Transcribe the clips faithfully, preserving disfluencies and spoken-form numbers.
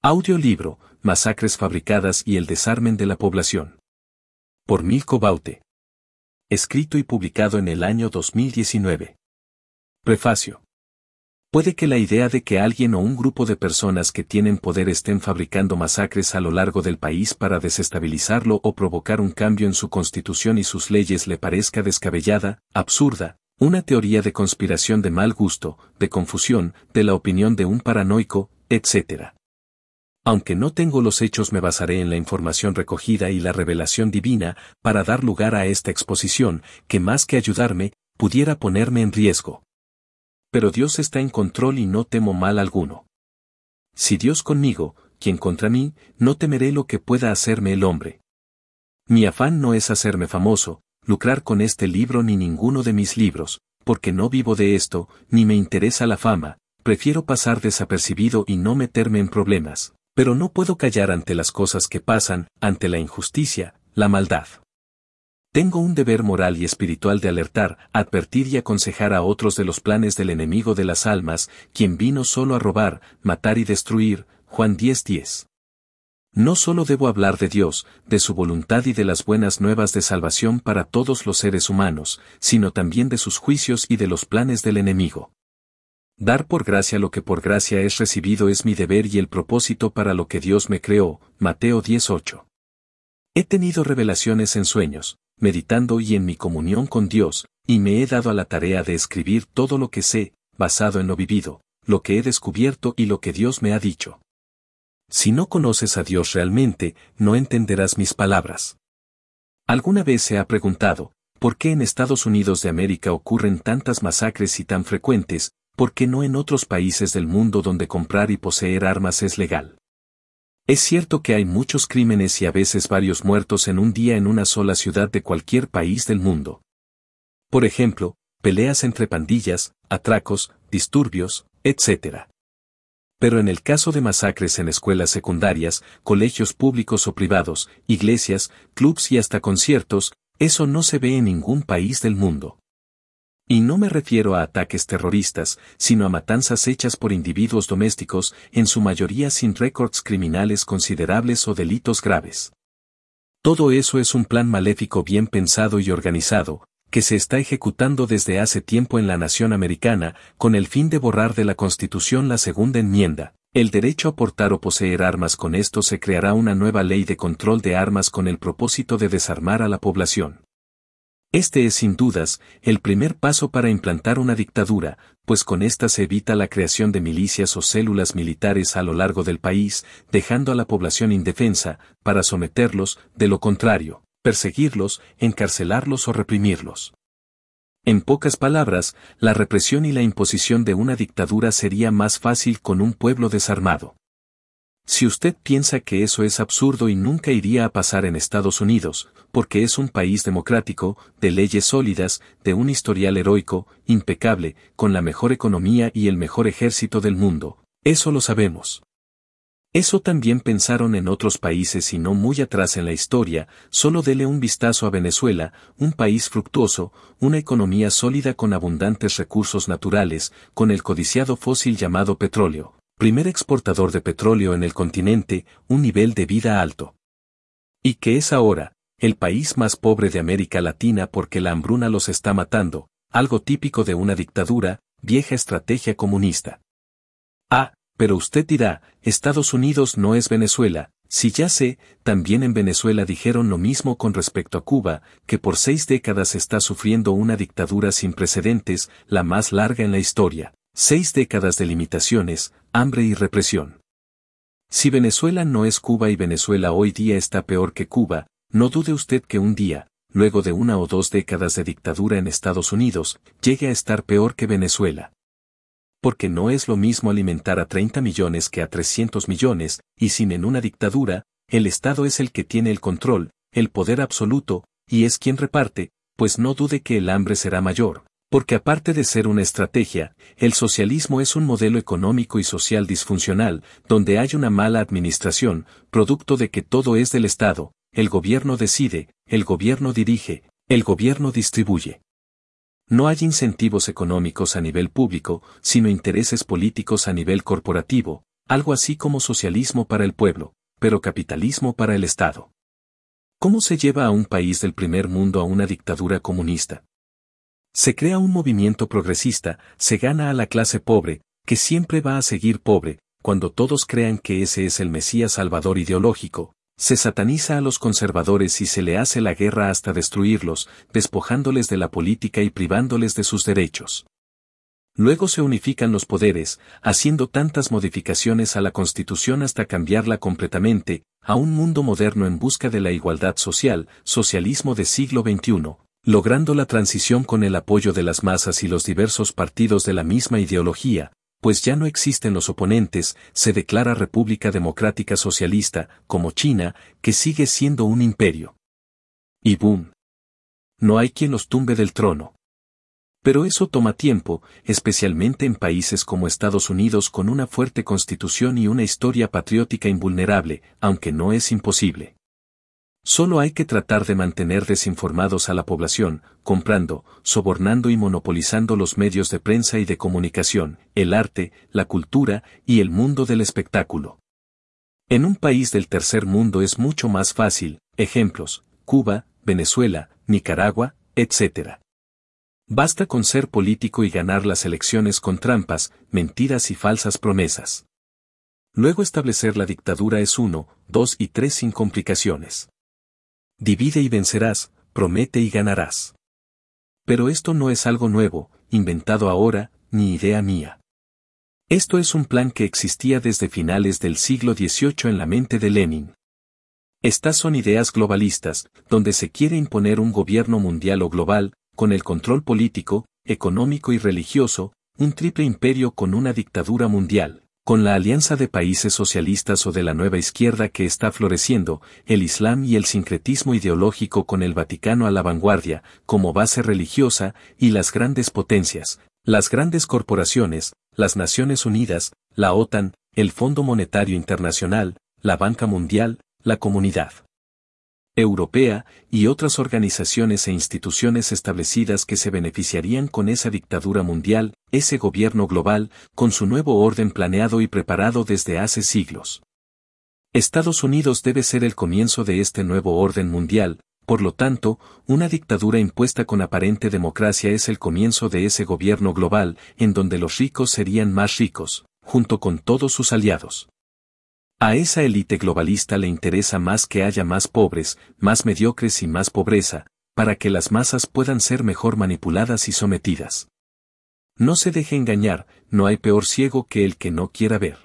Audiolibro, Masacres fabricadas y el desarmen de la población. Por Milko Baute. Escrito y publicado en el año dos mil diecinueve. Prefacio. Puede que la idea de que alguien o un grupo de personas que tienen poder estén fabricando masacres a lo largo del país para desestabilizarlo o provocar un cambio en su constitución y sus leyes le parezca descabellada, absurda, una teoría de conspiración de mal gusto, de confusión, de la opinión de un paranoico, etcétera. Aunque no tengo los hechos, me basaré en la información recogida y la revelación divina para dar lugar a esta exposición, que más que ayudarme, pudiera ponerme en riesgo. Pero Dios está en control y no temo mal alguno. Si Dios conmigo, ¿quién contra mí? No temeré lo que pueda hacerme el hombre. Mi afán no es hacerme famoso, lucrar con este libro ni ninguno de mis libros, porque no vivo de esto, ni me interesa la fama, prefiero pasar desapercibido y no meterme en problemas. Pero no puedo callar ante las cosas que pasan, ante la injusticia, la maldad. Tengo un deber moral y espiritual de alertar, advertir y aconsejar a otros de los planes del enemigo de las almas, quien vino solo a robar, matar y destruir, Juan diez diez. No solo debo hablar de Dios, de su voluntad y de las buenas nuevas de salvación para todos los seres humanos, sino también de sus juicios y de los planes del enemigo. Dar por gracia lo que por gracia es recibido es mi deber y el propósito para lo que Dios me creó, Mateo diez ocho. He tenido revelaciones en sueños, meditando y en mi comunión con Dios, y me he dado a la tarea de escribir todo lo que sé, basado en lo vivido, lo que he descubierto y lo que Dios me ha dicho. Si no conoces a Dios realmente, no entenderás mis palabras. ¿Alguna vez se ha preguntado, por qué en Estados Unidos de América ocurren tantas masacres y tan frecuentes? ¿Por qué no en otros países del mundo donde comprar y poseer armas es legal? Es cierto que hay muchos crímenes y a veces varios muertos en un día en una sola ciudad de cualquier país del mundo. Por ejemplo, peleas entre pandillas, atracos, disturbios, etcétera. Pero en el caso de masacres en escuelas secundarias, colegios públicos o privados, iglesias, clubs y hasta conciertos, eso no se ve en ningún país del mundo. Y no me refiero a ataques terroristas, sino a matanzas hechas por individuos domésticos, en su mayoría sin récords criminales considerables o delitos graves. Todo eso es un plan maléfico bien pensado y organizado, que se está ejecutando desde hace tiempo en la nación americana, con el fin de borrar de la Constitución la segunda enmienda, el derecho a portar o poseer armas. Con esto se creará una nueva ley de control de armas con el propósito de desarmar a la población. Este es sin dudas el primer paso para implantar una dictadura, pues con esta se evita la creación de milicias o células militares a lo largo del país, dejando a la población indefensa, para someterlos, de lo contrario, perseguirlos, encarcelarlos o reprimirlos. En pocas palabras, la represión y la imposición de una dictadura sería más fácil con un pueblo desarmado. Si usted piensa que eso es absurdo y nunca iría a pasar en Estados Unidos, porque es un país democrático, de leyes sólidas, de un historial heroico, impecable, con la mejor economía y el mejor ejército del mundo, eso lo sabemos. Eso también pensaron en otros países y no muy atrás en la historia. Solo dele un vistazo a Venezuela, un país fructuoso, una economía sólida con abundantes recursos naturales, con el codiciado fósil llamado petróleo. Primer exportador de petróleo en el continente, un nivel de vida alto. ¿Y qué es ahora? El país más pobre de América Latina porque la hambruna los está matando, algo típico de una dictadura, vieja estrategia comunista. Ah, pero usted dirá, Estados Unidos no es Venezuela. Si ya sé, también en Venezuela dijeron lo mismo con respecto a Cuba, que por seis décadas está sufriendo una dictadura sin precedentes, la más larga en la historia. Seis décadas de limitaciones, hambre y represión. Si Venezuela no es Cuba y Venezuela hoy día está peor que Cuba, no dude usted que un día, luego de una o dos décadas de dictadura en Estados Unidos, llegue a estar peor que Venezuela. Porque no es lo mismo alimentar a treinta millones que a trescientos millones, y sin en una dictadura, el Estado es el que tiene el control, el poder absoluto, y es quien reparte, pues no dude que el hambre será mayor. Porque aparte de ser una estrategia, el socialismo es un modelo económico y social disfuncional, donde hay una mala administración, producto de que todo es del Estado, el gobierno decide, el gobierno dirige, el gobierno distribuye. No hay incentivos económicos a nivel público, sino intereses políticos a nivel corporativo, Algo así como socialismo para el pueblo, pero capitalismo para el Estado. ¿Cómo se lleva a un país del primer mundo a una dictadura comunista? Se crea un movimiento progresista, se gana a la clase pobre, que siempre va a seguir pobre, cuando todos crean que ese es el Mesías salvador ideológico, se sataniza a los conservadores y se le hace la guerra hasta destruirlos, despojándoles de la política y privándoles de sus derechos. Luego se unifican los poderes, haciendo tantas modificaciones a la Constitución hasta cambiarla completamente, a un mundo moderno en busca de la igualdad social, socialismo de siglo veintiuno, logrando la transición con el apoyo de las masas y los diversos partidos de la misma ideología, pues ya no existen los oponentes, se declara República Democrática Socialista, como China, que sigue siendo un imperio. Y boom. No hay quien los tumbe del trono. Pero eso toma tiempo, especialmente en países como Estados Unidos con una fuerte constitución y una historia patriótica invulnerable, aunque no es imposible. Solo hay que tratar de mantener desinformados a la población, comprando, sobornando y monopolizando los medios de prensa y de comunicación, el arte, la cultura y el mundo del espectáculo. En un país del tercer mundo es mucho más fácil, ejemplos, Cuba, Venezuela, Nicaragua, etcétera. Basta con ser político y ganar las elecciones con trampas, mentiras y falsas promesas. Luego establecer la dictadura es uno, dos y tres sin complicaciones. Divide y vencerás, promete y ganarás. Pero esto no es algo nuevo, inventado ahora, ni idea mía. Esto es un plan que existía desde finales del siglo dieciocho en la mente de Lenin. Estas son ideas globalistas, donde se quiere imponer un gobierno mundial o global, con el control político, económico y religioso, un triple imperio con una dictadura mundial, con la alianza de países socialistas o de la nueva izquierda que está floreciendo, el Islam y el sincretismo ideológico con el Vaticano a la vanguardia, como base religiosa, y las grandes potencias, las grandes corporaciones, las Naciones Unidas, la OTAN, el Fondo Monetario Internacional, la Banca Mundial, la Comunidad Europea y otras organizaciones e instituciones establecidas que se beneficiarían con esa dictadura mundial, ese gobierno global, con su nuevo orden planeado y preparado desde hace siglos. Estados Unidos debe ser el comienzo de este nuevo orden mundial, por lo tanto, una dictadura impuesta con aparente democracia es el comienzo de ese gobierno global, en donde los ricos serían más ricos, junto con todos sus aliados. A esa élite globalista le interesa más que haya más pobres, más mediocres y más pobreza, para que las masas puedan ser mejor manipuladas y sometidas. No se deje engañar, no hay peor ciego que el que no quiera ver.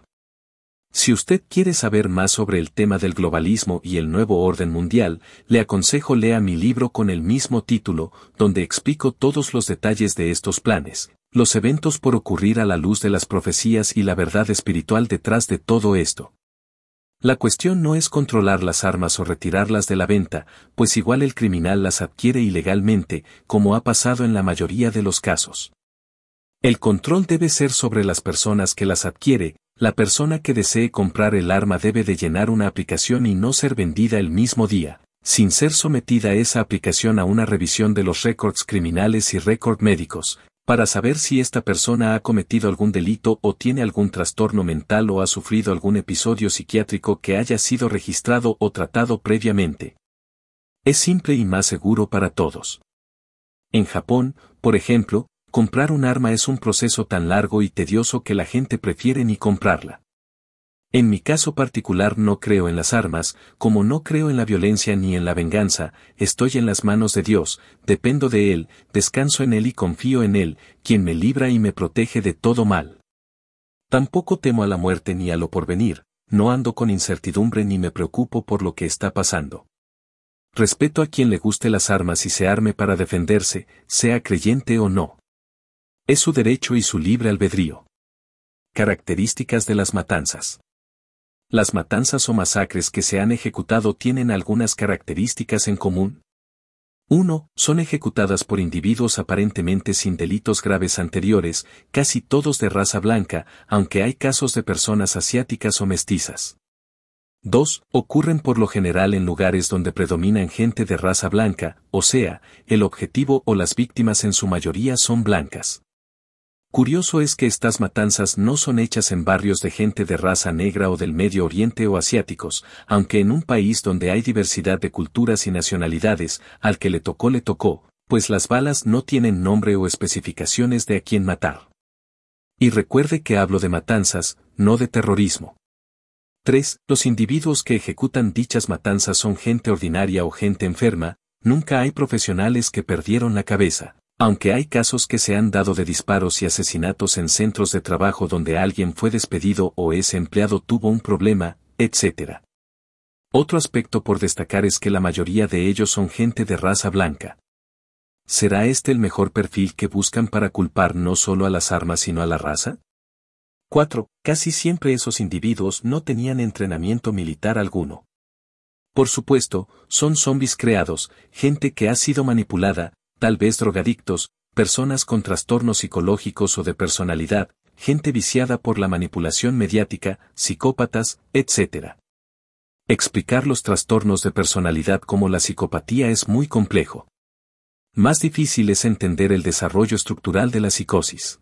Si usted quiere saber más sobre el tema del globalismo y el nuevo orden mundial, le aconsejo lea mi libro con el mismo título, donde explico todos los detalles de estos planes, los eventos por ocurrir a la luz de las profecías y la verdad espiritual detrás de todo esto. La cuestión no es controlar las armas o retirarlas de la venta, pues igual el criminal las adquiere ilegalmente, como ha pasado en la mayoría de los casos. El control debe ser sobre las personas que las adquiere, la persona que desee comprar el arma debe de llenar una aplicación y no ser vendida el mismo día, sin ser sometida esa aplicación a una revisión de los récords criminales y récord médicos, para saber si esta persona ha cometido algún delito o tiene algún trastorno mental o ha sufrido algún episodio psiquiátrico que haya sido registrado o tratado previamente. Es simple y más seguro para todos. En Japón, por ejemplo, comprar un arma es un proceso tan largo y tedioso que la gente prefiere ni comprarla. En mi caso particular no creo en las armas, como no creo en la violencia ni en la venganza, estoy en las manos de Dios, dependo de Él, descanso en Él y confío en Él, quien me libra y me protege de todo mal. Tampoco temo a la muerte ni a lo porvenir, no ando con incertidumbre ni me preocupo por lo que está pasando. Respeto a quien le guste las armas y se arme para defenderse, sea creyente o no. Es su derecho y su libre albedrío. Características de las matanzas. Las matanzas o masacres que se han ejecutado tienen algunas características en común. uno. Son ejecutadas por individuos aparentemente sin delitos graves anteriores, casi todos de raza blanca, aunque hay casos de personas asiáticas o mestizas. dos. Ocurren por lo general en lugares donde predominan gente de raza blanca, o sea, el objetivo o las víctimas en su mayoría son blancas. Curioso es que estas matanzas no son hechas en barrios de gente de raza negra o del Medio Oriente o asiáticos, aunque en un país donde hay diversidad de culturas y nacionalidades, al que le tocó le tocó, pues las balas no tienen nombre o especificaciones de a quién matar. Y recuerde que hablo de matanzas, no de terrorismo. tres. Los individuos que ejecutan dichas matanzas son gente ordinaria o gente enferma, nunca hay profesionales que perdieron la cabeza. Aunque hay casos que se han dado de disparos y asesinatos en centros de trabajo donde alguien fue despedido o ese empleado tuvo un problema, etcétera. Otro aspecto por destacar es que la mayoría de ellos son gente de raza blanca. ¿Será este el mejor perfil que buscan para culpar no solo a las armas sino a la raza? cuatro. Casi siempre esos individuos no tenían entrenamiento militar alguno. Por supuesto, son zombis creados, gente que ha sido manipulada, tal vez drogadictos, personas con trastornos psicológicos o de personalidad, gente viciada por la manipulación mediática, psicópatas, etcétera. Explicar los trastornos de personalidad como la psicopatía es muy complejo. Más difícil es entender el desarrollo estructural de la psicosis.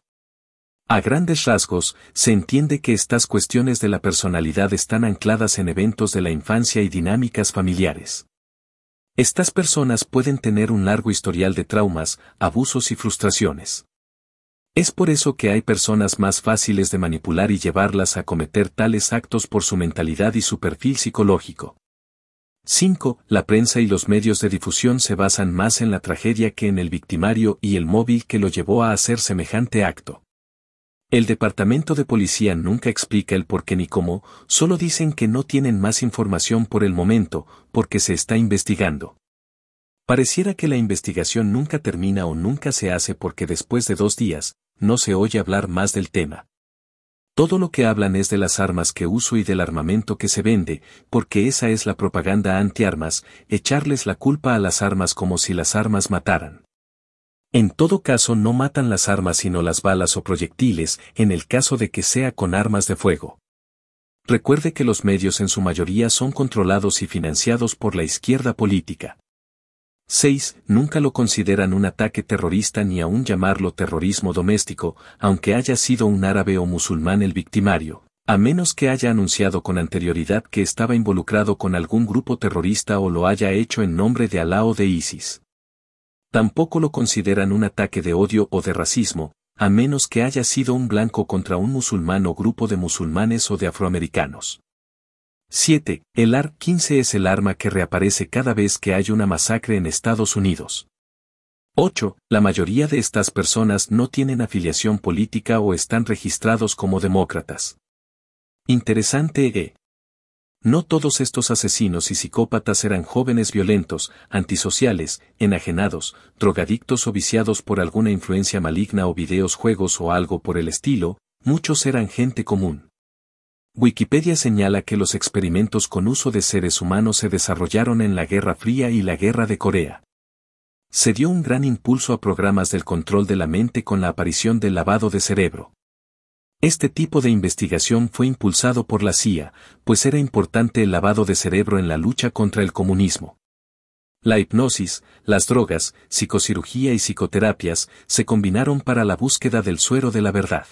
A grandes rasgos, se entiende que estas cuestiones de la personalidad están ancladas en eventos de la infancia y dinámicas familiares. Estas personas pueden tener un largo historial de traumas, abusos y frustraciones. Es por eso que hay personas más fáciles de manipular y llevarlas a cometer tales actos por su mentalidad y su perfil psicológico. cinco. La prensa y los medios de difusión se basan más en la tragedia que en el victimario y el móvil que lo llevó a hacer semejante acto. El departamento de policía nunca explica el por qué ni cómo, solo dicen que no tienen más información por el momento, porque se está investigando. Pareciera que la investigación nunca termina o nunca se hace porque después de dos días, no se oye hablar más del tema. Todo lo que hablan es de las armas que uso y del armamento que se vende, porque esa es la propaganda antiarmas, echarles la culpa a las armas como si las armas mataran. En todo caso no matan las armas sino las balas o proyectiles, en el caso de que sea con armas de fuego. Recuerde que los medios en su mayoría son controlados y financiados por la izquierda política. seis. Nunca lo consideran un ataque terrorista ni aún llamarlo terrorismo doméstico, aunque haya sido un árabe o musulmán el victimario, a menos que haya anunciado con anterioridad que estaba involucrado con algún grupo terrorista o lo haya hecho en nombre de Alá o de ISIS. Tampoco lo consideran un ataque de odio o de racismo, a menos que haya sido un blanco contra un musulmán o grupo de musulmanes o de afroamericanos. siete. El A R quince es el arma que reaparece cada vez que hay una masacre en Estados Unidos. ocho. La mayoría de estas personas no tienen afiliación política o están registrados como demócratas. Interesante e. No todos estos asesinos y psicópatas eran jóvenes violentos, antisociales, enajenados, drogadictos o viciados por alguna influencia maligna o videos juegos o algo por el estilo, muchos eran gente común. Wikipedia señala que los experimentos con uso de seres humanos se desarrollaron en la Guerra Fría y la Guerra de Corea. Se dio un gran impulso a programas del control de la mente con la aparición del lavado de cerebro. Este tipo de investigación fue impulsado por la C I A, pues era importante el lavado de cerebro en la lucha contra el comunismo. La hipnosis, las drogas, psicocirugía y psicoterapias se combinaron para la búsqueda del suero de la verdad.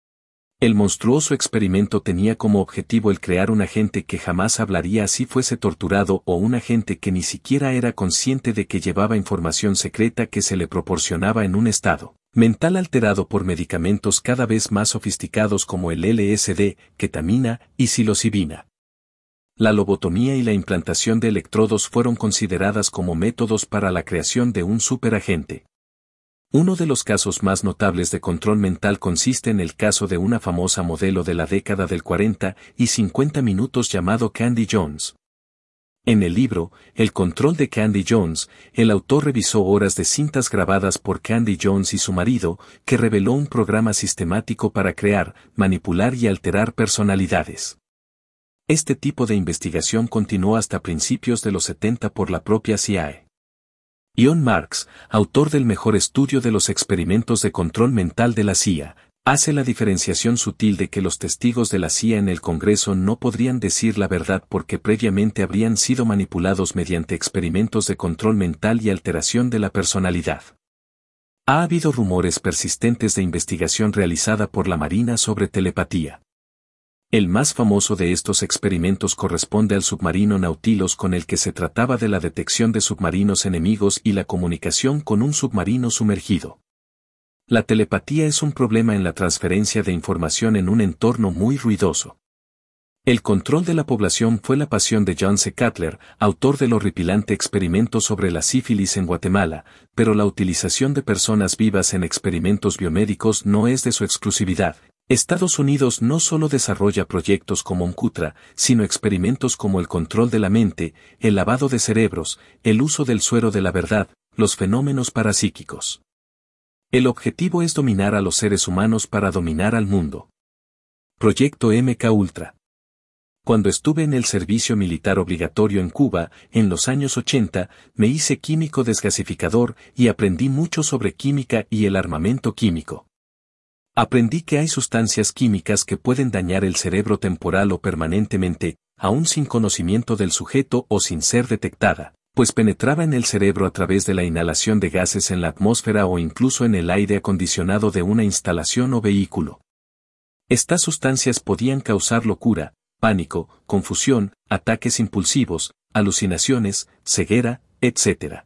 El monstruoso experimento tenía como objetivo el crear un agente que jamás hablaría si fuese torturado o un agente que ni siquiera era consciente de que llevaba información secreta que se le proporcionaba en un estado mental alterado por medicamentos cada vez más sofisticados como el L S D, ketamina y psilocibina. La lobotomía y la implantación de electrodos fueron consideradas como métodos para la creación de un superagente. Uno de los casos más notables de control mental consiste en el caso de una famosa modelo de la década del cuarenta y cincuenta minutos llamado Candy Jones. En el libro, El control de Candy Jones, el autor revisó horas de cintas grabadas por Candy Jones y su marido, que reveló un programa sistemático para crear, manipular y alterar personalidades. Este tipo de investigación continuó hasta principios de los setenta por la propia C I A. Ion Marks, autor del mejor estudio de los experimentos de control mental de la C I A, hace la diferenciación sutil de que los testigos de la C I A en el Congreso no podrían decir la verdad porque previamente habrían sido manipulados mediante experimentos de control mental y alteración de la personalidad. Ha habido rumores persistentes de investigación realizada por la Marina sobre telepatía. El más famoso de estos experimentos corresponde al submarino Nautilus, con el que se trataba de la detección de submarinos enemigos y la comunicación con un submarino sumergido. La telepatía es un problema en la transferencia de información en un entorno muy ruidoso. El control de la población fue la pasión de John C. Cutler, autor del horripilante experimento sobre la sífilis en Guatemala, pero la utilización de personas vivas en experimentos biomédicos no es de su exclusividad. Estados Unidos no solo desarrolla proyectos como Oncutra, sino experimentos como el control de la mente, el lavado de cerebros, el uso del suero de la verdad, los fenómenos parapsíquicos. El objetivo es dominar a los seres humanos para dominar al mundo. Proyecto M K Ultra. Cuando estuve en el servicio militar obligatorio en Cuba, en los años ochenta, me hice químico desgasificador y aprendí mucho sobre química y el armamento químico. Aprendí que hay sustancias químicas que pueden dañar el cerebro temporal o permanentemente, aún sin conocimiento del sujeto o sin ser detectada, pues penetraba en el cerebro a través de la inhalación de gases en la atmósfera o incluso en el aire acondicionado de una instalación o vehículo. Estas sustancias podían causar locura, pánico, confusión, ataques impulsivos, alucinaciones, ceguera, etcétera.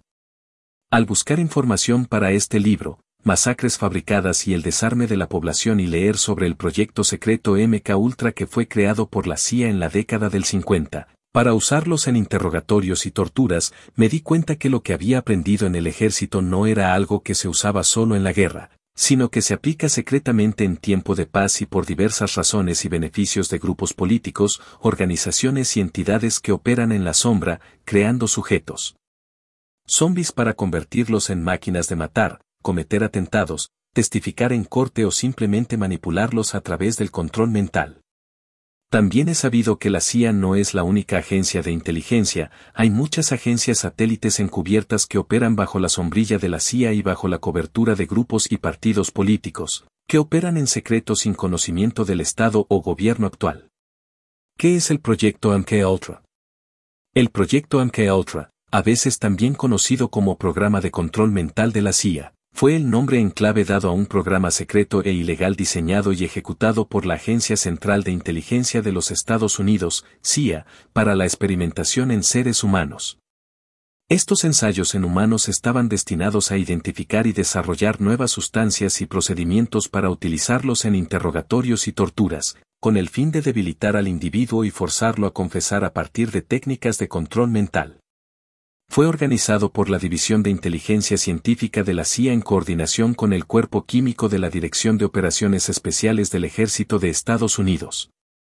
Al buscar información para este libro, Masacres fabricadas y el desarme de la población, y leer sobre el proyecto secreto M K Ultra que fue creado por la C I A en la década del cincuenta, para usarlos en interrogatorios y torturas, me di cuenta que lo que había aprendido en el ejército no era algo que se usaba solo en la guerra, sino que se aplica secretamente en tiempo de paz y por diversas razones y beneficios de grupos políticos, organizaciones y entidades que operan en la sombra, creando sujetos zombies para convertirlos en máquinas de matar, cometer atentados, testificar en corte o simplemente manipularlos a través del control mental. También he sabido que la C I A no es la única agencia de inteligencia, hay muchas agencias satélites encubiertas que operan bajo la sombrilla de la C I A y bajo la cobertura de grupos y partidos políticos, que operan en secreto sin conocimiento del Estado o gobierno actual. ¿Qué es el proyecto M K Ultra? El proyecto M K Ultra, a veces también conocido como Programa de Control Mental de la C I A, fue el nombre en clave dado a un programa secreto e ilegal diseñado y ejecutado por la Agencia Central de Inteligencia de los Estados Unidos, C I A, para la experimentación en seres humanos. Estos ensayos en humanos estaban destinados a identificar y desarrollar nuevas sustancias y procedimientos para utilizarlos en interrogatorios y torturas, con el fin de debilitar al individuo y forzarlo a confesar a partir de técnicas de control mental. Fue organizado por la División de Inteligencia Científica de la C I A en coordinación con el Cuerpo Químico de la Dirección de Operaciones Especiales del Ejército de Estados Unidos.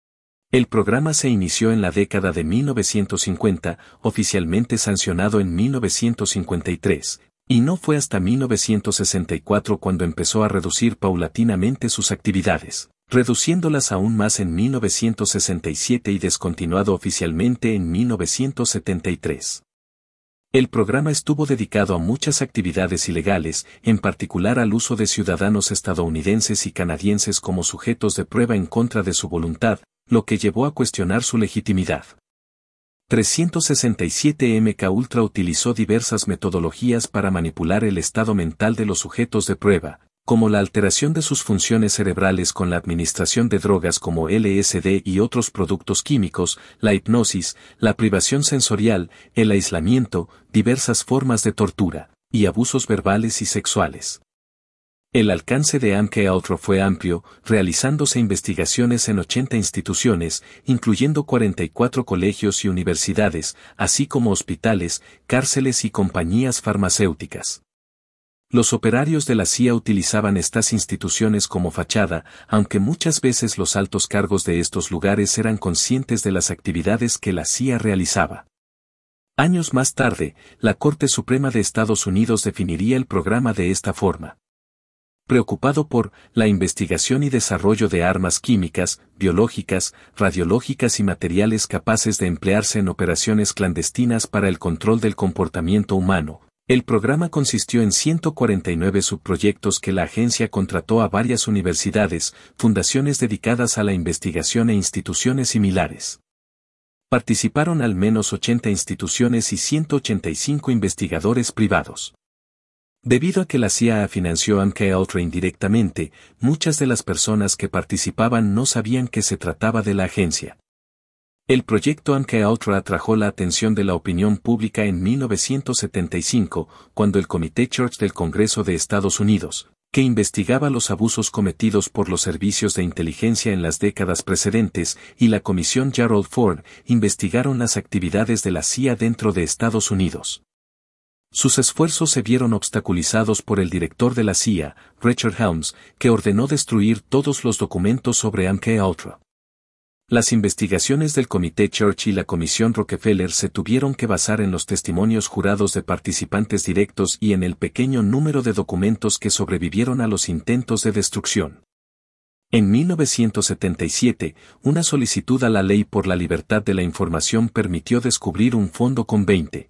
El programa se inició en la década de mil novecientos cincuenta, oficialmente sancionado en mil novecientos cincuenta y tres, y no fue hasta mil novecientos sesenta y cuatro cuando empezó a reducir paulatinamente sus actividades, reduciéndolas aún más en mil novecientos sesenta y siete y descontinuado oficialmente en mil novecientos setenta y tres. El programa estuvo dedicado a muchas actividades ilegales, en particular al uso de ciudadanos estadounidenses y canadienses como sujetos de prueba en contra de su voluntad, lo que llevó a cuestionar su legitimidad. trescientos sesenta y siete M K Ultra utilizó diversas metodologías para manipular el estado mental de los sujetos de prueba, como la alteración de sus funciones cerebrales con la administración de drogas como L S D y otros productos químicos, la hipnosis, la privación sensorial, el aislamiento, diversas formas de tortura, y abusos verbales y sexuales. El alcance de M K Ultra fue amplio, realizándose investigaciones en ochenta instituciones, incluyendo cuarenta y cuatro colegios y universidades, así como hospitales, cárceles y compañías farmacéuticas. Los operarios de la C I A utilizaban estas instituciones como fachada, aunque muchas veces los altos cargos de estos lugares eran conscientes de las actividades que la C I A realizaba. Años más tarde, la Corte Suprema de Estados Unidos definiría el programa de esta forma. Preocupado por la investigación y desarrollo de armas químicas, biológicas, radiológicas y materiales capaces de emplearse en operaciones clandestinas para el control del comportamiento humano, el programa consistió en ciento cuarenta y nueve subproyectos que la agencia contrató a varias universidades, fundaciones dedicadas a la investigación e instituciones similares. Participaron al menos ochenta instituciones y ciento ochenta y cinco investigadores privados. Debido a que la C I A financió M K Ultra indirectamente, muchas de las personas que participaban no sabían que se trataba de la agencia. El proyecto M K Ultra atrajo la atención de la opinión pública en mil novecientos setenta y cinco, cuando el Comité Church del Congreso de Estados Unidos, que investigaba los abusos cometidos por los servicios de inteligencia en las décadas precedentes, y la Comisión Gerald Ford, investigaron las actividades de la C I A dentro de Estados Unidos. Sus esfuerzos se vieron obstaculizados por el director de la C I A, Richard Helms, que ordenó destruir todos los documentos sobre M K Ultra. Las investigaciones del Comité Church y la Comisión Rockefeller se tuvieron que basar en los testimonios jurados de participantes directos y en el pequeño número de documentos que sobrevivieron a los intentos de destrucción. En mil novecientos setenta y siete, una solicitud a la Ley por la Libertad de la Información permitió descubrir un fondo con veinte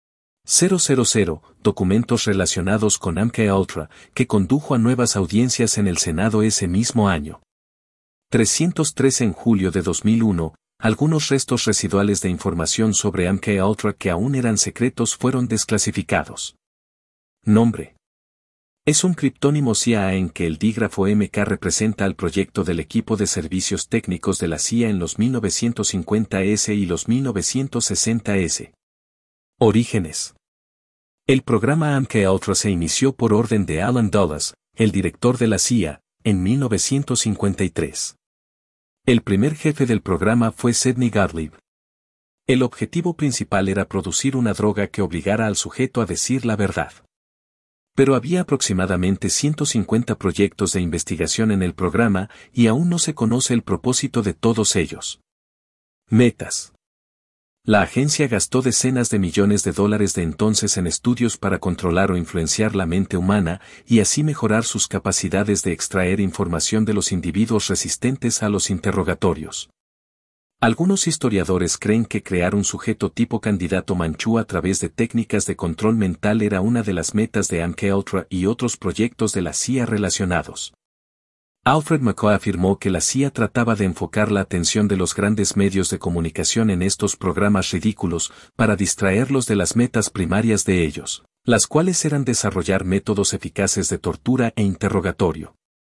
mil documentos relacionados con M K Ultra, que condujo a nuevas audiencias en el Senado ese mismo año. trescientos tres En julio de dos mil uno, algunos restos residuales de información sobre M K Ultra que aún eran secretos fueron desclasificados. Nombre. Es un criptónimo C I A en que el dígrafo M K representa al proyecto del equipo de servicios técnicos de la C I A en los mil novecientos cincuenta ese y los mil novecientos sesenta ese. Orígenes. El programa M K Ultra se inició por orden de Alan Dulles, el director de la C I A, en mil novecientos cincuenta y tres. El primer jefe del programa fue Sidney Gottlieb. El objetivo principal era producir una droga que obligara al sujeto a decir la verdad. Pero había aproximadamente ciento cincuenta proyectos de investigación en el programa y aún no se conoce el propósito de todos ellos. Metas. La agencia gastó decenas de millones de dólares de entonces en estudios para controlar o influenciar la mente humana y así mejorar sus capacidades de extraer información de los individuos resistentes a los interrogatorios. Algunos historiadores creen que crear un sujeto tipo candidato Manchú a través de técnicas de control mental era una de las metas de M K Ultra y otros proyectos de la C I A relacionados. Alfred McCoy afirmó que la C I A trataba de enfocar la atención de los grandes medios de comunicación en estos programas ridículos para distraerlos de las metas primarias de ellos, las cuales eran desarrollar métodos eficaces de tortura e interrogatorio.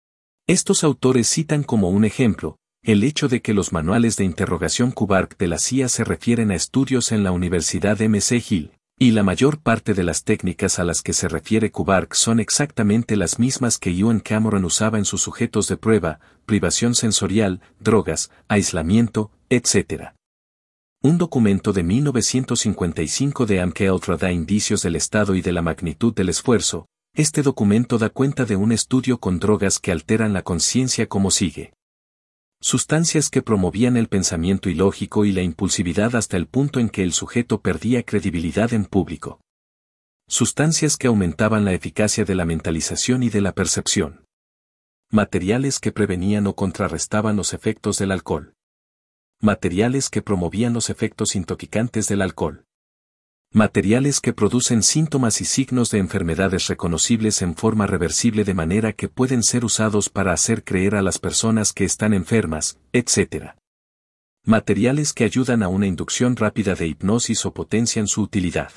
Estos autores citan como un ejemplo, el hecho de que los manuales de interrogación Kubark de la C I A se refieren a estudios en la Universidad M C Hill. Y la mayor parte de las técnicas a las que se refiere Kubark son exactamente las mismas que Ewan Cameron usaba en sus sujetos de prueba, privación sensorial, drogas, aislamiento, etcétera. Un documento de mil novecientos cincuenta y cinco de M K Ultra da indicios del estado y de la magnitud del esfuerzo. Este documento da cuenta de un estudio con drogas que alteran la conciencia como sigue. Sustancias que promovían el pensamiento ilógico y la impulsividad hasta el punto en que el sujeto perdía credibilidad en público. Sustancias que aumentaban la eficacia de la mentalización y de la percepción. Materiales que prevenían o contrarrestaban los efectos del alcohol. Materiales que promovían los efectos intoxicantes del alcohol. Materiales que producen síntomas y signos de enfermedades reconocibles en forma reversible de manera que pueden ser usados para hacer creer a las personas que están enfermas, etcétera. Materiales que ayudan a una inducción rápida de hipnosis o potencian su utilidad.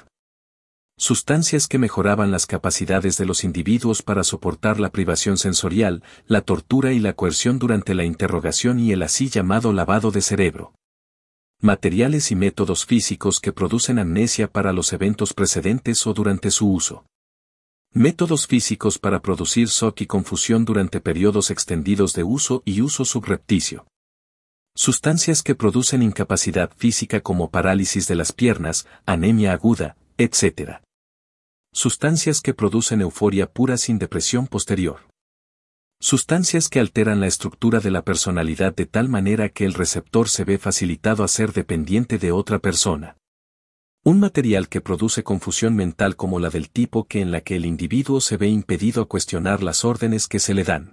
Sustancias que mejoraban las capacidades de los individuos para soportar la privación sensorial, la tortura y la coerción durante la interrogación y el así llamado lavado de cerebro. Materiales y métodos físicos que producen amnesia para los eventos precedentes o durante su uso. Métodos físicos para producir shock y confusión durante periodos extendidos de uso y uso subrepticio. Sustancias que producen incapacidad física como parálisis de las piernas, anemia aguda, etcétera. Sustancias que producen euforia pura sin depresión posterior. Sustancias que alteran la estructura de la personalidad de tal manera que el receptor se ve facilitado a ser dependiente de otra persona. Un material que produce confusión mental como la del tipo que en la que el individuo se ve impedido a cuestionar las órdenes que se le dan.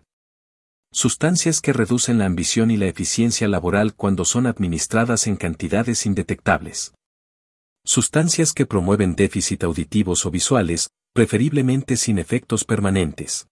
Sustancias que reducen la ambición y la eficiencia laboral cuando son administradas en cantidades indetectables. Sustancias que promueven déficit auditivos o visuales, preferiblemente sin efectos permanentes.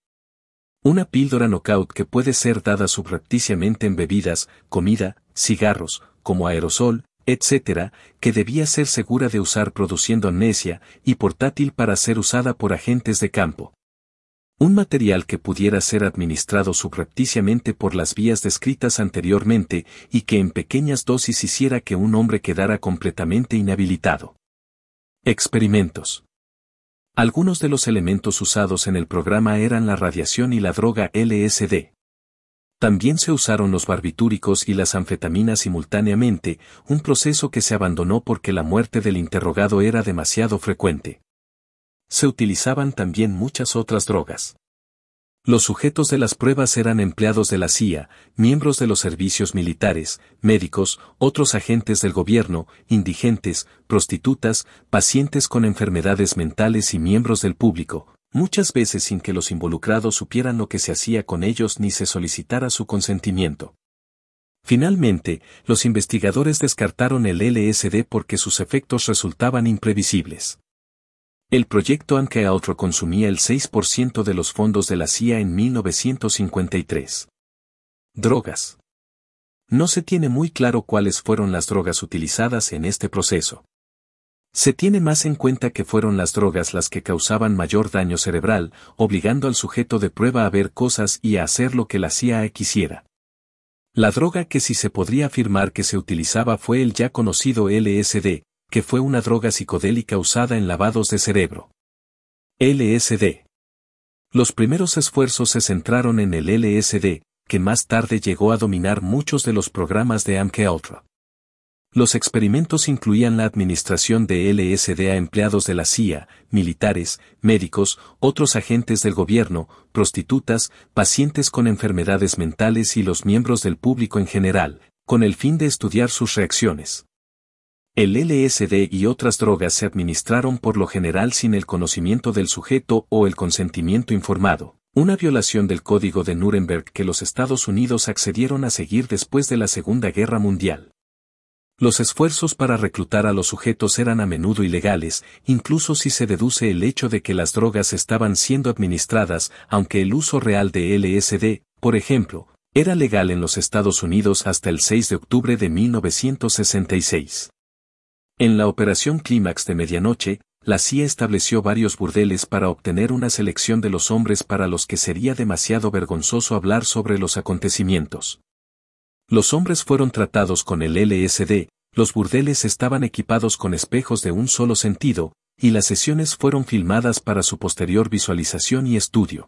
Una píldora knockout que puede ser dada subrepticiamente en bebidas, comida, cigarros, como aerosol, etcétera, que debía ser segura de usar produciendo amnesia y portátil para ser usada por agentes de campo. Un material que pudiera ser administrado subrepticiamente por las vías descritas anteriormente y que en pequeñas dosis hiciera que un hombre quedara completamente inhabilitado. Experimentos. Algunos de los elementos usados en el programa eran la radiación y la droga L S D. También se usaron los barbitúricos y las anfetaminas simultáneamente, un proceso que se abandonó porque la muerte del interrogado era demasiado frecuente. Se utilizaban también muchas otras drogas. Los sujetos de las pruebas eran empleados de la C I A, miembros de los servicios militares, médicos, otros agentes del gobierno, indigentes, prostitutas, pacientes con enfermedades mentales y miembros del público, muchas veces sin que los involucrados supieran lo que se hacía con ellos ni se solicitara su consentimiento. Finalmente, los investigadores descartaron el L S D porque sus efectos resultaban imprevisibles. El proyecto M K Ultra consumía el seis por ciento de los fondos de la C I A en mil novecientos cincuenta y tres. Drogas. No se tiene muy claro cuáles fueron las drogas utilizadas en este proceso. Se tiene más en cuenta que fueron las drogas las que causaban mayor daño cerebral, obligando al sujeto de prueba a ver cosas y a hacer lo que la C I A quisiera. La droga que sí se podría afirmar que se utilizaba fue el ya conocido L S D, que fue una droga psicodélica usada en lavados de cerebro. L S D. Los primeros esfuerzos se centraron en el L S D, que más tarde llegó a dominar muchos de los programas de M K Ultra. Los experimentos incluían la administración de L S D a empleados de la C I A, militares, médicos, otros agentes del gobierno, prostitutas, pacientes con enfermedades mentales y los miembros del público en general, con el fin de estudiar sus reacciones. El L S D y otras drogas se administraron por lo general sin el conocimiento del sujeto o el consentimiento informado, una violación del Código de Nuremberg que los Estados Unidos accedieron a seguir después de la Segunda Guerra Mundial. Los esfuerzos para reclutar a los sujetos eran a menudo ilegales, incluso si se deduce el hecho de que las drogas estaban siendo administradas, aunque el uso real de L S D, por ejemplo, era legal en los Estados Unidos hasta el seis de octubre de mil novecientos sesenta y seis. En la Operación Clímax de Medianoche, la C I A estableció varios burdeles para obtener una selección de los hombres para los que sería demasiado vergonzoso hablar sobre los acontecimientos. Los hombres fueron tratados con el L S D, los burdeles estaban equipados con espejos de un solo sentido, y las sesiones fueron filmadas para su posterior visualización y estudio.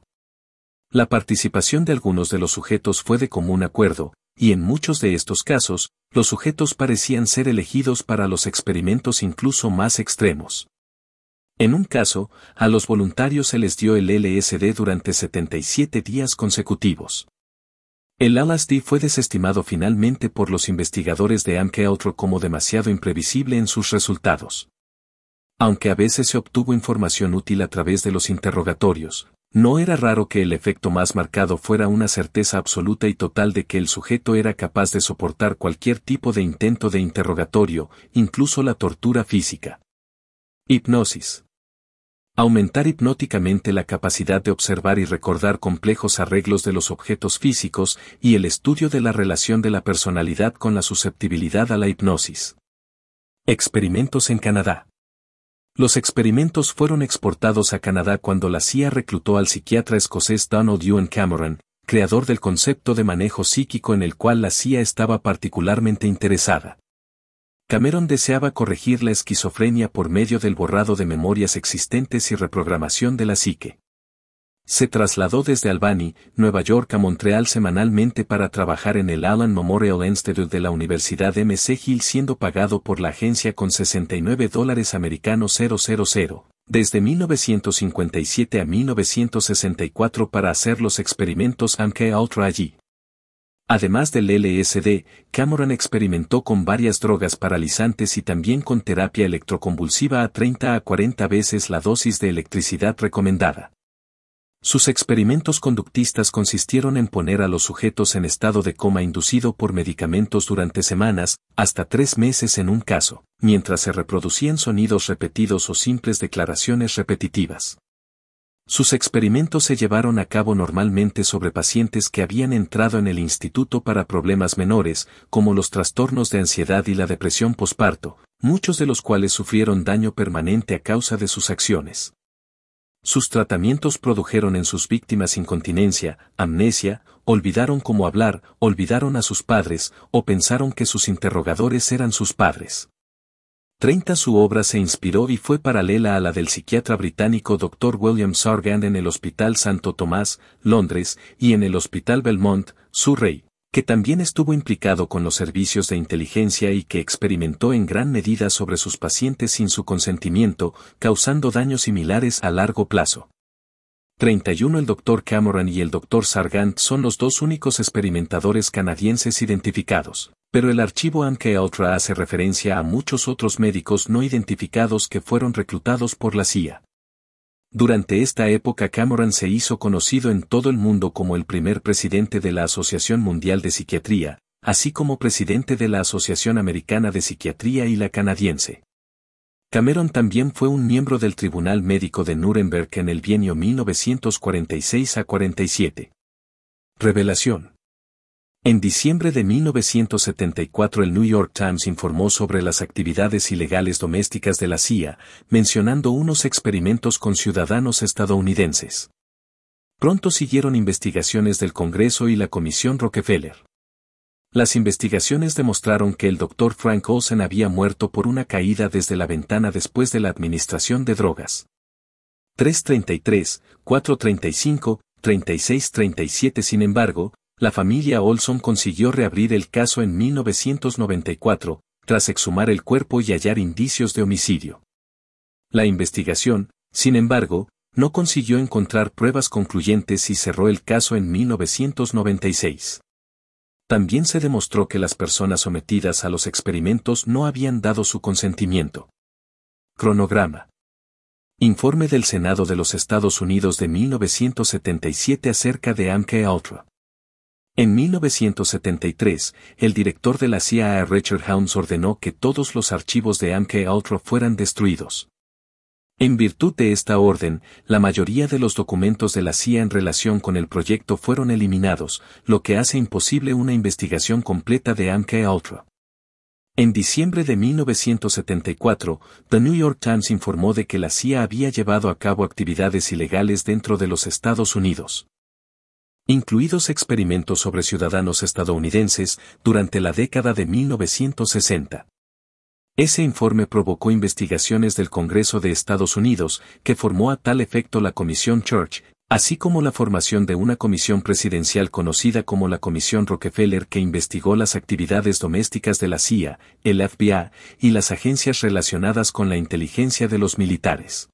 La participación de algunos de los sujetos fue de común acuerdo, y en muchos de estos casos, los sujetos parecían ser elegidos para los experimentos incluso más extremos. En un caso, a los voluntarios se les dio el L S D durante setenta y siete días consecutivos. El L S D fue desestimado finalmente por los investigadores de M K Ultra como demasiado imprevisible en sus resultados. Aunque a veces se obtuvo información útil a través de los interrogatorios, no era raro que el efecto más marcado fuera una certeza absoluta y total de que el sujeto era capaz de soportar cualquier tipo de intento de interrogatorio, incluso la tortura física. Hipnosis. Aumentar hipnóticamente la capacidad de observar y recordar complejos arreglos de los objetos físicos y el estudio de la relación de la personalidad con la susceptibilidad a la hipnosis. Experimentos en Canadá. Los experimentos fueron exportados a Canadá cuando la C I A reclutó al psiquiatra escocés Donald Ewan Cameron, creador del concepto de manejo psíquico en el cual la C I A estaba particularmente interesada. Cameron deseaba corregir la esquizofrenia por medio del borrado de memorias existentes y reprogramación de la psique. Se trasladó desde Albany, Nueva York a Montreal semanalmente para trabajar en el Allen Memorial Institute de la Universidad M C Hill siendo pagado por la agencia con sesenta y nueve dólares americanos mil, desde mil novecientos cincuenta y siete a mil novecientos sesenta y cuatro para hacer los experimentos M K Ultra allí. Además del L S D, Cameron experimentó con varias drogas paralizantes y también con terapia electroconvulsiva a treinta a cuarenta veces la dosis de electricidad recomendada. Sus experimentos conductistas consistieron en poner a los sujetos en estado de coma inducido por medicamentos durante semanas, hasta tres meses en un caso, mientras se reproducían sonidos repetidos o simples declaraciones repetitivas. Sus experimentos se llevaron a cabo normalmente sobre pacientes que habían entrado en el instituto para problemas menores, como los trastornos de ansiedad y la depresión posparto, muchos de los cuales sufrieron daño permanente a causa de sus acciones. Sus tratamientos produjeron en sus víctimas incontinencia, amnesia, olvidaron cómo hablar, olvidaron a sus padres, o pensaron que sus interrogadores eran sus padres. treinta Su obra se inspiró y fue paralela a la del psiquiatra británico doctor William Sargant en el Hospital Santo Tomás, Londres, y en el Hospital Belmont, Surrey, que también estuvo implicado con los servicios de inteligencia y que experimentó en gran medida sobre sus pacientes sin su consentimiento, causando daños similares a largo plazo. treinta y uno El doctor Cameron y el doctor Sargant son los dos únicos experimentadores canadienses identificados, pero el archivo M K Ultra hace referencia a muchos otros médicos no identificados que fueron reclutados por la C I A. Durante esta época Cameron se hizo conocido en todo el mundo como el primer presidente de la Asociación Mundial de Psiquiatría, así como presidente de la Asociación Americana de Psiquiatría y la canadiense. Cameron también fue un miembro del Tribunal Médico de Nuremberg en el bienio mil novecientos cuarenta y seis a cuarenta y siete. Revelación. En diciembre de mil novecientos setenta y cuatro el New York Times informó sobre las actividades ilegales domésticas de la C I A, mencionando unos experimentos con ciudadanos estadounidenses. Pronto siguieron investigaciones del Congreso y la Comisión Rockefeller. Las investigaciones demostraron que el doctor Frank Olsen había muerto por una caída desde la ventana después de la administración de drogas. trescientos treinta y tres, cuatrocientos treinta y cinco, treinta y seis treinta y siete Sin embargo, la familia Olson consiguió reabrir el caso en mil novecientos noventa y cuatro, tras exhumar el cuerpo y hallar indicios de homicidio. La investigación, sin embargo, no consiguió encontrar pruebas concluyentes y cerró el caso en mil novecientos noventa y seis. También se demostró que las personas sometidas a los experimentos no habían dado su consentimiento. Cronograma. Informe del Senado de los Estados Unidos de mil novecientos setenta y siete acerca de M K Ultra. En mil novecientos setenta y tres, el director de la C I A Richard Helms ordenó que todos los archivos de M K Ultra fueran destruidos. En virtud de esta orden, la mayoría de los documentos de la C I A en relación con el proyecto fueron eliminados, lo que hace imposible una investigación completa de M K Ultra. En diciembre de mil novecientos setenta y cuatro, The New York Times informó de que la C I A había llevado a cabo actividades ilegales dentro de los Estados Unidos, incluidos experimentos sobre ciudadanos estadounidenses, durante la década de mil novecientos sesenta. Ese informe provocó investigaciones del Congreso de Estados Unidos, que formó a tal efecto la Comisión Church, así como la formación de una comisión presidencial conocida como la Comisión Rockefeller que investigó las actividades domésticas de la C I A, el F B I y las agencias relacionadas con la inteligencia de los militares.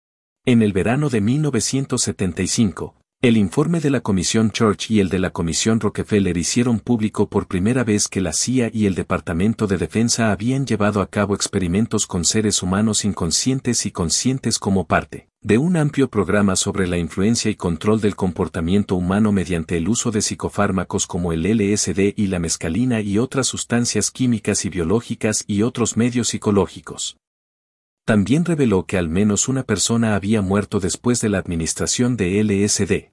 En el verano de mil novecientos setenta y cinco, el informe de la Comisión Church y el de la Comisión Rockefeller hicieron público por primera vez que la C I A y el Departamento de Defensa habían llevado a cabo experimentos con seres humanos inconscientes y conscientes como parte de un amplio programa sobre la influencia y control del comportamiento humano mediante el uso de psicofármacos como el L S D y la mescalina y otras sustancias químicas y biológicas y otros medios psicológicos. También reveló que al menos una persona había muerto después de la administración de L S D.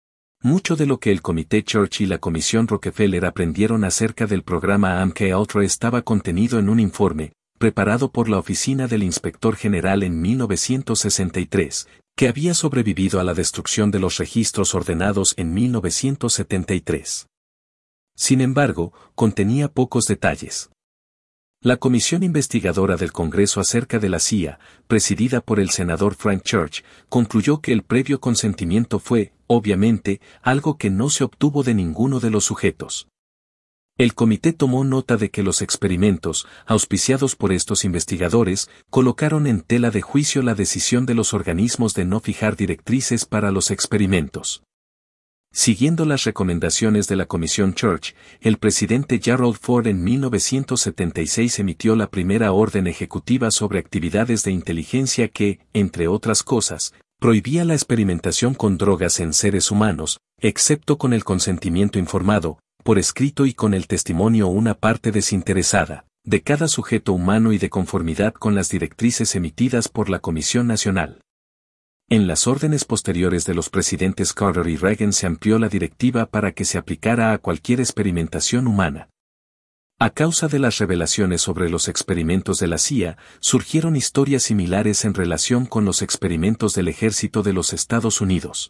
Mucho de lo que el Comité Church y la Comisión Rockefeller aprendieron acerca del programa M K Ultra estaba contenido en un informe, preparado por la Oficina del Inspector General en mil novecientos sesenta y tres, que había sobrevivido a la destrucción de los registros ordenados en mil novecientos setenta y tres. Sin embargo, contenía pocos detalles. La comisión investigadora del Congreso acerca de la C I A, presidida por el senador Frank Church, concluyó que el previo consentimiento fue, obviamente, algo que no se obtuvo de ninguno de los sujetos. El comité tomó nota de que los experimentos, auspiciados por estos investigadores, colocaron en tela de juicio la decisión de los organismos de no fijar directrices para los experimentos. Siguiendo las recomendaciones de la Comisión Church, el presidente Gerald Ford en mil novecientos setenta y seis emitió la primera orden ejecutiva sobre actividades de inteligencia que, entre otras cosas, prohibía la experimentación con drogas en seres humanos, excepto con el consentimiento informado, por escrito y con el testimonio una parte desinteresada, de cada sujeto humano y de conformidad con las directrices emitidas por la Comisión Nacional. En las órdenes posteriores de los presidentes Carter y Reagan se amplió la directiva para que se aplicara a cualquier experimentación humana. A causa de las revelaciones sobre los experimentos de la C I A, surgieron historias similares en relación con los experimentos del ejército de los Estados Unidos.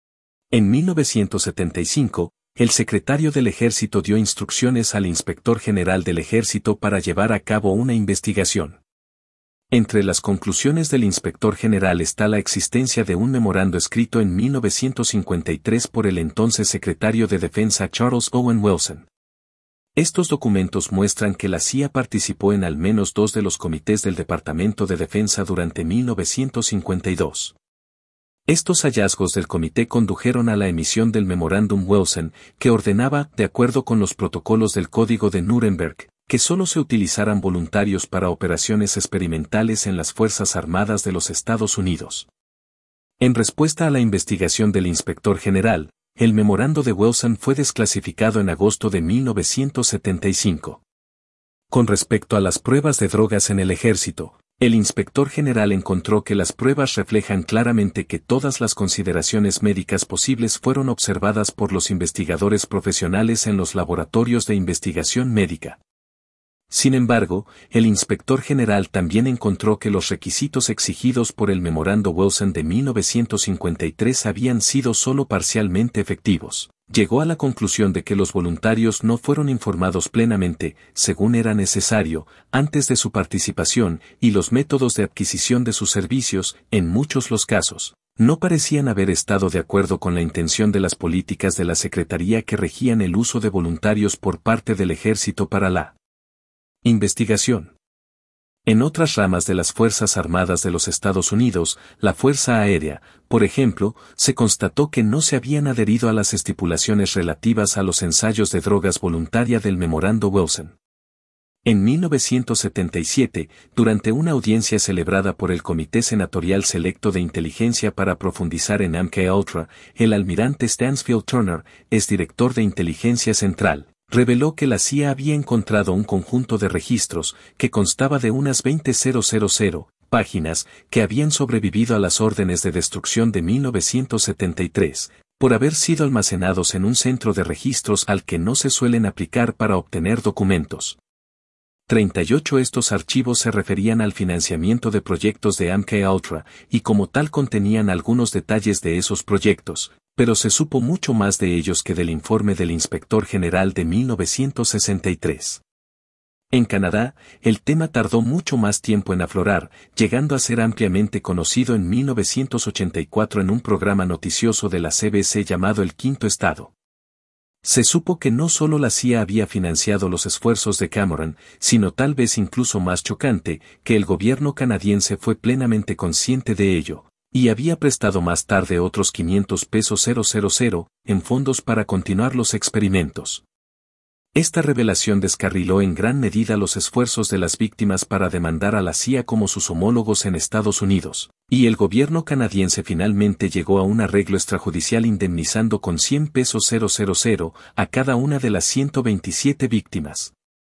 En mil novecientos setenta y cinco, el secretario del ejército dio instrucciones al inspector general del ejército para llevar a cabo una investigación. Entre las conclusiones del inspector general está la existencia de un memorando escrito en mil novecientos cincuenta y tres por el entonces secretario de Defensa Charles Owen Wilson. Estos documentos muestran que la C I A participó en al menos dos de los comités del Departamento de Defensa durante mil novecientos cincuenta y dos. Estos hallazgos del comité condujeron a la emisión del Memorándum Wilson, que ordenaba, de acuerdo con los protocolos del Código de Nuremberg, que solo se utilizaran voluntarios para operaciones experimentales en las Fuerzas Armadas de los Estados Unidos. En respuesta a la investigación del inspector general, el memorando de Wilson fue desclasificado en agosto de mil novecientos setenta y cinco. Con respecto a las pruebas de drogas en el ejército, el inspector general encontró que las pruebas reflejan claramente que todas las consideraciones médicas posibles fueron observadas por los investigadores profesionales en los laboratorios de investigación médica. Sin embargo, el inspector general también encontró que los requisitos exigidos por el memorando Wilson de mil novecientos cincuenta y tres habían sido solo parcialmente efectivos. Llegó a la conclusión de que los voluntarios no fueron informados plenamente, según era necesario, antes de su participación, y los métodos de adquisición de sus servicios, en muchos los casos, no parecían haber estado de acuerdo con la intención de las políticas de la Secretaría que regían el uso de voluntarios por parte del ejército para la investigación. En otras ramas de las Fuerzas Armadas de los Estados Unidos, la Fuerza Aérea, por ejemplo, se constató que no se habían adherido a las estipulaciones relativas a los ensayos de drogas voluntaria del memorando Wilson. En mil novecientos setenta y siete, durante una audiencia celebrada por el Comité Senatorial Selecto de Inteligencia para profundizar en M K Ultra, el almirante Stansfield Turner, exdirector de Inteligencia Central, reveló que la C I A había encontrado un conjunto de registros que constaba de unas veinte mil páginas que habían sobrevivido a las órdenes de destrucción de mil novecientos setenta y tres, por haber sido almacenados en un centro de registros al que no se suelen aplicar para obtener documentos. treinta y ocho estos archivos se referían al financiamiento de proyectos de M K Ultra, y como tal contenían algunos detalles de esos proyectos, pero se supo mucho más de ellos que del informe del Inspector General de mil novecientos sesenta y tres. En Canadá, el tema tardó mucho más tiempo en aflorar, llegando a ser ampliamente conocido en mil novecientos ochenta y cuatro en un programa noticioso de la C B C llamado El Quinto Estado. Se supo que no solo la C I A había financiado los esfuerzos de Cameron, sino tal vez incluso más chocante, que el gobierno canadiense fue plenamente consciente de ello, y había prestado más tarde otros quinientos pesos mil en fondos para continuar los experimentos. Esta revelación descarriló en gran medida los esfuerzos de las víctimas para demandar a la C I A como sus homólogos en Estados Unidos, y el gobierno canadiense finalmente llegó a un arreglo extrajudicial indemnizando con cien pesos mil a cada una de las ciento veintisiete víctimas.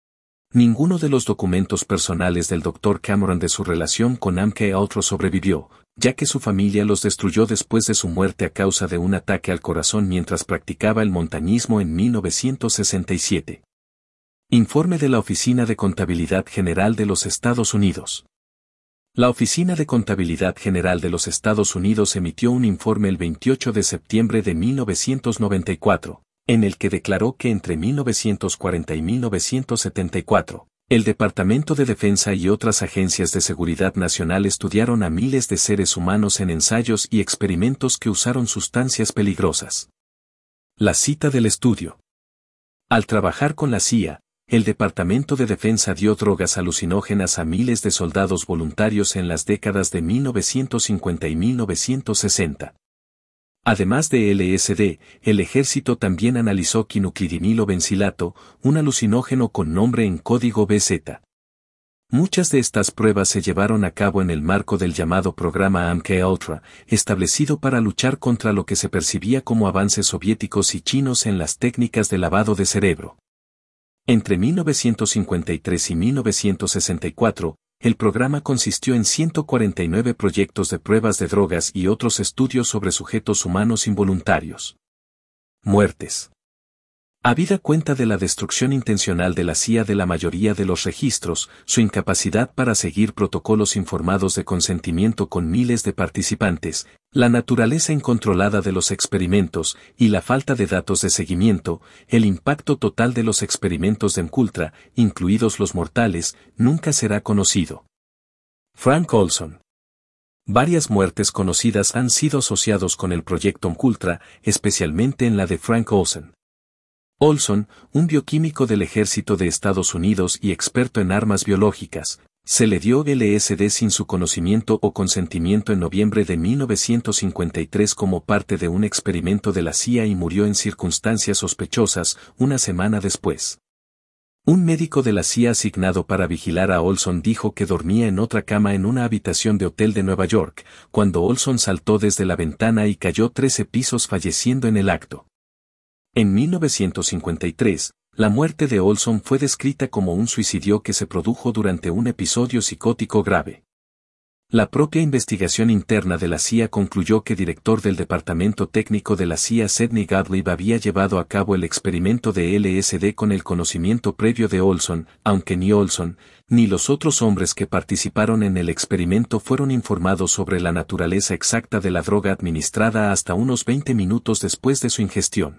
Ninguno de los documentos personales del doctor Cameron de su relación con M K Ultra sobrevivió, ya que su familia los destruyó después de su muerte a causa de un ataque al corazón mientras practicaba el montañismo en mil novecientos sesenta y siete. Informe de la Oficina de Contabilidad General de los Estados Unidos. La Oficina de Contabilidad General de los Estados Unidos emitió un informe el veintiocho de septiembre de mil novecientos noventa y cuatro, en el que declaró que entre mil novecientos cuarenta y mil novecientos setenta y cuatro, el Departamento de Defensa y otras agencias de seguridad nacional estudiaron a miles de seres humanos en ensayos y experimentos que usaron sustancias peligrosas. La cita del estudio. Al trabajar con la C I A, el Departamento de Defensa dio drogas alucinógenas a miles de soldados voluntarios en las décadas de mil novecientos cincuenta y mil novecientos sesenta. Además de L S D, el ejército también analizó quinuclidinilo bencilato, un alucinógeno con nombre en código B Z. Muchas de estas pruebas se llevaron a cabo en el marco del llamado programa M K Ultra, establecido para luchar contra lo que se percibía como avances soviéticos y chinos en las técnicas de lavado de cerebro. Entre mil novecientos cincuenta y tres y mil novecientos sesenta y cuatro, el programa consistió en ciento cuarenta y nueve proyectos de pruebas de drogas y otros estudios sobre sujetos humanos involuntarios. Muertes. Habida cuenta de la destrucción intencional de la C I A de la mayoría de los registros, su incapacidad para seguir protocolos informados de consentimiento con miles de participantes, la naturaleza incontrolada de los experimentos y la falta de datos de seguimiento, el impacto total de los experimentos de MKUltra, incluidos los mortales, nunca será conocido. Frank Olson. Varias muertes conocidas han sido asociados con el proyecto MKUltra, especialmente en la de Frank Olson. Olson, un bioquímico del ejército de Estados Unidos y experto en armas biológicas, se le dio L S D sin su conocimiento o consentimiento en noviembre de mil novecientos cincuenta y tres como parte de un experimento de la C I A y murió en circunstancias sospechosas una semana después. Un médico de la C I A asignado para vigilar a Olson dijo que dormía en otra cama en una habitación de hotel de Nueva York, cuando Olson saltó desde la ventana y cayó trece pisos falleciendo en el acto. En mil novecientos cincuenta y tres, la muerte de Olson fue descrita como un suicidio que se produjo durante un episodio psicótico grave. La propia investigación interna de la C I A concluyó que el director del departamento técnico de la C I A Sidney Gottlieb había llevado a cabo el experimento de L S D con el conocimiento previo de Olson, aunque ni Olson, ni los otros hombres que participaron en el experimento fueron informados sobre la naturaleza exacta de la droga administrada hasta unos veinte minutos después de su ingestión.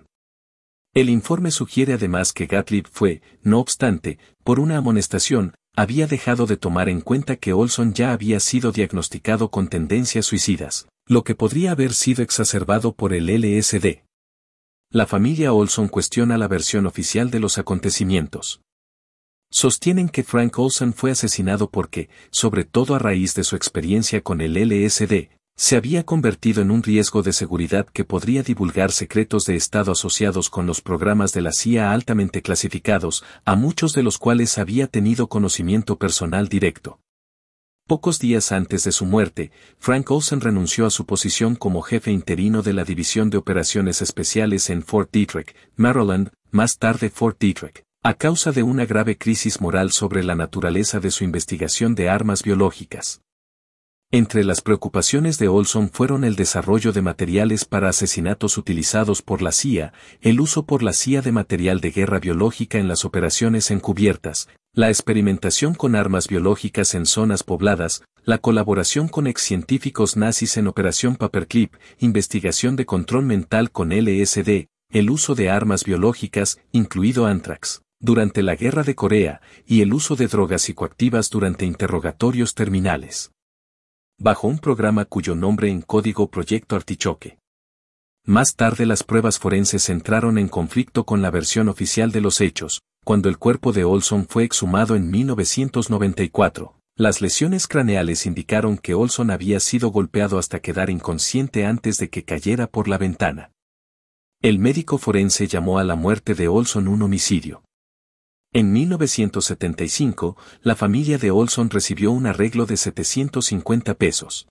El informe sugiere además que Gottlieb fue, no obstante, por una amonestación, había dejado de tomar en cuenta que Olson ya había sido diagnosticado con tendencias suicidas, lo que podría haber sido exacerbado por el L S D. La familia Olson cuestiona la versión oficial de los acontecimientos. Sostienen que Frank Olson fue asesinado porque, sobre todo a raíz de su experiencia con el L S D, se había convertido en un riesgo de seguridad que podría divulgar secretos de Estado asociados con los programas de la C I A altamente clasificados, a muchos de los cuales había tenido conocimiento personal directo. Pocos días antes de su muerte, Frank Olson renunció a su posición como jefe interino de la División de Operaciones Especiales en Fort Detrick, Maryland, más tarde Fort Detrick, a causa de una grave crisis moral sobre la naturaleza de su investigación de armas biológicas. Entre las preocupaciones de Olson fueron el desarrollo de materiales para asesinatos utilizados por la C I A, el uso por la C I A de material de guerra biológica en las operaciones encubiertas, la experimentación con armas biológicas en zonas pobladas, la colaboración con ex-científicos nazis en Operación Paperclip, investigación de control mental con L S D, el uso de armas biológicas, incluido Anthrax, durante la Guerra de Corea, y el uso de drogas psicoactivas durante interrogatorios terminales. Bajo un programa cuyo nombre en código Proyecto Artichoke. Más tarde las pruebas forenses entraron en conflicto con la versión oficial de los hechos, cuando el cuerpo de Olson fue exhumado en mil novecientos noventa y cuatro. Las lesiones craneales indicaron que Olson había sido golpeado hasta quedar inconsciente antes de que cayera por la ventana. El médico forense llamó a la muerte de Olson un homicidio. En mil novecientos setenta y cinco, la familia de Olson recibió un arreglo de setecientos cincuenta pesos.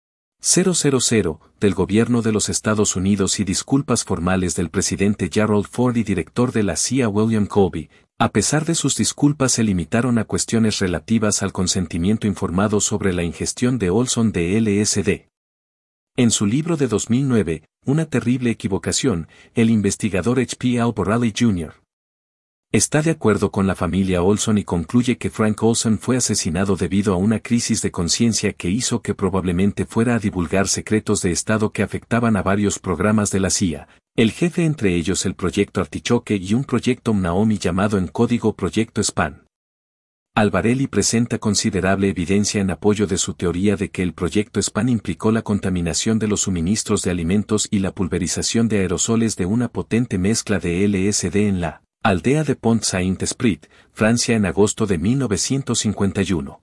cero cero cero del gobierno de los Estados Unidos y disculpas formales del presidente Gerald Ford y director de la C I A William Colby. A pesar de sus disculpas se limitaron a cuestiones relativas al consentimiento informado sobre la ingestión de Olson de L S D. En su libro de dos mil nueve, Una terrible equivocación, el investigador H P Alborelli junior está de acuerdo con la familia Olson y concluye que Frank Olson fue asesinado debido a una crisis de conciencia que hizo que probablemente fuera a divulgar secretos de Estado que afectaban a varios programas de la C I A, el jefe entre ellos el Proyecto Artichoke y un proyecto Naomi llamado en código Proyecto Span. Albarelli presenta considerable evidencia en apoyo de su teoría de que el Proyecto Span implicó la contaminación de los suministros de alimentos y la pulverización de aerosoles de una potente mezcla de L S D en la aldea de Pont-Saint-Esprit, Francia en agosto de mil novecientos cincuenta y uno.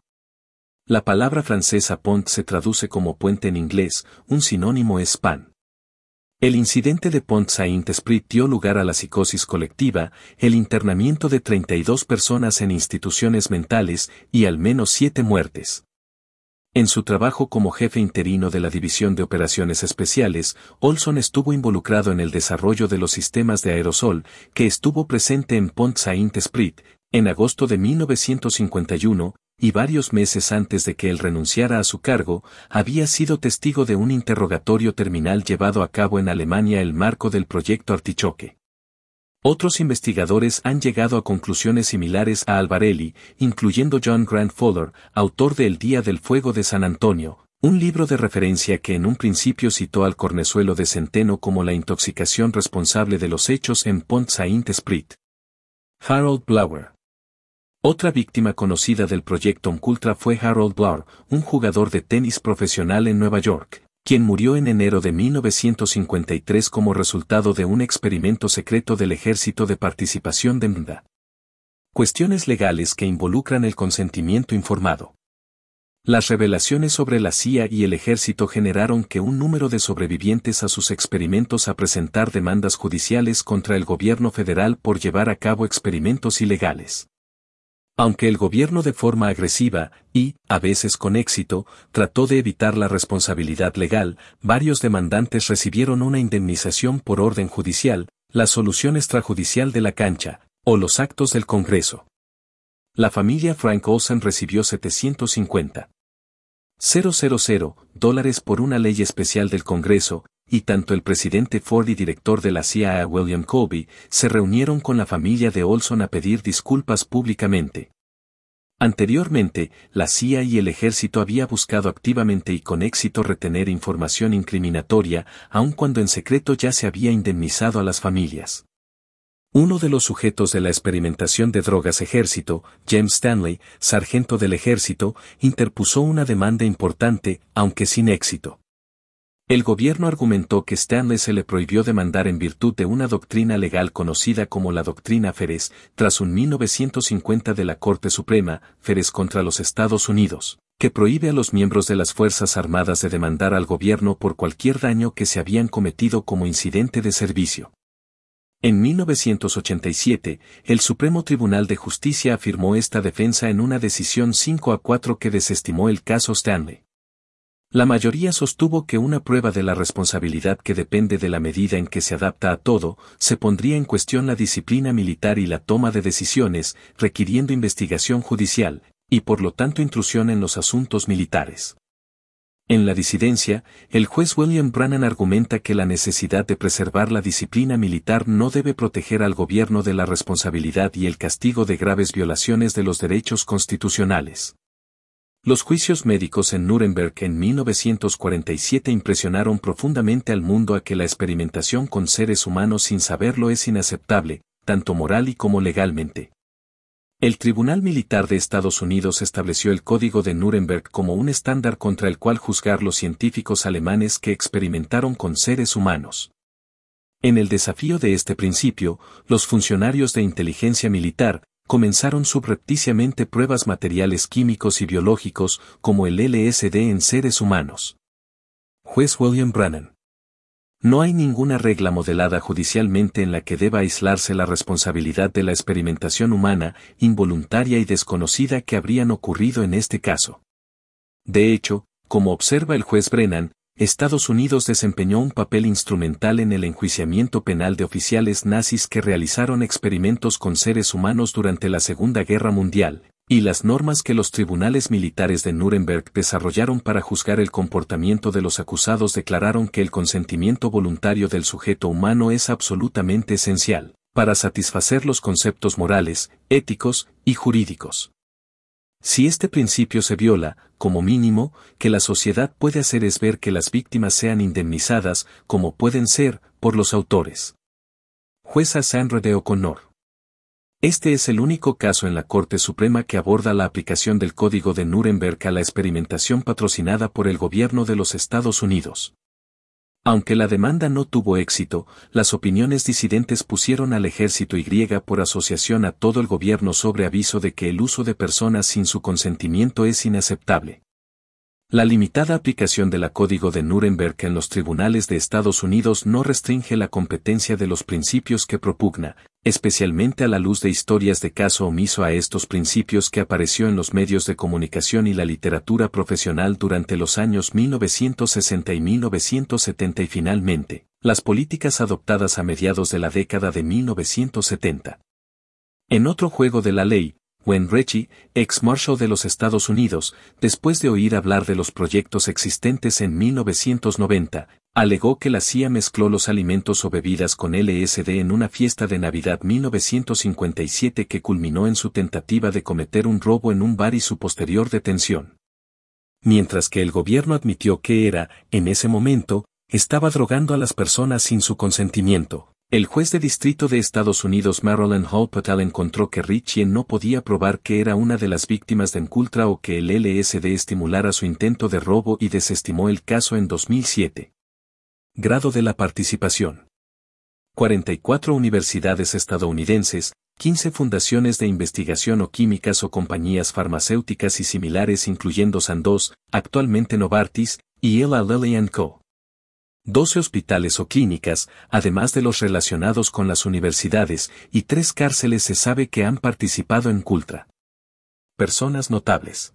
La palabra francesa pont se traduce como puente en inglés, un sinónimo es span. El incidente de Pont-Saint-Esprit dio lugar a la psicosis colectiva, el internamiento de treinta y dos personas en instituciones mentales y al menos siete muertes. En su trabajo como jefe interino de la División de Operaciones Especiales, Olson estuvo involucrado en el desarrollo de los sistemas de aerosol, que estuvo presente en Pont-Saint-Esprit. En agosto de mil novecientos cincuenta y uno, y varios meses antes de que él renunciara a su cargo, había sido testigo de un interrogatorio terminal llevado a cabo en Alemania en el marco del proyecto Artichoke. Otros investigadores han llegado a conclusiones similares a Albarelli, incluyendo John Grant Fuller, autor de El Día del Fuego de San Antonio, un libro de referencia que en un principio citó al cornezuelo de centeno como la intoxicación responsable de los hechos en Pont-Saint-Esprit. Harold Blower. Otra víctima conocida del proyecto Mkultra fue Harold Blower, un jugador de tenis profesional en Nueva York, quien murió en enero de mil novecientos cincuenta y tres como resultado de un experimento secreto del Ejército de Participación de M D A. Cuestiones legales que involucran el consentimiento informado. Las revelaciones sobre la C I A y el Ejército generaron que un número de sobrevivientes a sus experimentos a presentar demandas judiciales contra el gobierno federal por llevar a cabo experimentos ilegales. Aunque el gobierno de forma agresiva, y, a veces con éxito, trató de evitar la responsabilidad legal, varios demandantes recibieron una indemnización por orden judicial, la solución extrajudicial de la cancha, o los actos del Congreso. La familia Frank Olsen recibió setecientos cincuenta mil dólares por una ley especial del Congreso, y tanto el presidente Ford y director de la C I A William Colby se reunieron con la familia de Olson a pedir disculpas públicamente. Anteriormente, la C I A y el ejército había buscado activamente y con éxito retener información incriminatoria, aun cuando en secreto ya se había indemnizado a las familias. Uno de los sujetos de la experimentación de drogas ejército, James Stanley, sargento del ejército, interpuso una demanda importante, aunque sin éxito. El gobierno argumentó que Stanley se le prohibió demandar en virtud de una doctrina legal conocida como la doctrina Ferez, tras un mil novecientos cincuenta de la Corte Suprema, Ferez contra los Estados Unidos, que prohíbe a los miembros de las Fuerzas Armadas de demandar al gobierno por cualquier daño que se habían cometido como incidente de servicio. En mil novecientos ochenta y siete, el Supremo Tribunal de Justicia afirmó esta defensa en una decisión cinco a cuatro que desestimó el caso Stanley. La mayoría sostuvo que una prueba de la responsabilidad que depende de la medida en que se adapta a todo, se pondría en cuestión la disciplina militar y la toma de decisiones, requiriendo investigación judicial, y por lo tanto intrusión en los asuntos militares. En la disidencia, el juez William Brannan argumenta que la necesidad de preservar la disciplina militar no debe proteger al gobierno de la responsabilidad y el castigo de graves violaciones de los derechos constitucionales. Los juicios médicos en Nuremberg en mil novecientos cuarenta y siete impresionaron profundamente al mundo a que la experimentación con seres humanos sin saberlo es inaceptable, tanto moral y como legalmente. El Tribunal Militar de Estados Unidos estableció el Código de Nuremberg como un estándar contra el cual juzgar los científicos alemanes que experimentaron con seres humanos. En el desafío de este principio, los funcionarios de inteligencia militar comenzaron subrepticiamente pruebas materiales químicos y biológicos como el L S D en seres humanos. Juez William Brannan. No hay ninguna regla modelada judicialmente en la que deba aislarse la responsabilidad de la experimentación humana, involuntaria y desconocida que habrían ocurrido en este caso. De hecho, como observa el juez Brennan, Estados Unidos desempeñó un papel instrumental en el enjuiciamiento penal de oficiales nazis que realizaron experimentos con seres humanos durante la Segunda Guerra Mundial, y las normas que los tribunales militares de Nuremberg desarrollaron para juzgar el comportamiento de los acusados declararon que el consentimiento voluntario del sujeto humano es absolutamente esencial, para satisfacer los conceptos morales, éticos y jurídicos. Si este principio se viola, como mínimo, que la sociedad puede hacer es ver que las víctimas sean indemnizadas, como pueden ser, por los autores. Jueza Sandra de O'Connor. Este es el único caso en la Corte Suprema que aborda la aplicación del Código de Nuremberg a la experimentación patrocinada por el gobierno de los Estados Unidos. Aunque la demanda no tuvo éxito, las opiniones disidentes pusieron al ejército y por asociación a todo el gobierno sobre aviso de que el uso de personas sin su consentimiento es inaceptable. La limitada aplicación del Código de Nuremberg en los tribunales de Estados Unidos no restringe la competencia de los principios que propugna, especialmente a la luz de historias de caso omiso a estos principios que apareció en los medios de comunicación y la literatura profesional durante los años mil novecientos sesenta y mil novecientos setenta y finalmente, las políticas adoptadas a mediados de la década de mil novecientos setenta. En otro juego de la ley, Wayne Ritchie, ex Marshal de los Estados Unidos, después de oír hablar de los proyectos existentes en mil novecientos noventa, alegó que la C I A mezcló los alimentos o bebidas con L S D en una fiesta de Navidad mil novecientos cincuenta y siete que culminó en su tentativa de cometer un robo en un bar y su posterior detención. Mientras que el gobierno admitió que era, en ese momento, estaba drogando a las personas sin su consentimiento. El juez de distrito de Estados Unidos Marilyn Hall Patel encontró que Ritchie no podía probar que era una de las víctimas de MKUltra o que el L S D estimulara su intento de robo y desestimó el caso en dos mil siete. Grado de la participación. cuarenta y cuatro universidades estadounidenses, quince fundaciones de investigación o químicas o compañías farmacéuticas y similares incluyendo Sandoz, actualmente Novartis, y Eli Lilly and Co. doce hospitales o clínicas, además de los relacionados con las universidades, y tres cárceles se sabe que han participado en MKUltra. Personas notables.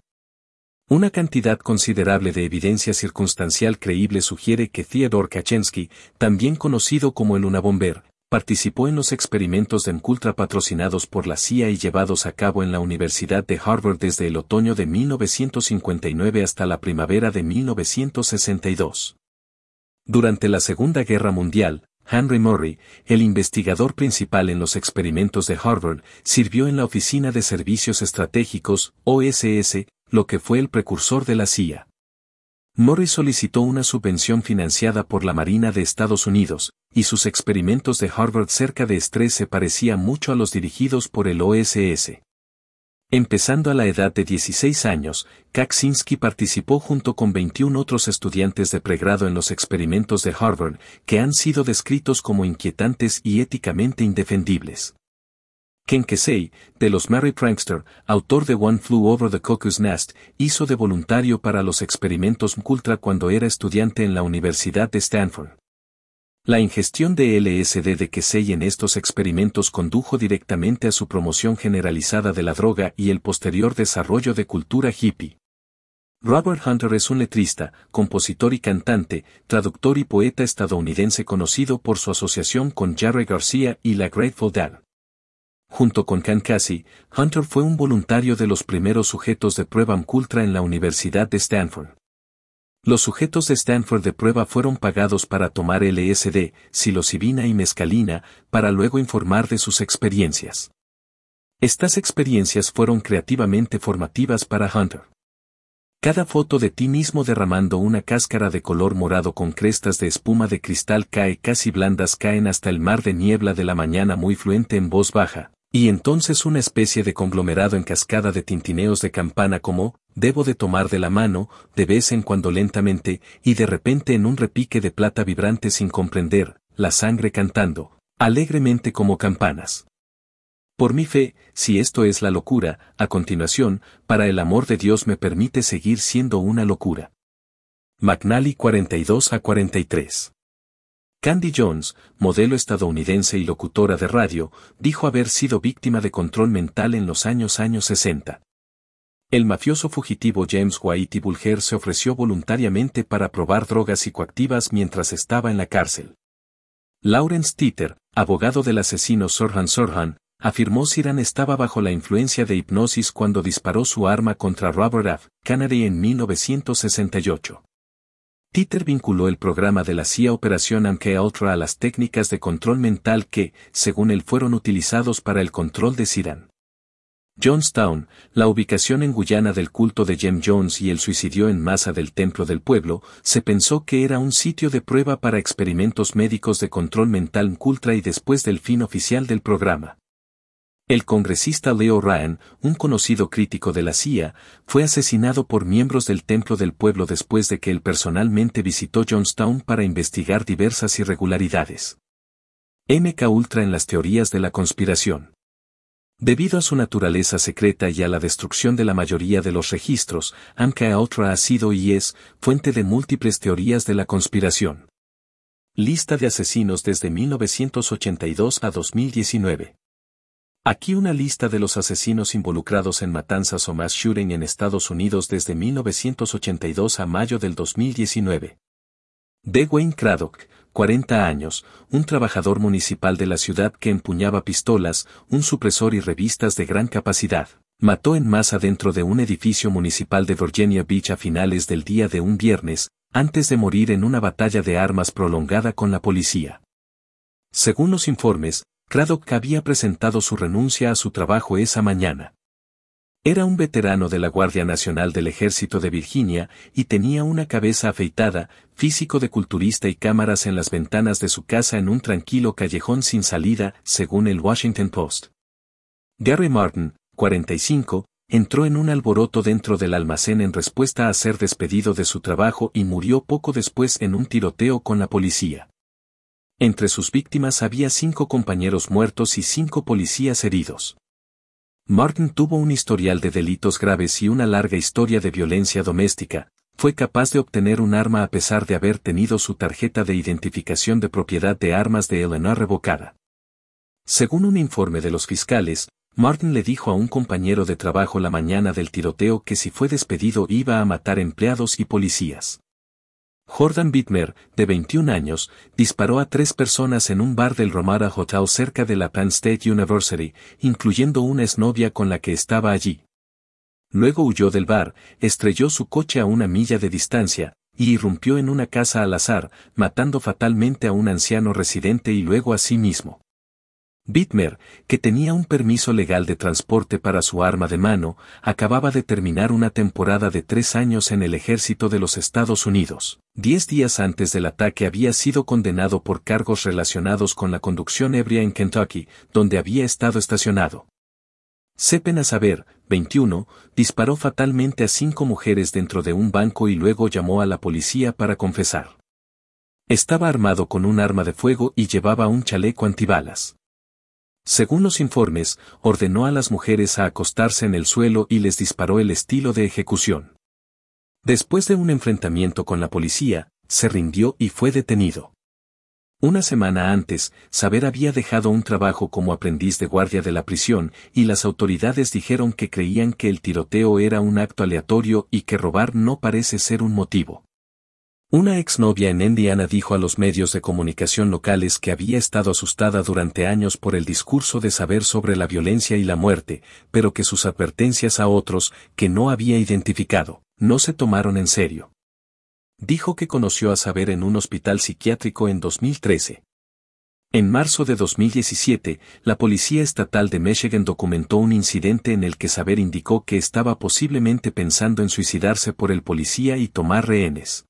Una cantidad considerable de evidencia circunstancial creíble sugiere que Theodore Kaczynski, también conocido como el Unabomber, participó en los experimentos de MKUltra patrocinados por la C I A y llevados a cabo en la Universidad de Harvard desde el otoño de mil novecientos cincuenta y nueve hasta la primavera de mil novecientos sesenta y dos. Durante la Segunda Guerra Mundial, Henry Murray, el investigador principal en los experimentos de Harvard, sirvió en la Oficina de Servicios Estratégicos, O S S, lo que fue el precursor de la C I A. Murray solicitó una subvención financiada por la Marina de Estados Unidos, y sus experimentos de Harvard cerca de estrés se parecían mucho a los dirigidos por el O S S. Empezando a la edad de dieciséis años, Kaczynski participó junto con veintiún otros estudiantes de pregrado en los experimentos de Harvard, que han sido descritos como inquietantes y éticamente indefendibles. Ken Kesey, de los Merry Prankster, autor de One Flew Over the Cuckoo's Nest, hizo de voluntario para los experimentos MKUltra cuando era estudiante en la Universidad de Stanford. La ingestión de L S D de Kesey en estos experimentos condujo directamente a su promoción generalizada de la droga y el posterior desarrollo de cultura hippie. Robert Hunter es un letrista, compositor y cantante, traductor y poeta estadounidense conocido por su asociación con Jerry García y la Grateful Dead. Junto con Ken Casey, Hunter fue un voluntario de los primeros sujetos de prueba MKUltra en la Universidad de Stanford. Los sujetos de Stanford de prueba fueron pagados para tomar L S D, psilocibina y mescalina, para luego informar de sus experiencias. Estas experiencias fueron creativamente formativas para Hunter. Cada foto de ti mismo derramando una cáscara de color morado con crestas de espuma de cristal cae casi blandas caen hasta el mar de niebla de la mañana muy fluente en voz baja, y entonces una especie de conglomerado en cascada de tintineos de campana como, debo de tomar de la mano, de vez en cuando lentamente, y de repente en un repique de plata vibrante sin comprender, la sangre cantando, alegremente como campanas. Por mi fe, si esto es la locura, a continuación, para el amor de Dios me permite seguir siendo una locura. McNally cuarenta y dos a cuarenta y tres. Candy Jones, modelo estadounidense y locutora de radio, dijo haber sido víctima de control mental en los años años sesenta. El mafioso fugitivo James Whitey Bulger se ofreció voluntariamente para probar drogas psicoactivas mientras estaba en la cárcel. Lawrence Titter, abogado del asesino Sirhan Sirhan, afirmó Sirhan estaba bajo la influencia de hipnosis cuando disparó su arma contra Robert F. Kennedy en mil novecientos sesenta y ocho. Titter vinculó el programa de la C I A Operación MKUltra a las técnicas de control mental que, según él, fueron utilizados para el control de Sirhan. Jonestown, la ubicación en Guyana del culto de Jim Jones y el suicidio en masa del Templo del Pueblo, se pensó que era un sitio de prueba para experimentos médicos de control mental MKUltra y después del fin oficial del programa. El congresista Leo Ryan, un conocido crítico de la C I A, fue asesinado por miembros del Templo del Pueblo después de que él personalmente visitó Jonestown para investigar diversas irregularidades. MKUltra en las teorías de la conspiración. Debido a su naturaleza secreta y a la destrucción de la mayoría de los registros, MKUltra ha sido y es fuente de múltiples teorías de la conspiración. Lista de asesinos desde mil novecientos ochenta y dos a dos mil diecinueve. Aquí una lista de los asesinos involucrados en matanzas o mass shooting en Estados Unidos desde mil novecientos ochenta y dos a mayo del dos mil diecinueve. D. Wayne Craddock, cuarenta años, un trabajador municipal de la ciudad que empuñaba pistolas, un supresor y revistas de gran capacidad. Mató en masa dentro de un edificio municipal de Virginia Beach a finales del día de un viernes, antes de morir en una batalla de armas prolongada con la policía. Según los informes, Craddock había presentado su renuncia a su trabajo esa mañana. Era un veterano de la Guardia Nacional del Ejército de Virginia y tenía una cabeza afeitada, físico de culturista y cámaras en las ventanas de su casa en un tranquilo callejón sin salida, según el Washington Post. Gary Martin, cuarenta y cinco, entró en un alboroto dentro del almacén en respuesta a ser despedido de su trabajo y murió poco después en un tiroteo con la policía. Entre sus víctimas había cinco compañeros muertos y cinco policías heridos. Martin tuvo un historial de delitos graves y una larga historia de violencia doméstica. Fue capaz de obtener un arma a pesar de haber tenido su tarjeta de identificación de propiedad de armas de Illinois revocada. Según un informe de los fiscales, Martin le dijo a un compañero de trabajo la mañana del tiroteo que si fue despedido iba a matar empleados y policías. Jordan Bittmer, de veintiún años, disparó a tres personas en un bar del Ramada Hotel cerca de la Penn State University, incluyendo una exnovia con la que estaba allí. Luego huyó del bar, estrelló su coche a una milla de distancia, y irrumpió en una casa al azar, matando fatalmente a un anciano residente y luego a sí mismo. Bittmer, que tenía un permiso legal de transporte para su arma de mano, acababa de terminar una temporada de tres años en el ejército de los Estados Unidos. Diez días antes del ataque había sido condenado por cargos relacionados con la conducción ebria en Kentucky, donde había estado estacionado. Sepen a saber, veintiuno, disparó fatalmente a cinco mujeres dentro de un banco y luego llamó a la policía para confesar. Estaba armado con un arma de fuego y llevaba un chaleco antibalas. Según los informes, ordenó a las mujeres a acostarse en el suelo y les disparó el estilo de ejecución. Después de un enfrentamiento con la policía, se rindió y fue detenido. Una semana antes, Saber había dejado un trabajo como aprendiz de guardia de la prisión y las autoridades dijeron que creían que el tiroteo era un acto aleatorio y que robar no parece ser un motivo. Una exnovia en Indiana dijo a los medios de comunicación locales que había estado asustada durante años por el discurso de Saber sobre la violencia y la muerte, pero que sus advertencias a otros, que no había identificado, no se tomaron en serio. Dijo que conoció a Saber en un hospital psiquiátrico en dos mil trece. En marzo de dos mil diecisiete, la Policía Estatal de Michigan documentó un incidente en el que Saber indicó que estaba posiblemente pensando en suicidarse por el policía y tomar rehenes.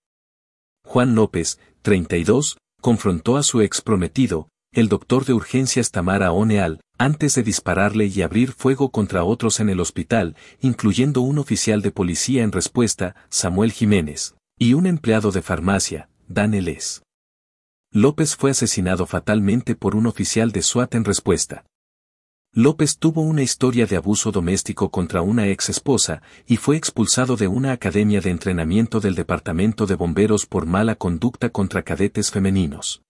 Juan López, treinta y dos, confrontó a su ex prometido, el doctor de urgencias Tamara Oneal, antes de dispararle y abrir fuego contra otros en el hospital, incluyendo un oficial de policía en respuesta, Samuel Jiménez, y un empleado de farmacia, Dan Eles. López fue asesinado fatalmente por un oficial de SWAT en respuesta. López tuvo una historia de abuso doméstico contra una ex esposa y fue expulsado de una academia de entrenamiento del Departamento de Bomberos por mala conducta contra cadetes femeninos.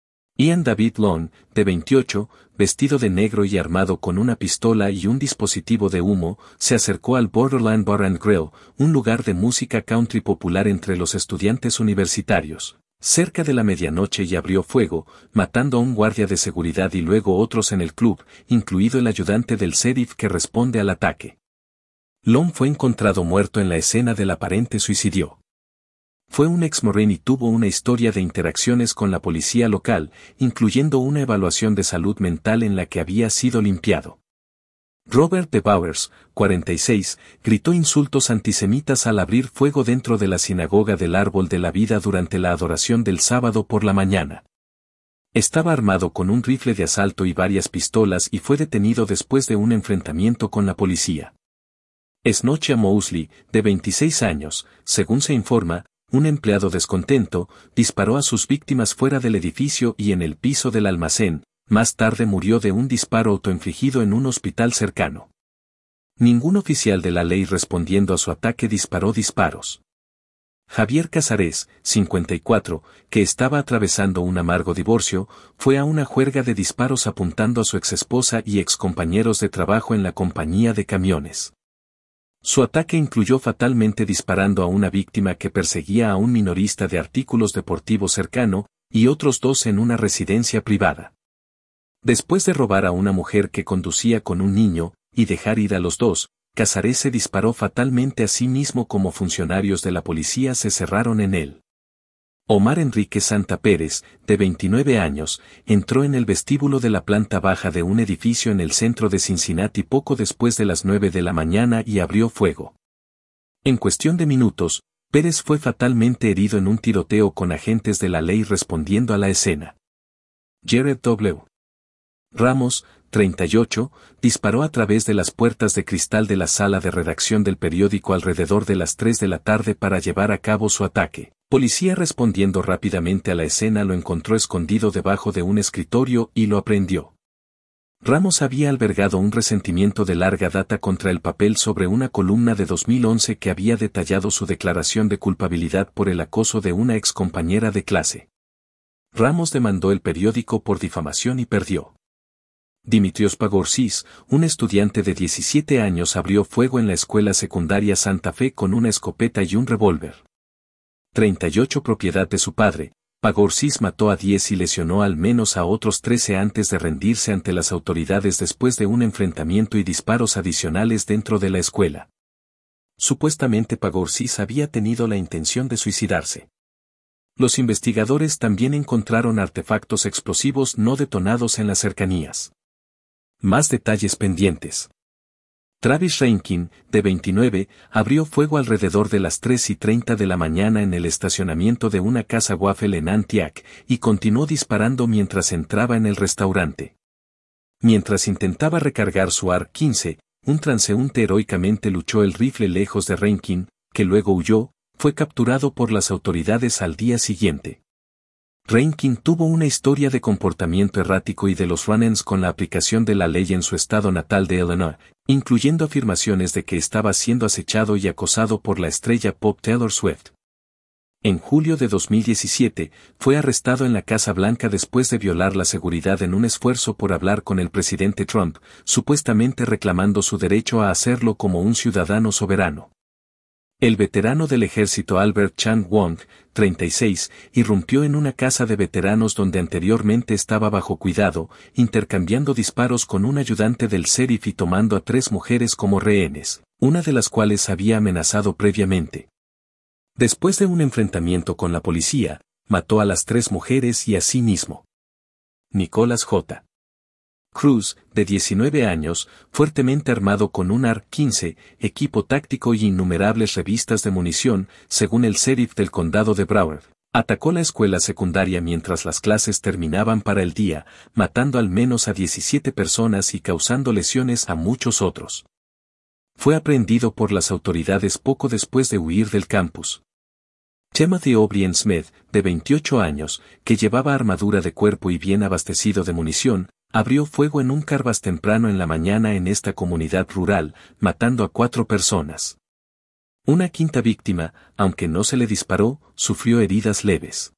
Ian David Long, de veintiocho, vestido de negro y armado con una pistola y un dispositivo de humo, se acercó al Borderland Bar and Grill, un lugar de música country popular entre los estudiantes universitarios, cerca de la medianoche y abrió fuego, matando a un guardia de seguridad y luego otros en el club, incluido el ayudante del sheriff que responde al ataque. Long fue encontrado muerto en la escena del aparente suicidio. Fue un ex-marine y tuvo una historia de interacciones con la policía local, incluyendo una evaluación de salud mental en la que había sido limpiado. Robert de Bowers, cuarenta y seis, gritó insultos antisemitas al abrir fuego dentro de la sinagoga del Árbol de la Vida durante la adoración del sábado por la mañana. Estaba armado con un rifle de asalto y varias pistolas y fue detenido después de un enfrentamiento con la policía. Snotcha Mosley, de veintiséis años, según se informa, un empleado descontento, disparó a sus víctimas fuera del edificio y en el piso del almacén. Más tarde murió de un disparo autoinfligido en un hospital cercano. Ningún oficial de la ley respondiendo a su ataque disparó disparos. Javier Casares, cincuenta y cuatro, que estaba atravesando un amargo divorcio, fue a una juerga de disparos apuntando a su exesposa y excompañeros de trabajo en la compañía de camiones. Su ataque incluyó fatalmente disparando a una víctima que perseguía a un minorista de artículos deportivos cercano, y otros dos en una residencia privada. Después de robar a una mujer que conducía con un niño, y dejar ir a los dos, Cazares se disparó fatalmente a sí mismo como funcionarios de la policía se cerraron en él. Omar Enrique Santa Pérez, de veintinueve años, entró en el vestíbulo de la planta baja de un edificio en el centro de Cincinnati poco después de las nueve de la mañana y abrió fuego. En cuestión de minutos, Pérez fue fatalmente herido en un tiroteo con agentes de la ley respondiendo a la escena. Jared W. Ramos, treinta y ocho, disparó a través de las puertas de cristal de la sala de redacción del periódico alrededor de las tres de la tarde para llevar a cabo su ataque. Policía respondiendo rápidamente a la escena lo encontró escondido debajo de un escritorio y lo aprehendió. Ramos había albergado un resentimiento de larga data contra el papel sobre una columna de dos mil once que había detallado su declaración de culpabilidad por el acoso de una excompañera de clase. Ramos demandó el periódico por difamación y perdió. Dimitrios Pagorsis, un estudiante de diecisiete años, abrió fuego en la escuela secundaria Santa Fe con una escopeta y un revólver. treinta y ocho propiedad de su padre, Pagorsis mató a diez y lesionó al menos a otros trece antes de rendirse ante las autoridades después de un enfrentamiento y disparos adicionales dentro de la escuela. Supuestamente Pagorsis había tenido la intención de suicidarse. Los investigadores también encontraron artefactos explosivos no detonados en las cercanías. Más detalles pendientes. Travis Reinking, de veintinueve, abrió fuego alrededor de las tres y treinta de la mañana en el estacionamiento de una casa Waffle en Antioch, y continuó disparando mientras entraba en el restaurante. Mientras intentaba recargar su A R quince, un transeúnte heroicamente luchó el rifle lejos de Reinking, que luego huyó, fue capturado por las autoridades al día siguiente. Reinking tuvo una historia de comportamiento errático y de los run-ins con la aplicación de la ley en su estado natal de Illinois, incluyendo afirmaciones de que estaba siendo acechado y acosado por la estrella pop Taylor Swift. En julio de dos mil diecisiete, fue arrestado en la Casa Blanca después de violar la seguridad en un esfuerzo por hablar con el presidente Trump, supuestamente reclamando su derecho a hacerlo como un ciudadano soberano. El veterano del ejército Albert Chan Wong, treinta y seis, irrumpió en una casa de veteranos donde anteriormente estaba bajo cuidado, intercambiando disparos con un ayudante del sheriff y tomando a tres mujeres como rehenes, una de las cuales había amenazado previamente. Después de un enfrentamiento con la policía, mató a las tres mujeres y a sí mismo. Nicholas J. Cruz, de diecinueve años, fuertemente armado con un A R quince, equipo táctico y innumerables revistas de munición, según el sheriff del condado de Broward, atacó la escuela secundaria mientras las clases terminaban para el día, matando al menos a diecisiete personas y causando lesiones a muchos otros. Fue aprehendido por las autoridades poco después de huir del campus. Timothy O'Brien Smith, de veintiocho años, que llevaba armadura de cuerpo y bien abastecido de munición, abrió fuego en un Carvas temprano en la mañana en esta comunidad rural, matando a cuatro personas. Una quinta víctima, aunque no se le disparó, sufrió heridas leves.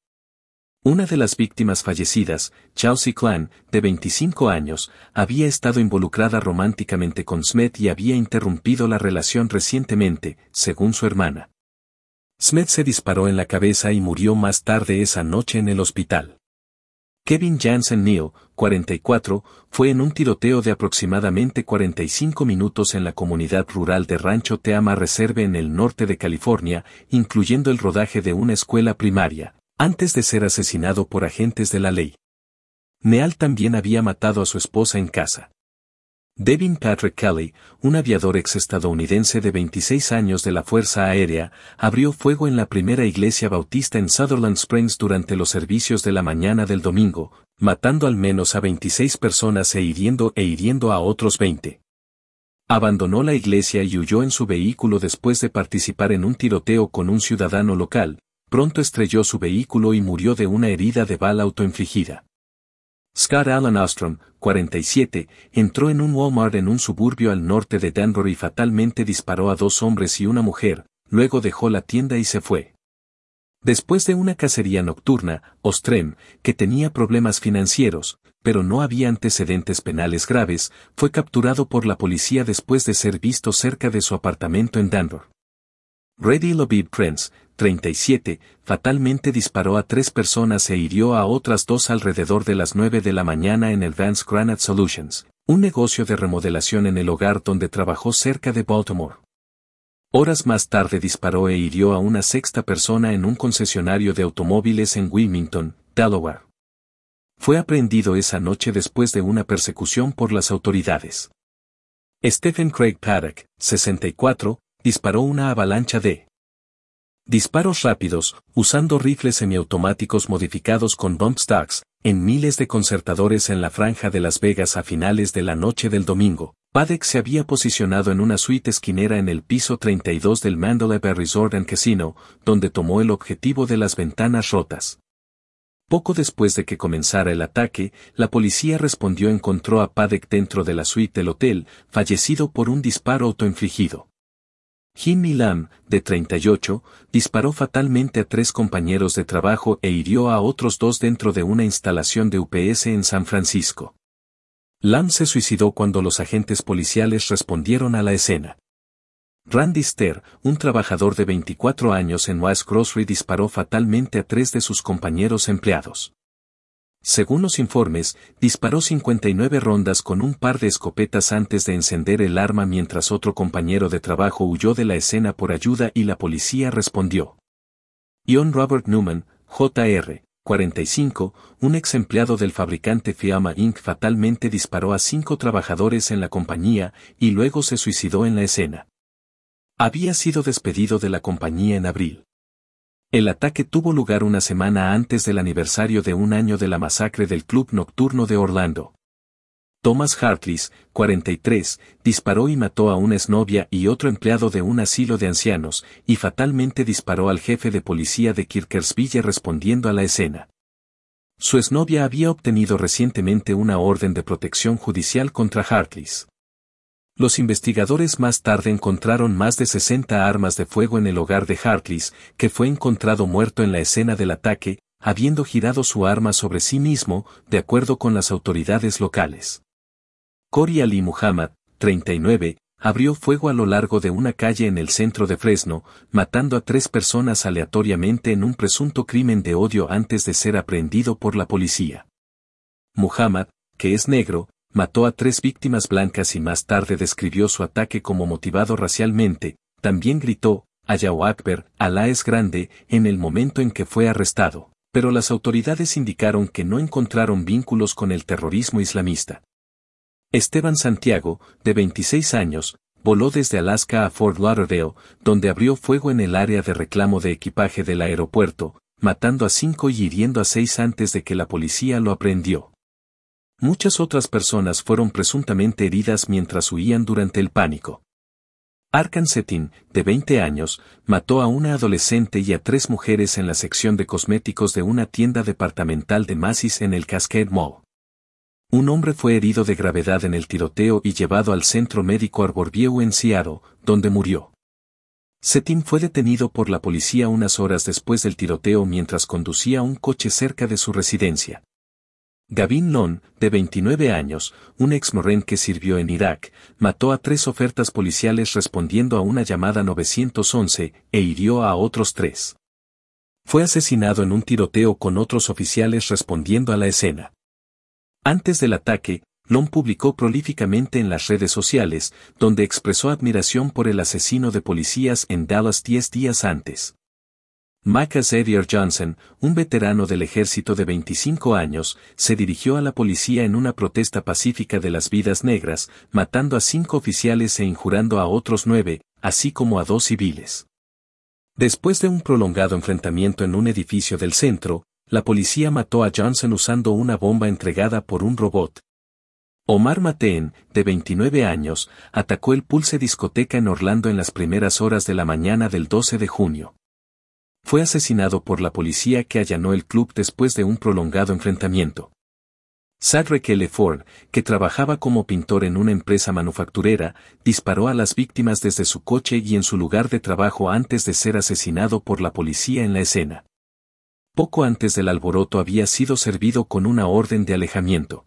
Una de las víctimas fallecidas, Chelsea Clan, de veinticinco años, había estado involucrada románticamente con Smith y había interrumpido la relación recientemente, según su hermana. Smith se disparó en la cabeza y murió más tarde esa noche en el hospital. Kevin Jansen Neal, cuarenta y cuatro, fue en un tiroteo de aproximadamente cuarenta y cinco minutos en la comunidad rural de Rancho Teama Reserve en el norte de California, incluyendo el rodaje de una escuela primaria, antes de ser asesinado por agentes de la ley. Neal también había matado a su esposa en casa. Devin Patrick Kelly, un aviador ex-estadounidense de veintiséis años de la Fuerza Aérea, abrió fuego en la primera iglesia bautista en Sutherland Springs durante los servicios de la mañana del domingo, matando al menos a veintiséis personas e hiriendo e hiriendo a otros veinte. Abandonó la iglesia y huyó en su vehículo después de participar en un tiroteo con un ciudadano local. Pronto estrelló su vehículo y murió de una herida de bala autoinfligida. Scott Allen Ostrom, cuarenta y siete, entró en un Walmart en un suburbio al norte de Denver y fatalmente disparó a dos hombres y una mujer, luego dejó la tienda y se fue. Después de una cacería nocturna, Ostrom, que tenía problemas financieros, pero no había antecedentes penales graves, fue capturado por la policía después de ser visto cerca de su apartamento en Denver. Reddy Lobib Prince, treinta y siete, fatalmente disparó a tres personas e hirió a otras dos alrededor de las nueve de la mañana en el Vance Granite Solutions, un negocio de remodelación en el hogar donde trabajó cerca de Baltimore. Horas más tarde disparó e hirió a una sexta persona en un concesionario de automóviles en Wilmington, Delaware. Fue aprehendido esa noche después de una persecución por las autoridades. Stephen Craig Paddock, sesenta y cuatro, disparó una avalancha de disparos rápidos, usando rifles semiautomáticos modificados con bump stocks, en miles de concertadores en la franja de Las Vegas a finales de la noche del domingo. Paddock se había posicionado en una suite esquinera en el piso treinta y dos del Mandalay Bay Resort and Casino, donde tomó el objetivo de las ventanas rotas. Poco después de que comenzara el ataque, la policía respondió y encontró a Paddock dentro de la suite del hotel, fallecido por un disparo autoinfligido. Jimmy Lamb, de treinta y ocho, disparó fatalmente a tres compañeros de trabajo e hirió a otros dos dentro de una instalación de U P S en San Francisco. Lamb se suicidó cuando los agentes policiales respondieron a la escena. Randy Ster, un trabajador de veinticuatro años en West Grocery, disparó fatalmente a tres de sus compañeros empleados. Según los informes, disparó cincuenta y nueve rondas con un par de escopetas antes de encender el arma mientras otro compañero de trabajo huyó de la escena por ayuda y la policía respondió. John Robert Newman, J R, cuarenta y cinco, un ex empleado del fabricante Fiamma incorporated, fatalmente disparó a cinco trabajadores en la compañía y luego se suicidó en la escena. Había sido despedido de la compañía en abril. El ataque tuvo lugar una semana antes del aniversario de un año de la masacre del club nocturno de Orlando. Thomas Harkless, cuarenta y tres, disparó y mató a una exnovia y otro empleado de un asilo de ancianos, y fatalmente disparó al jefe de policía de Kirkersville respondiendo a la escena. Su exnovia había obtenido recientemente una orden de protección judicial contra Harkless. Los investigadores más tarde encontraron más de sesenta armas de fuego en el hogar de Harkless, que fue encontrado muerto en la escena del ataque, habiendo girado su arma sobre sí mismo, de acuerdo con las autoridades locales. Corey Ali Muhammad, treinta y nueve, abrió fuego a lo largo de una calle en el centro de Fresno, matando a tres personas aleatoriamente en un presunto crimen de odio antes de ser aprehendido por la policía. Muhammad, que es negro, mató a tres víctimas blancas y más tarde describió su ataque como motivado racialmente. También gritó, Allahu Akbar, Alá es grande, en el momento en que fue arrestado, pero las autoridades indicaron que no encontraron vínculos con el terrorismo islamista. Esteban Santiago, de veintiséis años, voló desde Alaska a Fort Lauderdale, donde abrió fuego en el área de reclamo de equipaje del aeropuerto, matando a cinco y hiriendo a seis antes de que la policía lo aprehendió. Muchas otras personas fueron presuntamente heridas mientras huían durante el pánico. Arkan Setin, de veinte años, mató a una adolescente y a tres mujeres en la sección de cosméticos de una tienda departamental de Macy's en el Cascade Mall. Un hombre fue herido de gravedad en el tiroteo y llevado al centro médico Arborview en Seattle, donde murió. Setin fue detenido por la policía unas horas después del tiroteo mientras conducía un coche cerca de su residencia. Gavin Lon, de veintinueve años, un ex marine que sirvió en Irak, mató a tres ofertas policiales respondiendo a una llamada nueve once, e hirió a otros tres. Fue asesinado en un tiroteo con otros oficiales respondiendo a la escena. Antes del ataque, Lon publicó prolíficamente en las redes sociales, donde expresó admiración por el asesino de policías en Dallas diez días antes. Micah Xavier Johnson, un veterano del ejército de veinticinco años, se dirigió a la policía en una protesta pacífica de las vidas negras, matando a cinco oficiales e injurando a otros nueve, así como a dos civiles. Después de un prolongado enfrentamiento en un edificio del centro, la policía mató a Johnson usando una bomba entregada por un robot. Omar Mateen, de veintinueve años, atacó el Pulse discoteca en Orlando en las primeras horas de la mañana del doce de junio. Fue asesinado por la policía que allanó el club después de un prolongado enfrentamiento. Cedric L. Ford, que trabajaba como pintor en una empresa manufacturera, disparó a las víctimas desde su coche y en su lugar de trabajo antes de ser asesinado por la policía en la escena. Poco antes del alboroto había sido servido con una orden de alejamiento.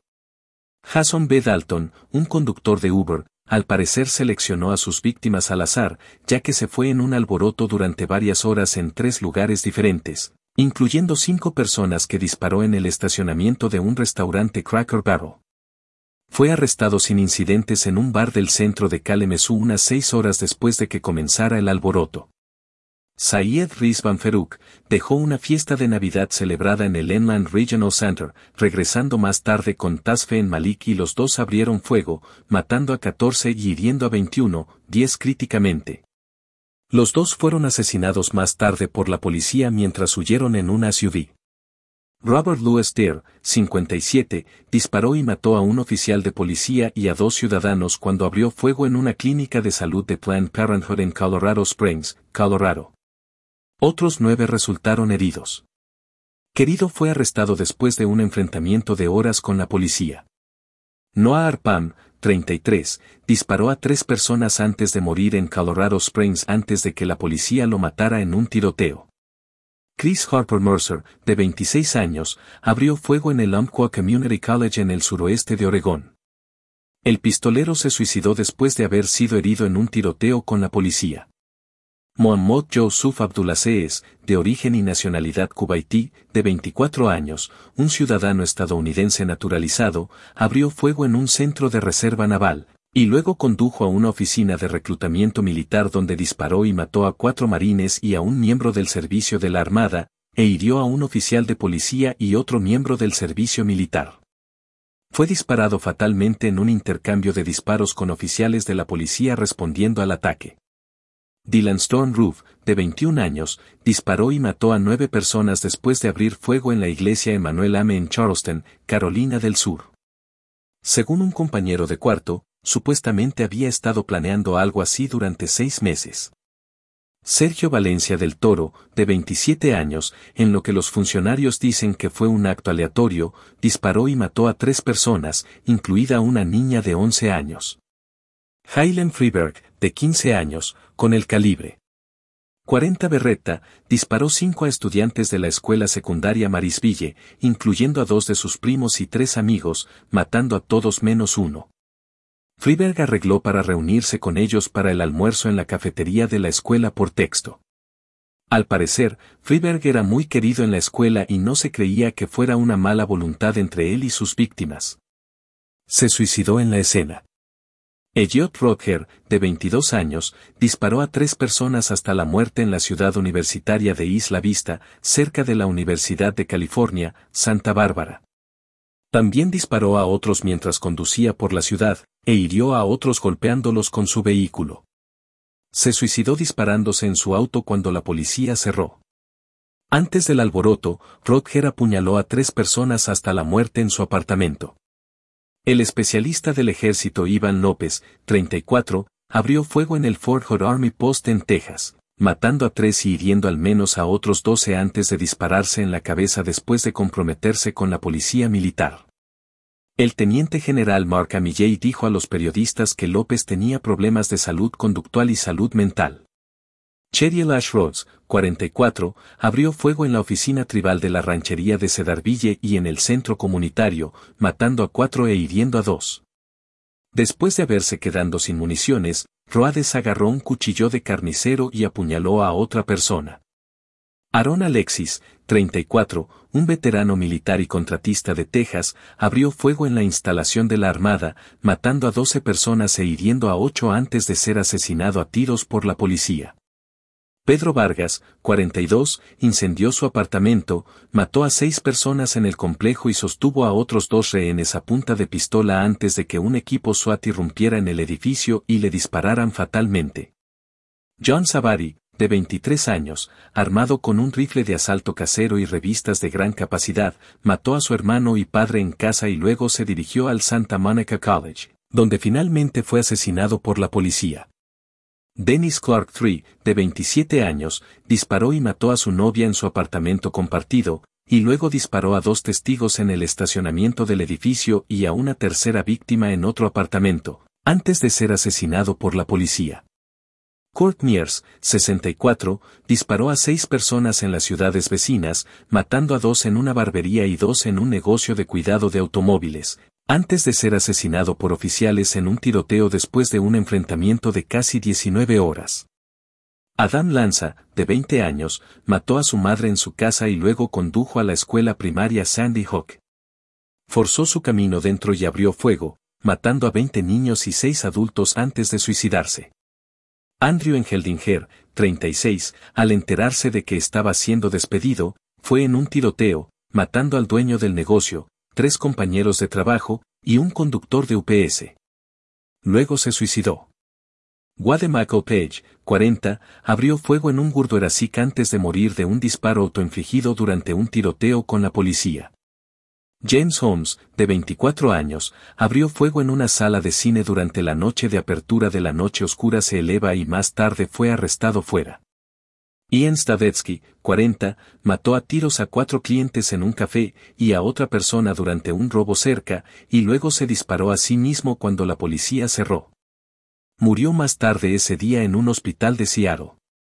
Jason B. Dalton, un conductor de Uber, al parecer seleccionó a sus víctimas al azar, ya que se fue en un alboroto durante varias horas en tres lugares diferentes, incluyendo cinco personas que disparó en el estacionamiento de un restaurante Cracker Barrel. Fue arrestado sin incidentes en un bar del centro de Kalamazoo unas seis horas después de que comenzara el alboroto. Sayed Rizvan Farouk dejó una fiesta de Navidad celebrada en el Inland Regional Center, regresando más tarde con Tasfeen Malik y los dos abrieron fuego, matando a catorce y hiriendo a veintiuno, diez críticamente. Los dos fueron asesinados más tarde por la policía mientras huyeron en un S U V. Robert Louis Deere, cincuenta y siete, disparó y mató a un oficial de policía y a dos ciudadanos cuando abrió fuego en una clínica de salud de Planned Parenthood en Colorado Springs, Colorado. Otros nueve resultaron heridos. Querido fue arrestado después de un enfrentamiento de horas con la policía. Noah Arpam, treinta y tres, disparó a tres personas antes de morir en Colorado Springs antes de que la policía lo matara en un tiroteo. Chris Harper Mercer, de veintiséis años, abrió fuego en el Umpqua Community College en el suroeste de Oregón. El pistolero se suicidó después de haber sido herido en un tiroteo con la policía. Mohammad Yousuf Abdulaziz, de origen y nacionalidad kuwaití, de veinticuatro años, un ciudadano estadounidense naturalizado, abrió fuego en un centro de reserva naval, y luego condujo a una oficina de reclutamiento militar donde disparó y mató a cuatro marines y a un miembro del servicio de la Armada, e hirió a un oficial de policía y otro miembro del servicio militar. Fue disparado fatalmente en un intercambio de disparos con oficiales de la policía respondiendo al ataque. Dylan Storm Roof, de veintiún años, disparó y mató a nueve personas después de abrir fuego en la iglesia Emmanuel Ame en Charleston, Carolina del Sur. Según un compañero de cuarto, supuestamente había estado planeando algo así durante seis meses. Sergio Valencia del Toro, de veintisiete años, en lo que los funcionarios dicen que fue un acto aleatorio, disparó y mató a tres personas, incluida una niña de once años. Haylem Freeberg, de quince años, con el calibre cuarenta Beretta, disparó cinco a estudiantes de la escuela secundaria Marisville, incluyendo a dos de sus primos y tres amigos, matando a todos menos uno. Freeberg arregló para reunirse con ellos para el almuerzo en la cafetería de la escuela por texto. Al parecer, Freeberg era muy querido en la escuela y no se creía que fuera una mala voluntad entre él y sus víctimas. Se suicidó en la escena. Elliot Rodger, de veintidós años, disparó a tres personas hasta la muerte en la ciudad universitaria de Isla Vista, cerca de la Universidad de California, Santa Bárbara. También disparó a otros mientras conducía por la ciudad, e hirió a otros golpeándolos con su vehículo. Se suicidó disparándose en su auto cuando la policía cerró. Antes del alboroto, Rodger apuñaló a tres personas hasta la muerte en su apartamento. El especialista del ejército Iván López, treinta y cuatro, abrió fuego en el Fort Hood Army Post en Texas, matando a tres y hiriendo al menos a otros doce antes de dispararse en la cabeza después de comprometerse con la policía militar. El teniente general Mark Amilley dijo a los periodistas que López tenía problemas de salud conductual y salud mental. Cheriel Ash Rhodes, cuarenta y cuatro, abrió fuego en la oficina tribal de la ranchería de Cedarville y en el centro comunitario, matando a cuatro e hiriendo a dos. Después de haberse quedado sin municiones, Rhodes agarró un cuchillo de carnicero y apuñaló a otra persona. Aaron Alexis, treinta y cuatro, un veterano militar y contratista de Texas, abrió fuego en la instalación de la Armada, matando a doce personas e hiriendo a ocho antes de ser asesinado a tiros por la policía. Pedro Vargas, cuarenta y dos, incendió su apartamento, mató a seis personas en el complejo y sostuvo a otros dos rehenes a punta de pistola antes de que un equipo SWAT irrumpiera en el edificio y le dispararan fatalmente. John Savary, de veintitrés años, armado con un rifle de asalto casero y revistas de gran capacidad, mató a su hermano y padre en casa y luego se dirigió al Santa Monica College, donde finalmente fue asesinado por la policía. Dennis Clark tercero, de veintisiete años, disparó y mató a su novia en su apartamento compartido, y luego disparó a dos testigos en el estacionamiento del edificio y a una tercera víctima en otro apartamento, antes de ser asesinado por la policía. Kurt Mears, sesenta y cuatro, disparó a seis personas en las ciudades vecinas, matando a dos en una barbería y dos en un negocio de cuidado de automóviles, antes de ser asesinado por oficiales en un tiroteo después de un enfrentamiento de casi diecinueve horas. Adam Lanza, de veinte años, mató a su madre en su casa y luego condujo a la escuela primaria Sandy Hook. Forzó su camino dentro y abrió fuego, matando a veinte niños y seis adultos antes de suicidarse. Andrew Engeldinger, treinta y seis, al enterarse de que estaba siendo despedido, fue en un tiroteo, matando al dueño del negocio, tres compañeros de trabajo, y un conductor de U P S. Luego se suicidó. Wade Michael Page, cuarenta, abrió fuego en un Gurdwara-Sikh antes de morir de un disparo autoinfligido durante un tiroteo con la policía. James Holmes, de veinticuatro años, abrió fuego en una sala de cine durante la noche de apertura de La Noche Oscura se eleva y más tarde fue arrestado fuera. Ian Stavetsky, cuarenta, mató a tiros a cuatro clientes en un café y a otra persona durante un robo cerca, y luego se disparó a sí mismo cuando la policía cerró. Murió más tarde ese día en un hospital de Seattle.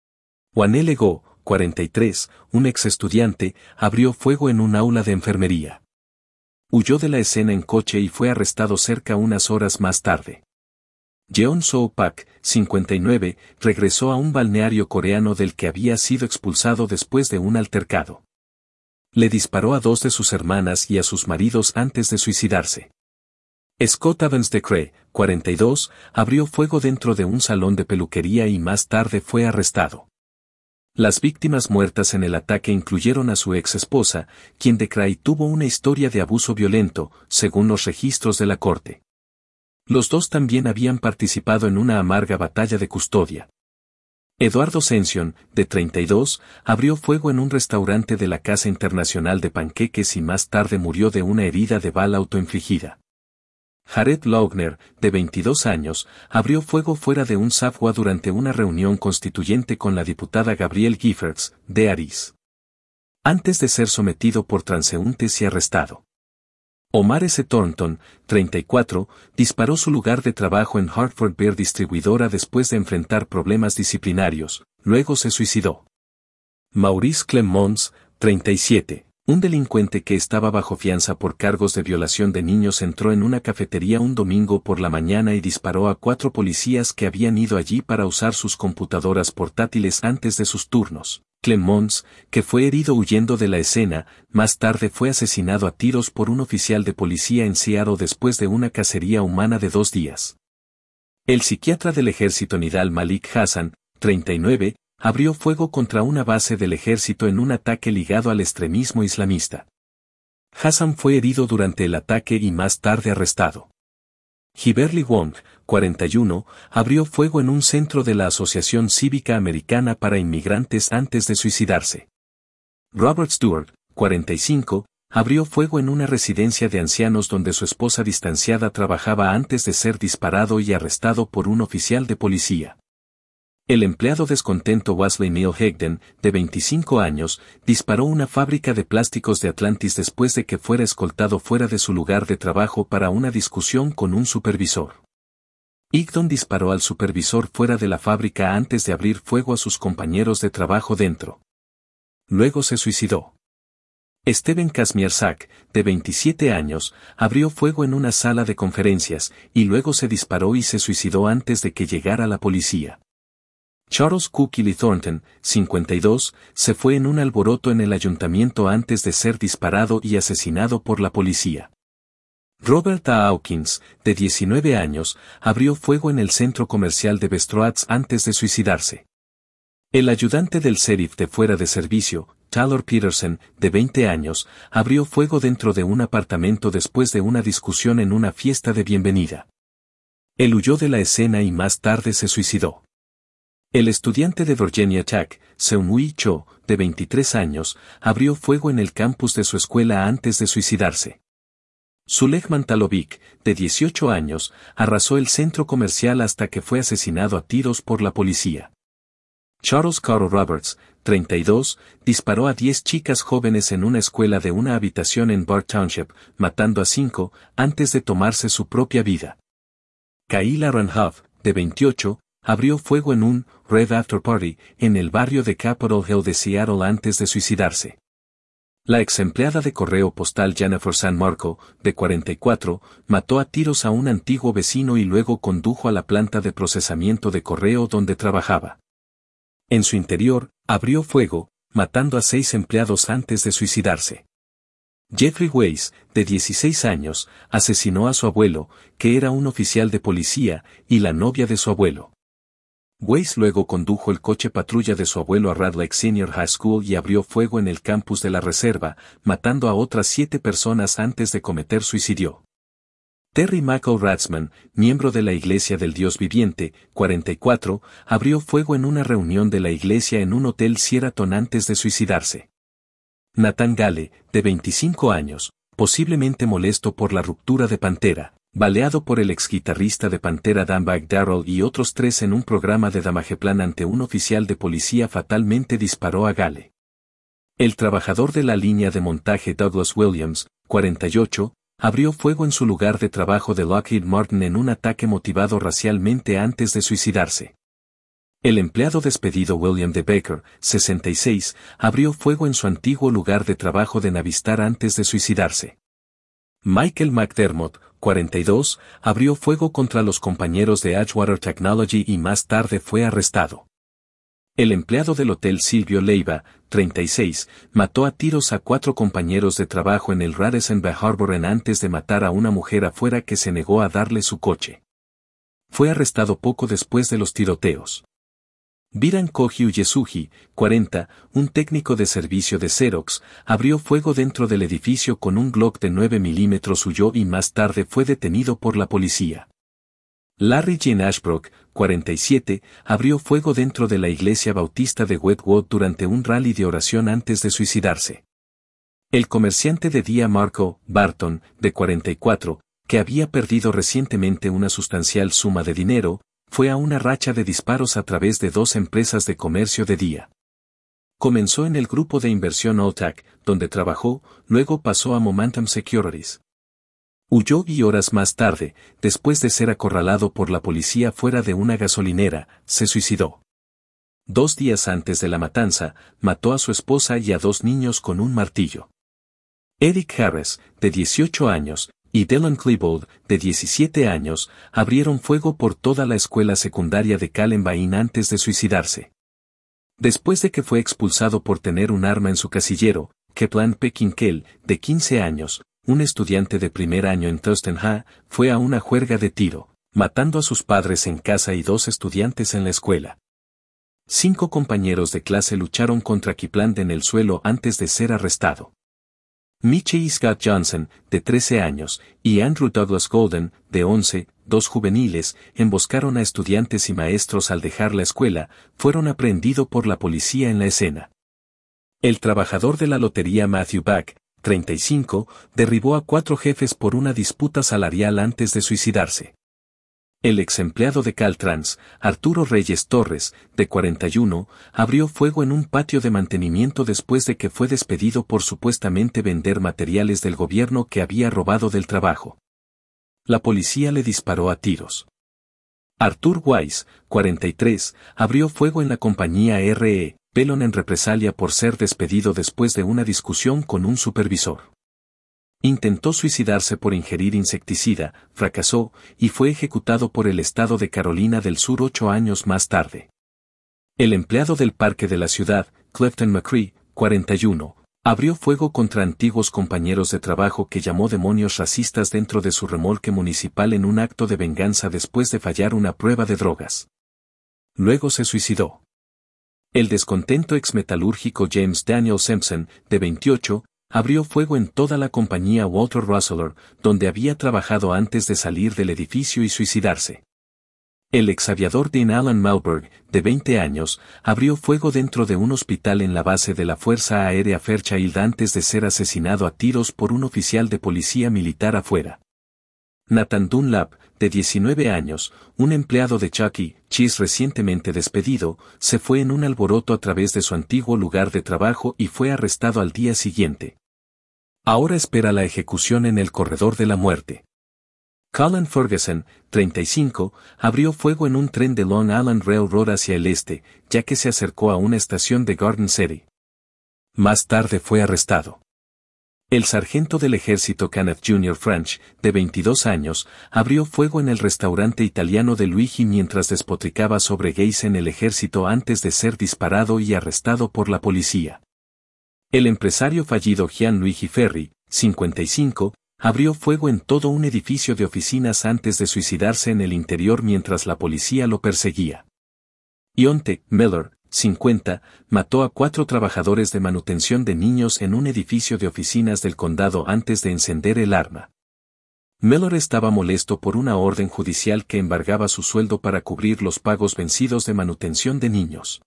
Wanele Go, cuarenta y tres, un ex estudiante, abrió fuego en un aula de enfermería. Huyó de la escena en coche y fue arrestado cerca unas horas más tarde. Jeon Soo Pak, cincuenta y nueve, regresó a un balneario coreano del que había sido expulsado después de un altercado. Le disparó a dos de sus hermanas y a sus maridos antes de suicidarse. Scott Evans de Cree, cuarenta y dos, abrió fuego dentro de un salón de peluquería y más tarde fue arrestado. Las víctimas muertas en el ataque incluyeron a su ex esposa, quien de Cray tuvo una historia de abuso violento, según los registros de la corte. Los dos también habían participado en una amarga batalla de custodia. Eduardo Sension, de treinta y dos, abrió fuego en un restaurante de la Casa Internacional de Panqueques y más tarde murió de una herida de bala autoinfligida. Jared Loughner, de veintidós años, abrió fuego fuera de un Safwa durante una reunión constituyente con la diputada Gabrielle Giffords, de Aris. Antes de ser sometido por transeúntes y arrestado. Omar S. Thornton, treinta y cuatro, disparó su lugar de trabajo en Hartford Beer Distribuidora después de enfrentar problemas disciplinarios, luego se suicidó. Maurice Clemons, treinta y siete. Un delincuente que estaba bajo fianza por cargos de violación de niños entró en una cafetería un domingo por la mañana y disparó a cuatro policías que habían ido allí para usar sus computadoras portátiles antes de sus turnos. Clemons, que fue herido huyendo de la escena, más tarde fue asesinado a tiros por un oficial de policía en Seattle después de una cacería humana de dos días. El psiquiatra del ejército Nidal Malik Hassan, treinta y nueve, abrió fuego contra una base del ejército en un ataque ligado al extremismo islamista. Hassan fue herido durante el ataque y más tarde arrestado. Giverly Wong, cuarenta y uno, abrió fuego en un centro de la Asociación Cívica Americana para Inmigrantes antes de suicidarse. Robert Stewart, cuarenta y cinco, abrió fuego en una residencia de ancianos donde su esposa distanciada trabajaba antes de ser disparado y arrestado por un oficial de policía. El empleado descontento Wesley Neil Hegden, de veinticinco años, disparó una fábrica de plásticos de Atlantis después de que fuera escoltado fuera de su lugar de trabajo para una discusión con un supervisor. Higdon disparó al supervisor fuera de la fábrica antes de abrir fuego a sus compañeros de trabajo dentro. Luego se suicidó. Steven Kazmierczak, de veintisiete años, abrió fuego en una sala de conferencias, y luego se disparó y se suicidó antes de que llegara la policía. Charles Cookilly Thornton, cincuenta y dos, se fue en un alboroto en el ayuntamiento antes de ser disparado y asesinado por la policía. Robert A. Hawkins, de diecinueve años, abrió fuego en el centro comercial de Bestroats antes de suicidarse. El ayudante del sheriff de fuera de servicio, Taylor Peterson, de veinte años, abrió fuego dentro de un apartamento después de una discusión en una fiesta de bienvenida. Él huyó de la escena y más tarde se suicidó. El estudiante de Virginia Tech, Seung-Hui Cho, de veintitrés años, abrió fuego en el campus de su escuela antes de suicidarse. Zulek Mantalovic, de dieciocho años, arrasó el centro comercial hasta que fue asesinado a tiros por la policía. Charles Carl Roberts, treinta y dos, disparó a diez chicas jóvenes en una escuela de una habitación en Bart Township, matando a cinco, antes de tomarse su propia vida. Kayla Ranhoff, de veintiocho, abrió fuego en un Red After Party en el barrio de Capitol Hill de Seattle antes de suicidarse. La ex empleada de correo postal Jennifer San Marco, de cuarenta y cuatro, mató a tiros a un antiguo vecino y luego condujo a la planta de procesamiento de correo donde trabajaba. En su interior, abrió fuego, matando a seis empleados antes de suicidarse. Jeffrey Weiss, de dieciséis años, asesinó a su abuelo, que era un oficial de policía, y la novia de su abuelo. Weiss luego condujo el coche patrulla de su abuelo a Red Lake Senior High School y abrió fuego en el campus de la reserva, matando a otras siete personas antes de cometer suicidio. Terry Michael Ratzman, miembro de la Iglesia del Dios Viviente, cuarenta y cuatro, abrió fuego en una reunión de la iglesia en un hotel Sheraton antes de suicidarse. Nathan Gale, de veinticinco años, posiblemente molesto por la ruptura de Pantera, baleado por el ex guitarrista de Pantera Dimebag Darrell y otros tres en un programa de damageplan ante un oficial de policía fatalmente disparó a Gale. El trabajador de la línea de montaje Douglas Williams, cuarenta y ocho, abrió fuego en su lugar de trabajo de Lockheed Martin en un ataque motivado racialmente antes de suicidarse. El empleado despedido William D. Baker, sesenta y seis, abrió fuego en su antiguo lugar de trabajo de Navistar antes de suicidarse. Michael McDermott, cuarenta y dos, abrió fuego contra los compañeros de Edgewater Technology y más tarde fue arrestado. El empleado del hotel Silvio Leiva, treinta y seis, mató a tiros a cuatro compañeros de trabajo en el Radisson Bay Harbor antes de matar a una mujer afuera que se negó a darle su coche. Fue arrestado poco después de los tiroteos. Biran Koji Uyesugi, cuarenta, un técnico de servicio de Xerox, abrió fuego dentro del edificio con un Glock de nueve milímetros, huyó y más tarde fue detenido por la policía. Larry Gene Ashbrook, cuarenta y siete, abrió fuego dentro de la iglesia bautista de Wetwood durante un rally de oración antes de suicidarse. El comerciante de día Marco Barton, de cuarenta y cuatro, que había perdido recientemente una sustancial suma de dinero, fue a una racha de disparos a través de dos empresas de comercio de día. Comenzó en el grupo de inversión Alltac, donde trabajó, luego pasó a Momentum Securities. Huyó y horas más tarde, después de ser acorralado por la policía fuera de una gasolinera, se suicidó. Dos días antes de la matanza, mató a su esposa y a dos niños con un martillo. Eric Harris, de dieciocho años, y Dylan Klebold, de diecisiete años, abrieron fuego por toda la escuela secundaria de Columbine antes de suicidarse. Después de que fue expulsado por tener un arma en su casillero, Keplan Peckinkel, de quince años, un estudiante de primer año en Thurston High, fue a una juerga de tiro, matando a sus padres en casa y dos estudiantes en la escuela. Cinco compañeros de clase lucharon contra Kipland en el suelo antes de ser arrestado. Michie Scott Johnson, de trece años, y Andrew Douglas Golden, de once, dos juveniles, emboscaron a estudiantes y maestros al dejar la escuela, fueron aprehendidos por la policía en la escena. El trabajador de la lotería Matthew Back, treinta y cinco, derribó a cuatro jefes por una disputa salarial antes de suicidarse. El ex empleado de Caltrans, Arturo Reyes Torres, de cuarenta y uno, abrió fuego en un patio de mantenimiento después de que fue despedido por supuestamente vender materiales del gobierno que había robado del trabajo. La policía le disparó a tiros. Arthur Weiss, cuarenta y tres, abrió fuego en la compañía R E. Pelon en represalia por ser despedido después de una discusión con un supervisor. Intentó suicidarse por ingerir insecticida, fracasó, y fue ejecutado por el estado de Carolina del Sur ocho años más tarde. El empleado del parque de la ciudad, Clifton McCree, cuarenta y uno, abrió fuego contra antiguos compañeros de trabajo que llamó demonios racistas dentro de su remolque municipal en un acto de venganza después de fallar una prueba de drogas. Luego se suicidó. El descontento exmetalúrgico James Daniel Simpson, de veintiocho, abrió fuego en toda la compañía Walter Rosseller, donde había trabajado antes de salir del edificio y suicidarse. El exaviador Dean Alan Malberg, de veinte años, abrió fuego dentro de un hospital en la base de la Fuerza Aérea Fairchild antes de ser asesinado a tiros por un oficial de policía militar afuera. Nathan Dunlap, de diecinueve años, un empleado de Chuck E. Cheese recientemente despedido, se fue en un alboroto a través de su antiguo lugar de trabajo y fue arrestado al día siguiente. Ahora espera la ejecución en el corredor de la muerte. Colin Ferguson, treinta y cinco, abrió fuego en un tren de Long Island Railroad hacia el este, ya que se acercó a una estación de Garden City. Más tarde fue arrestado. El sargento del ejército Kenneth junior French, de veintidós años, abrió fuego en el restaurante italiano de Luigi mientras despotricaba sobre gays en el ejército antes de ser disparado y arrestado por la policía. El empresario fallido Gian Luigi Ferri, cincuenta y cinco, abrió fuego en todo un edificio de oficinas antes de suicidarse en el interior mientras la policía lo perseguía. Ionte Miller, cincuenta, mató a cuatro trabajadores de manutención de niños en un edificio de oficinas del condado antes de encender el arma. Miller estaba molesto por una orden judicial que embargaba su sueldo para cubrir los pagos vencidos de manutención de niños.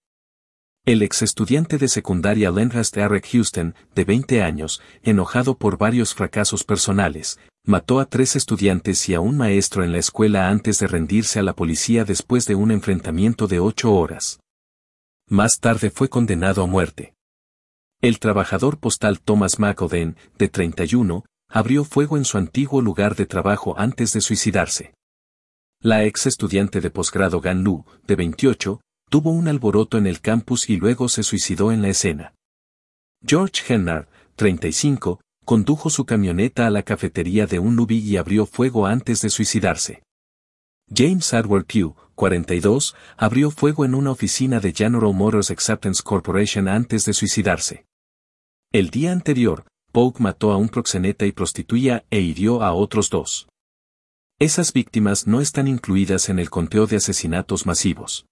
El ex estudiante de secundaria Lenhurst Eric Houston, de veinte años, enojado por varios fracasos personales, mató a tres estudiantes y a un maestro en la escuela antes de rendirse a la policía después de un enfrentamiento de ocho horas. Más tarde fue condenado a muerte. El trabajador postal Thomas McAuden, de treinta y uno, abrió fuego en su antiguo lugar de trabajo antes de suicidarse. La ex estudiante de posgrado Gan Lu, de veintiocho, tuvo un alboroto en el campus y luego se suicidó en la escena. George Hennard, treinta y cinco, condujo su camioneta a la cafetería de un lobby y abrió fuego antes de suicidarse. James Edward Pugh, cuarenta y dos, abrió fuego en una oficina de General Motors Acceptance Corporation antes de suicidarse. El día anterior, Pugh mató a un proxeneta y prostituía e hirió a otros dos. Esas víctimas no están incluidas en el conteo de asesinatos masivos.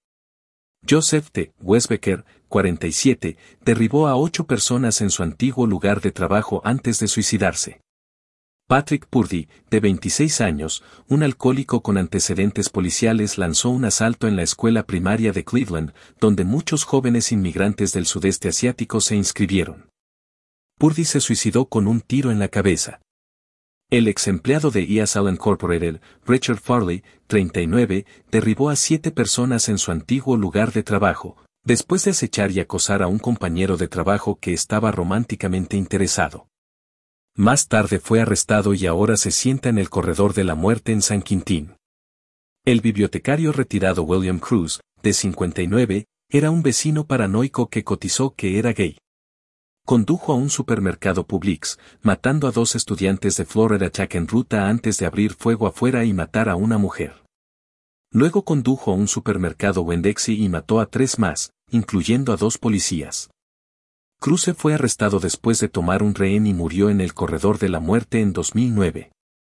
Joseph T. Westbecker, cuarenta y siete, derribó a ocho personas en su antiguo lugar de trabajo antes de suicidarse. Patrick Purdy, de veintiséis años, un alcohólico con antecedentes policiales, lanzó un asalto en la escuela primaria de Cleveland, donde muchos jóvenes inmigrantes del sudeste asiático se inscribieron. Purdy se suicidó con un tiro en la cabeza. El ex empleado de E S L Incorporated, Richard Farley, treinta y nueve, derribó a siete personas en su antiguo lugar de trabajo, después de acechar y acosar a un compañero de trabajo que estaba románticamente interesado. Más tarde fue arrestado y ahora se sienta en el corredor de la muerte en San Quintín. El bibliotecario retirado William Cruz, de cincuenta y nueve, era un vecino paranoico que cotizó que era gay. Condujo a un supermercado Publix, matando a dos estudiantes de Florida Tech en ruta antes de abrir fuego afuera y matar a una mujer. Luego condujo a un supermercado Winn-Dixie y mató a tres más, incluyendo a dos policías. Cruce fue arrestado después de tomar un rehén y murió en el corredor de la muerte en dos mil nueve.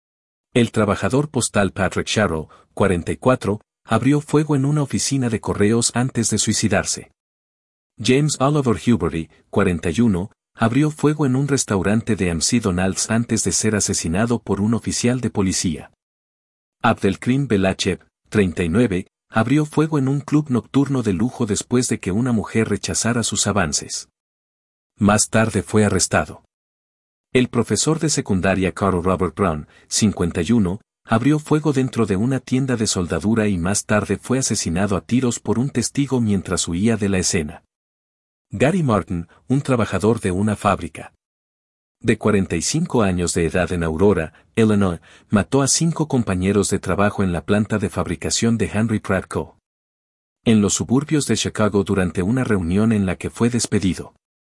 El trabajador postal Patrick Sharrow, cuarenta y cuatro, abrió fuego en una oficina de correos antes de suicidarse. James Oliver Huberty, cuarenta y uno, abrió fuego en un restaurante de M C Donald's antes de ser asesinado por un oficial de policía. Abdelkrim Belachev, treinta y nueve, abrió fuego en un club nocturno de lujo después de que una mujer rechazara sus avances. Más tarde fue arrestado. El profesor de secundaria Carl Robert Brown, cincuenta y uno, abrió fuego dentro de una tienda de soldadura y más tarde fue asesinado a tiros por un testigo mientras huía de la escena. Gary Martin, un trabajador de una fábrica de cuarenta y cinco años de edad en Aurora, Illinois, mató a cinco compañeros de trabajo en la planta de fabricación de Henry Pratt Co. en los suburbios de Chicago durante una reunión en la que fue despedido.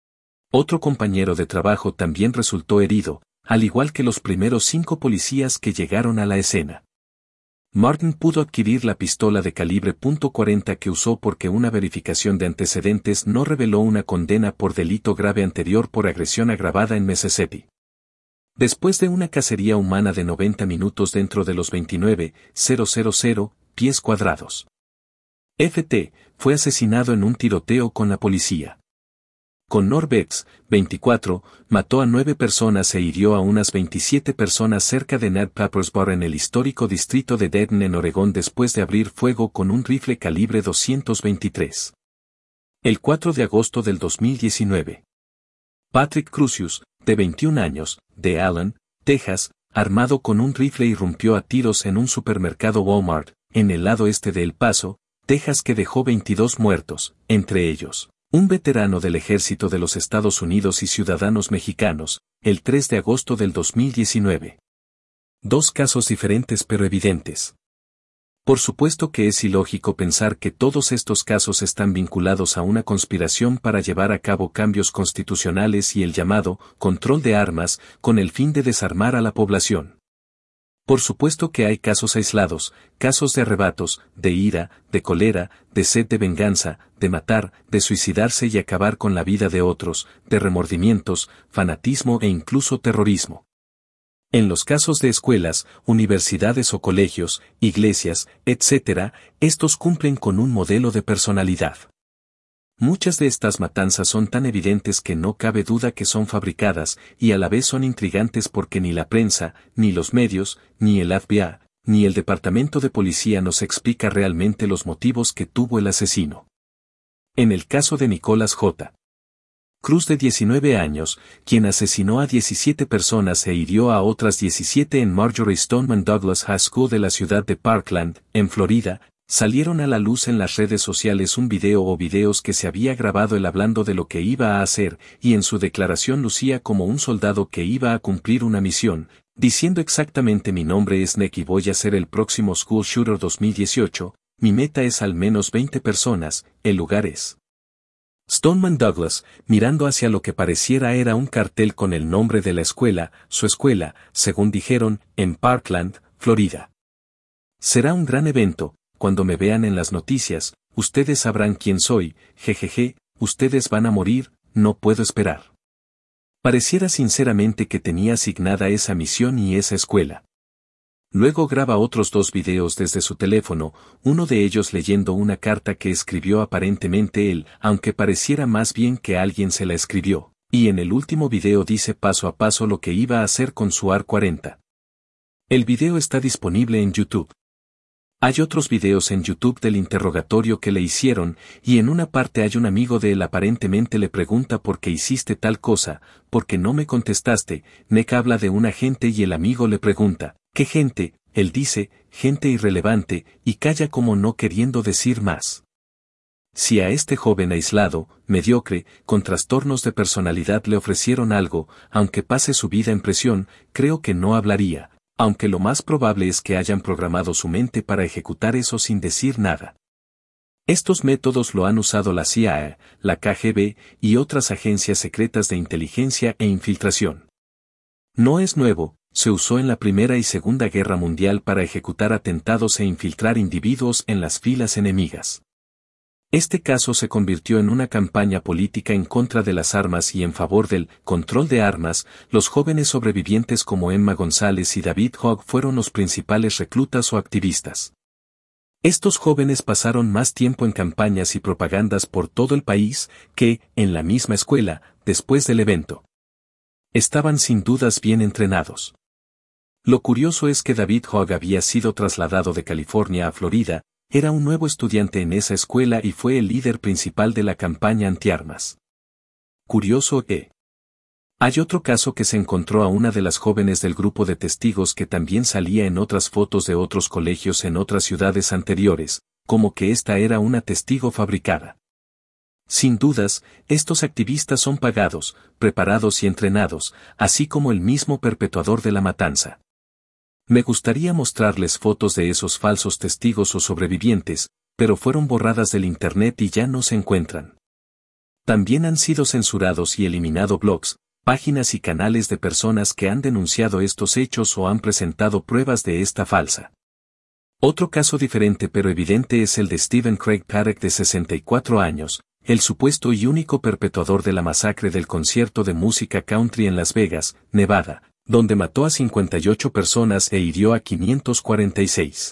Otro compañero de trabajo también resultó herido, al igual que los primeros cinco policías que llegaron a la escena. Martin pudo adquirir la pistola de calibre punto cuarenta que usó porque una verificación de antecedentes no reveló una condena por delito grave anterior por agresión agravada en Mississippi. Después de una cacería humana de noventa minutos dentro de los veintinueve mil pies cuadrados. F T fue asesinado en un tiroteo con la policía. Connor Betts, veinticuatro, mató a nueve personas e hirió a unas veintisiete personas cerca de Ned Peppersburg en el histórico distrito de Denton en Oregón después de abrir fuego con un rifle calibre doscientos veintitrés. El cuatro de agosto del dos mil diecinueve. Patrick Crucius, de veintiún años, de Allen, Texas, armado con un rifle irrumpió a tiros en un supermercado Walmart, en el lado este de El Paso, Texas que dejó veintidós muertos, entre ellos un veterano del ejército de los Estados Unidos y ciudadanos mexicanos, el tres de agosto del dos mil diecinueve. Dos casos diferentes pero evidentes. Por supuesto que es ilógico pensar que todos estos casos están vinculados a una conspiración para llevar a cabo cambios constitucionales y el llamado control de armas con el fin de desarmar a la población. Por supuesto que hay casos aislados, casos de arrebatos, de ira, de cólera, de sed de venganza, de matar, de suicidarse y acabar con la vida de otros, de remordimientos, fanatismo e incluso terrorismo. En los casos de escuelas, universidades o colegios, iglesias, etcétera, estos cumplen con un modelo de personalidad. Muchas de estas matanzas son tan evidentes que no cabe duda que son fabricadas, y a la vez son intrigantes porque ni la prensa, ni los medios, ni el F B I, ni el Departamento de Policía nos explica realmente los motivos que tuvo el asesino. En el caso de Nicholas J. Cruz de diecinueve años, quien asesinó a diecisiete personas e hirió a otras diecisiete en Marjory Stoneman Douglas High School de la ciudad de Parkland, en Florida, salieron a la luz en las redes sociales un video o videos que se había grabado él hablando de lo que iba a hacer, y en su declaración lucía como un soldado que iba a cumplir una misión, diciendo exactamente: mi nombre es Nick y voy a ser el próximo School Shooter dos mil dieciocho, mi meta es al menos veinte personas, el lugar es Stoneman Douglas, mirando hacia lo que pareciera era un cartel con el nombre de la escuela, su escuela, según dijeron, en Parkland, Florida. Será un gran evento. Cuando me vean en las noticias, ustedes sabrán quién soy, jejeje, ustedes van a morir, no puedo esperar. Pareciera sinceramente que tenía asignada esa misión y esa escuela. Luego graba otros dos videos desde su teléfono, uno de ellos leyendo una carta que escribió aparentemente él, aunque pareciera más bien que alguien se la escribió, y en el último video dice paso a paso lo que iba a hacer con su A R cuarenta. El video está disponible en YouTube. Hay otros videos en YouTube del interrogatorio que le hicieron, y en una parte hay un amigo de él aparentemente le pregunta por qué hiciste tal cosa, por qué no me contestaste. Nick habla de una gente y el amigo le pregunta, ¿qué gente? Él dice, gente irrelevante, y calla como no queriendo decir más. Si a este joven aislado, mediocre, con trastornos de personalidad le ofrecieron algo, aunque pase su vida en prisión, creo que no hablaría. Aunque lo más probable es que hayan programado su mente para ejecutar eso sin decir nada. Estos métodos lo han usado la C I A, la K G B y otras agencias secretas de inteligencia e infiltración. No es nuevo, se usó en la Primera y Segunda Guerra Mundial para ejecutar atentados e infiltrar individuos en las filas enemigas. Este caso se convirtió en una campaña política en contra de las armas y en favor del control de armas. Los jóvenes sobrevivientes como Emma González y David Hogg fueron los principales reclutas o activistas. Estos jóvenes pasaron más tiempo en campañas y propagandas por todo el país que, en la misma escuela, después del evento. Estaban sin dudas bien entrenados. Lo curioso es que David Hogg había sido trasladado de California a Florida. Era un nuevo estudiante en esa escuela y fue el líder principal de la campaña antiarmas. Curioso que hay otro caso que se encontró a una de las jóvenes del grupo de testigos que también salía en otras fotos de otros colegios en otras ciudades anteriores, como que esta era una testigo fabricada. Sin dudas, estos activistas son pagados, preparados y entrenados, así como el mismo perpetuador de la matanza. Me gustaría mostrarles fotos de esos falsos testigos o sobrevivientes, pero fueron borradas del internet y ya no se encuentran. También han sido censurados y eliminado blogs, páginas y canales de personas que han denunciado estos hechos o han presentado pruebas de esta falsa. Otro caso diferente pero evidente es el de Stephen Craig Paddock de sesenta y cuatro años, el supuesto y único perpetuador de la masacre del concierto de música country en Las Vegas, Nevada, donde mató a cincuenta y ocho personas e hirió a quinientos cuarenta y seis.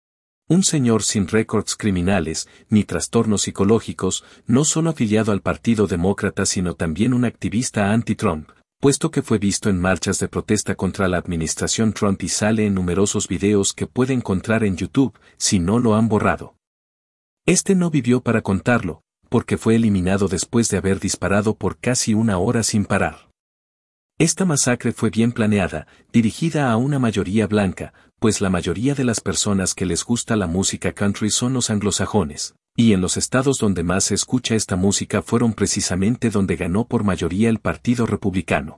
Un señor sin récords criminales, ni trastornos psicológicos, no solo afiliado al Partido Demócrata sino también un activista anti-Trump, puesto que fue visto en marchas de protesta contra la administración Trump y sale en numerosos videos que puede encontrar en YouTube, si no lo han borrado. Este no vivió para contarlo, porque fue eliminado después de haber disparado por casi una hora sin parar. Esta masacre fue bien planeada, dirigida a una mayoría blanca, pues la mayoría de las personas que les gusta la música country son los anglosajones, y en los estados donde más se escucha esta música fueron precisamente donde ganó por mayoría el Partido Republicano.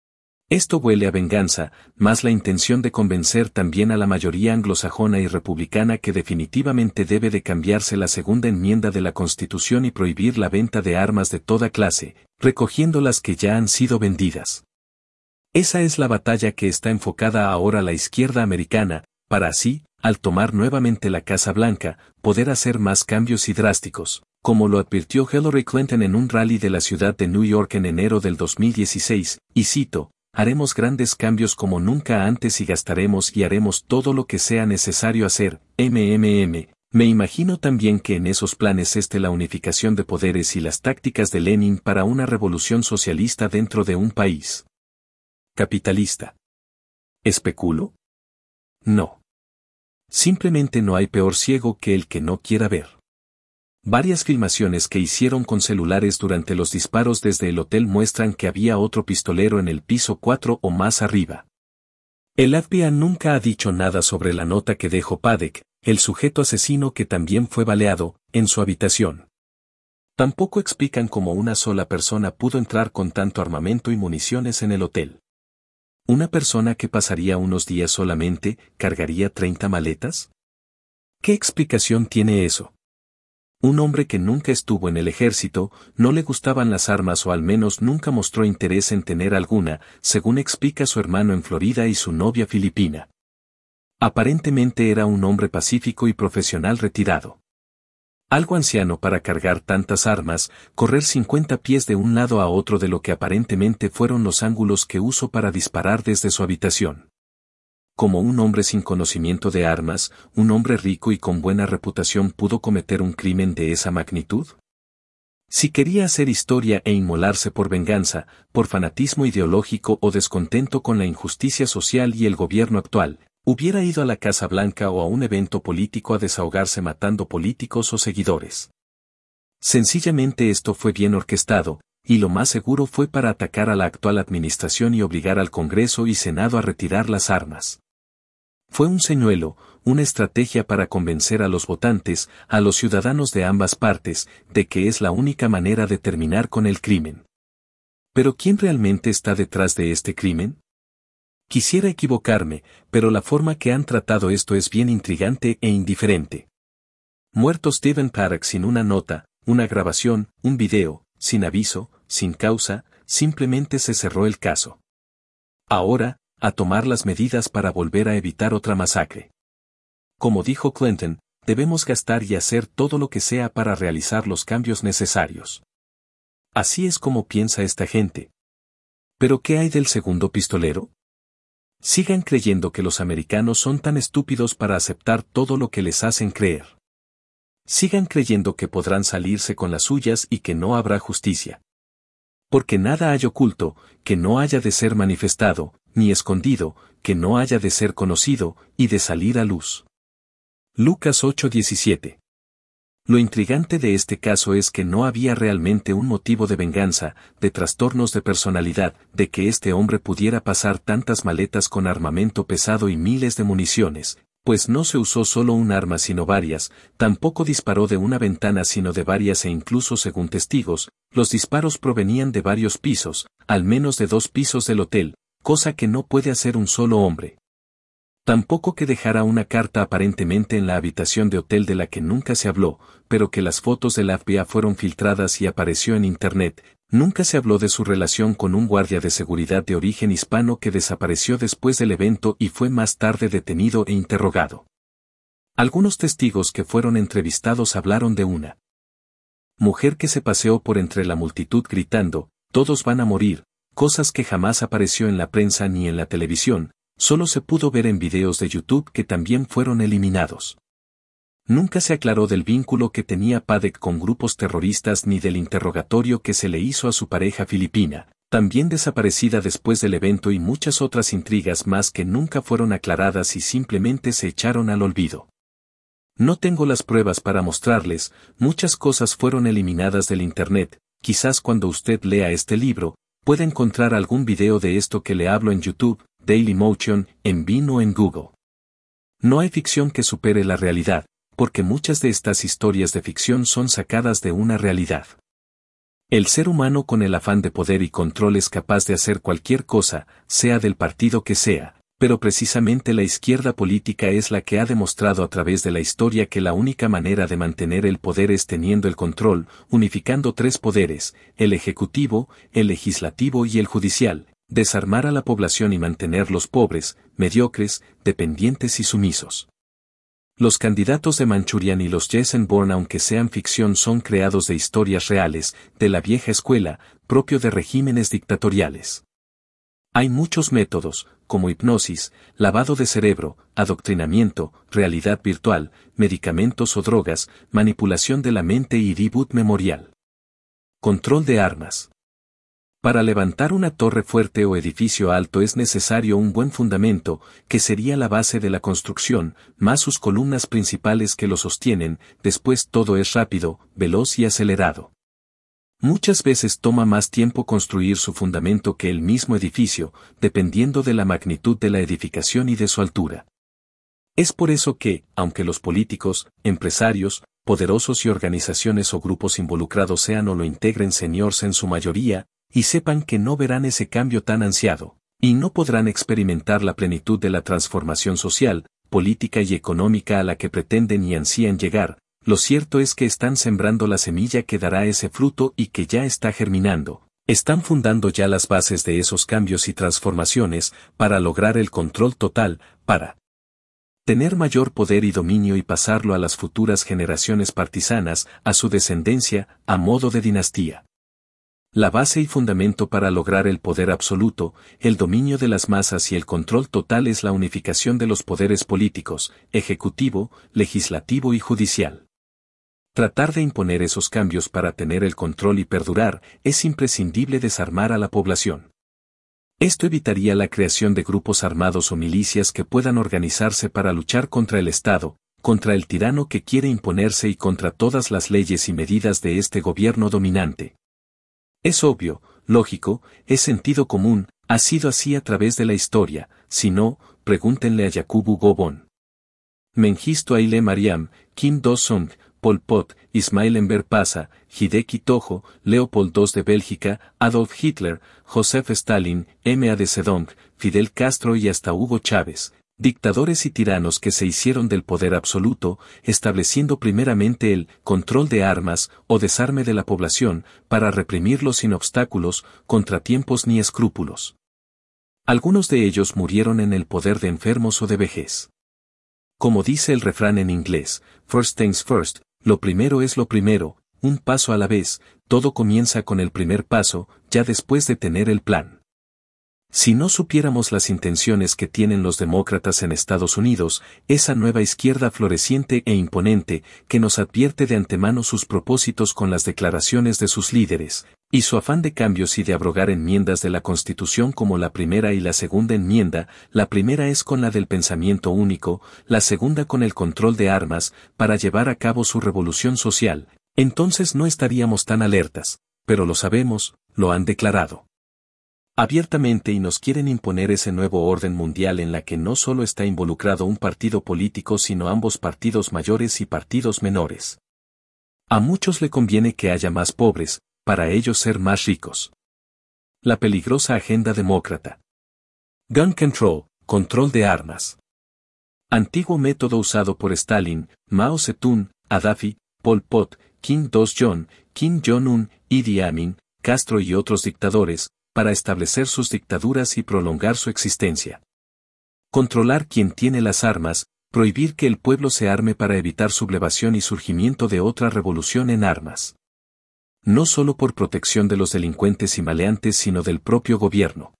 Esto huele a venganza, más la intención de convencer también a la mayoría anglosajona y republicana que definitivamente debe de cambiarse la segunda enmienda de la Constitución y prohibir la venta de armas de toda clase, recogiendo las que ya han sido vendidas. Esa es la batalla que está enfocada ahora la izquierda americana, para así, al tomar nuevamente la Casa Blanca, poder hacer más cambios y drásticos, como lo advirtió Hillary Clinton en un rally de la ciudad de New York en enero del dos mil dieciséis, y cito, haremos grandes cambios como nunca antes y gastaremos y haremos todo lo que sea necesario hacer, mmm. Me imagino también que en esos planes esté la unificación de poderes y las tácticas de Lenin para una revolución socialista dentro de un país capitalista. ¿Especulo? No. Simplemente no hay peor ciego que el que no quiera ver. Varias filmaciones que hicieron con celulares durante los disparos desde el hotel muestran que había otro pistolero en el piso cuatro o más arriba. El F B I nunca ha dicho nada sobre la nota que dejó Paddock, el sujeto asesino que también fue baleado, en su habitación. Tampoco explican cómo una sola persona pudo entrar con tanto armamento y municiones en el hotel. ¿Una persona que pasaría unos días solamente, cargaría treinta maletas? ¿Qué explicación tiene eso? Un hombre que nunca estuvo en el ejército, no le gustaban las armas o al menos nunca mostró interés en tener alguna, según explica su hermano en Florida y su novia filipina. Aparentemente era un hombre pacífico y profesional retirado. Algo anciano para cargar tantas armas, correr cincuenta pies de un lado a otro de lo que aparentemente fueron los ángulos que usó para disparar desde su habitación. Como un hombre sin conocimiento de armas, un hombre rico y con buena reputación pudo cometer un crimen de esa magnitud? Si quería hacer historia e inmolarse por venganza, por fanatismo ideológico o descontento con la injusticia social y el gobierno actual, hubiera ido a la Casa Blanca o a un evento político a desahogarse matando políticos o seguidores. Sencillamente esto fue bien orquestado, y lo más seguro fue para atacar a la actual administración y obligar al Congreso y Senado a retirar las armas. Fue un señuelo, una estrategia para convencer a los votantes, a los ciudadanos de ambas partes, de que es la única manera de terminar con el crimen. ¿Pero quién realmente está detrás de este crimen? Quisiera equivocarme, pero la forma que han tratado esto es bien intrigante e indiferente. Muerto Stephen Paddock sin una nota, una grabación, un video, sin aviso, sin causa, simplemente se cerró el caso. Ahora, a tomar las medidas para volver a evitar otra masacre. Como dijo Clinton, debemos gastar y hacer todo lo que sea para realizar los cambios necesarios. Así es como piensa esta gente. ¿Pero qué hay del segundo pistolero? Sigan creyendo que los americanos son tan estúpidos para aceptar todo lo que les hacen creer. Sigan creyendo que podrán salirse con las suyas y que no habrá justicia. Porque nada hay oculto, que no haya de ser manifestado, ni escondido, que no haya de ser conocido, y de salir a luz. Lucas ocho diecisiete. Lo intrigante de este caso es que no había realmente un motivo de venganza, de trastornos de personalidad, de que este hombre pudiera pasar tantas maletas con armamento pesado y miles de municiones, pues no se usó solo un arma sino varias, tampoco disparó de una ventana sino de varias e incluso según testigos, los disparos provenían de varios pisos, al menos de dos pisos del hotel, cosa que no puede hacer un solo hombre. Tampoco que dejara una carta aparentemente en la habitación de hotel de la que nunca se habló, pero que las fotos del F B I fueron filtradas y apareció en Internet. Nunca se habló de su relación con un guardia de seguridad de origen hispano que desapareció después del evento y fue más tarde detenido e interrogado. Algunos testigos que fueron entrevistados hablaron de una mujer que se paseó por entre la multitud gritando, "Todos van a morir", cosas que jamás apareció en la prensa ni en la televisión. Solo se pudo ver en videos de YouTube que también fueron eliminados. Nunca se aclaró del vínculo que tenía Paddock con grupos terroristas ni del interrogatorio que se le hizo a su pareja filipina, también desaparecida después del evento, y muchas otras intrigas más que nunca fueron aclaradas y simplemente se echaron al olvido. No tengo las pruebas para mostrarles, muchas cosas fueron eliminadas del Internet, quizás cuando usted lea este libro, puede encontrar algún video de esto que le hablo en YouTube, Dailymotion, en Vine o en Google. No hay ficción que supere la realidad, porque muchas de estas historias de ficción son sacadas de una realidad. El ser humano con el afán de poder y control es capaz de hacer cualquier cosa, sea del partido que sea, pero precisamente la izquierda política es la que ha demostrado a través de la historia que la única manera de mantener el poder es teniendo el control, unificando tres poderes, el ejecutivo, el legislativo y el judicial, Desarmar a la población y mantenerlos pobres, mediocres, dependientes y sumisos. Los candidatos de Manchurian y los Jason Bourne, aunque sean ficción, son creados de historias reales, de la vieja escuela, propio de regímenes dictatoriales. Hay muchos métodos, como hipnosis, lavado de cerebro, adoctrinamiento, realidad virtual, medicamentos o drogas, manipulación de la mente y reboot memorial. Control de armas. Para levantar una torre fuerte o edificio alto es necesario un buen fundamento, que sería la base de la construcción, más sus columnas principales que lo sostienen. Después todo es rápido, veloz y acelerado. Muchas veces toma más tiempo construir su fundamento que el mismo edificio, dependiendo de la magnitud de la edificación y de su altura. Es por eso que, aunque los políticos, empresarios, poderosos y organizaciones o grupos involucrados sean o lo integren señores en su mayoría, y sepan que no verán ese cambio tan ansiado, y no podrán experimentar la plenitud de la transformación social, política y económica a la que pretenden y ansían llegar, lo cierto es que están sembrando la semilla que dará ese fruto y que ya está germinando. Están fundando ya las bases de esos cambios y transformaciones para lograr el control total, para tener mayor poder y dominio y pasarlo a las futuras generaciones partisanas, a su descendencia, a modo de dinastía. La base y fundamento para lograr el poder absoluto, el dominio de las masas y el control total es la unificación de los poderes políticos, ejecutivo, legislativo y judicial. Tratar de imponer esos cambios para tener el control y perdurar, es imprescindible desarmar a la población. Esto evitaría la creación de grupos armados o milicias que puedan organizarse para luchar contra el Estado, contra el tirano que quiere imponerse y contra todas las leyes y medidas de este gobierno dominante. Es obvio, lógico, es sentido común, ha sido así a través de la historia, si no, pregúntenle a Yakubu Gobon. Mengistu Haile Mariam, Kim Do-sung, Pol Pot, Ismail Enver Paza, Hideki Tojo, Leopold segundo de Bélgica, Adolf Hitler, Joseph Stalin, Mao Zedong, Fidel Castro y hasta Hugo Chávez, dictadores y tiranos que se hicieron del poder absoluto, estableciendo primeramente el control de armas o desarme de la población para reprimirlos sin obstáculos, contratiempos ni escrúpulos. Algunos de ellos murieron en el poder de enfermos o de vejez. Como dice el refrán en inglés, first things first, lo primero es lo primero, un paso a la vez, todo comienza con el primer paso, ya después de tener el plan. Si no supiéramos las intenciones que tienen los demócratas en Estados Unidos, esa nueva izquierda floreciente e imponente, que nos advierte de antemano sus propósitos con las declaraciones de sus líderes, y su afán de cambios y de abrogar enmiendas de la Constitución como la primera y la segunda enmienda, la primera es con la del pensamiento único, la segunda con el control de armas, para llevar a cabo su revolución social, entonces no estaríamos tan alertas, pero lo sabemos, lo han declarado abiertamente y nos quieren imponer ese nuevo orden mundial en la que no solo está involucrado un partido político sino ambos partidos mayores y partidos menores. A muchos le conviene que haya más pobres, para ellos ser más ricos. La peligrosa agenda demócrata. Gun control, control de armas. Antiguo método usado por Stalin, Mao Zedong, Gaddafi, Pol Pot, Kim Do-jong, Kim Jong-un, Idi Amin, Castro y otros dictadores, para establecer sus dictaduras y prolongar su existencia. Controlar quien tiene las armas, prohibir que el pueblo se arme para evitar sublevación y surgimiento de otra revolución en armas. No solo por protección de los delincuentes y maleantes sino del propio gobierno.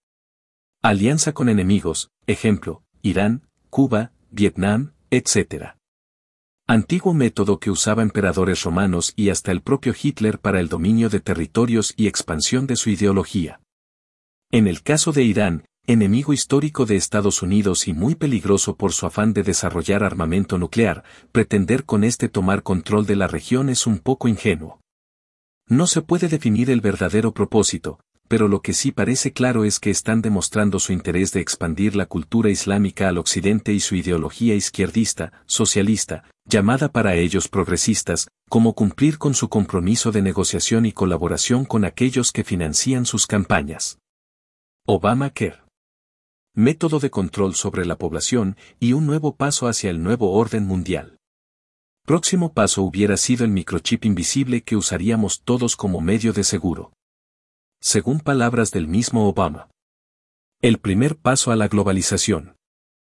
Alianza con enemigos, ejemplo, Irán, Cuba, Vietnam, etcétera. Antiguo método que usaba emperadores romanos y hasta el propio Hitler para el dominio de territorios y expansión de su ideología. En el caso de Irán, enemigo histórico de Estados Unidos y muy peligroso por su afán de desarrollar armamento nuclear, pretender con este tomar control de la región es un poco ingenuo. No se puede definir el verdadero propósito, pero lo que sí parece claro es que están demostrando su interés de expandir la cultura islámica al occidente y su ideología izquierdista, socialista, llamada para ellos progresistas, como cumplir con su compromiso de negociación y colaboración con aquellos que financian sus campañas. Obamacare. Método de control sobre la población y un nuevo paso hacia el nuevo orden mundial. Próximo paso hubiera sido el microchip invisible que usaríamos todos como medio de seguro. Según palabras del mismo Obama. El primer paso a la globalización.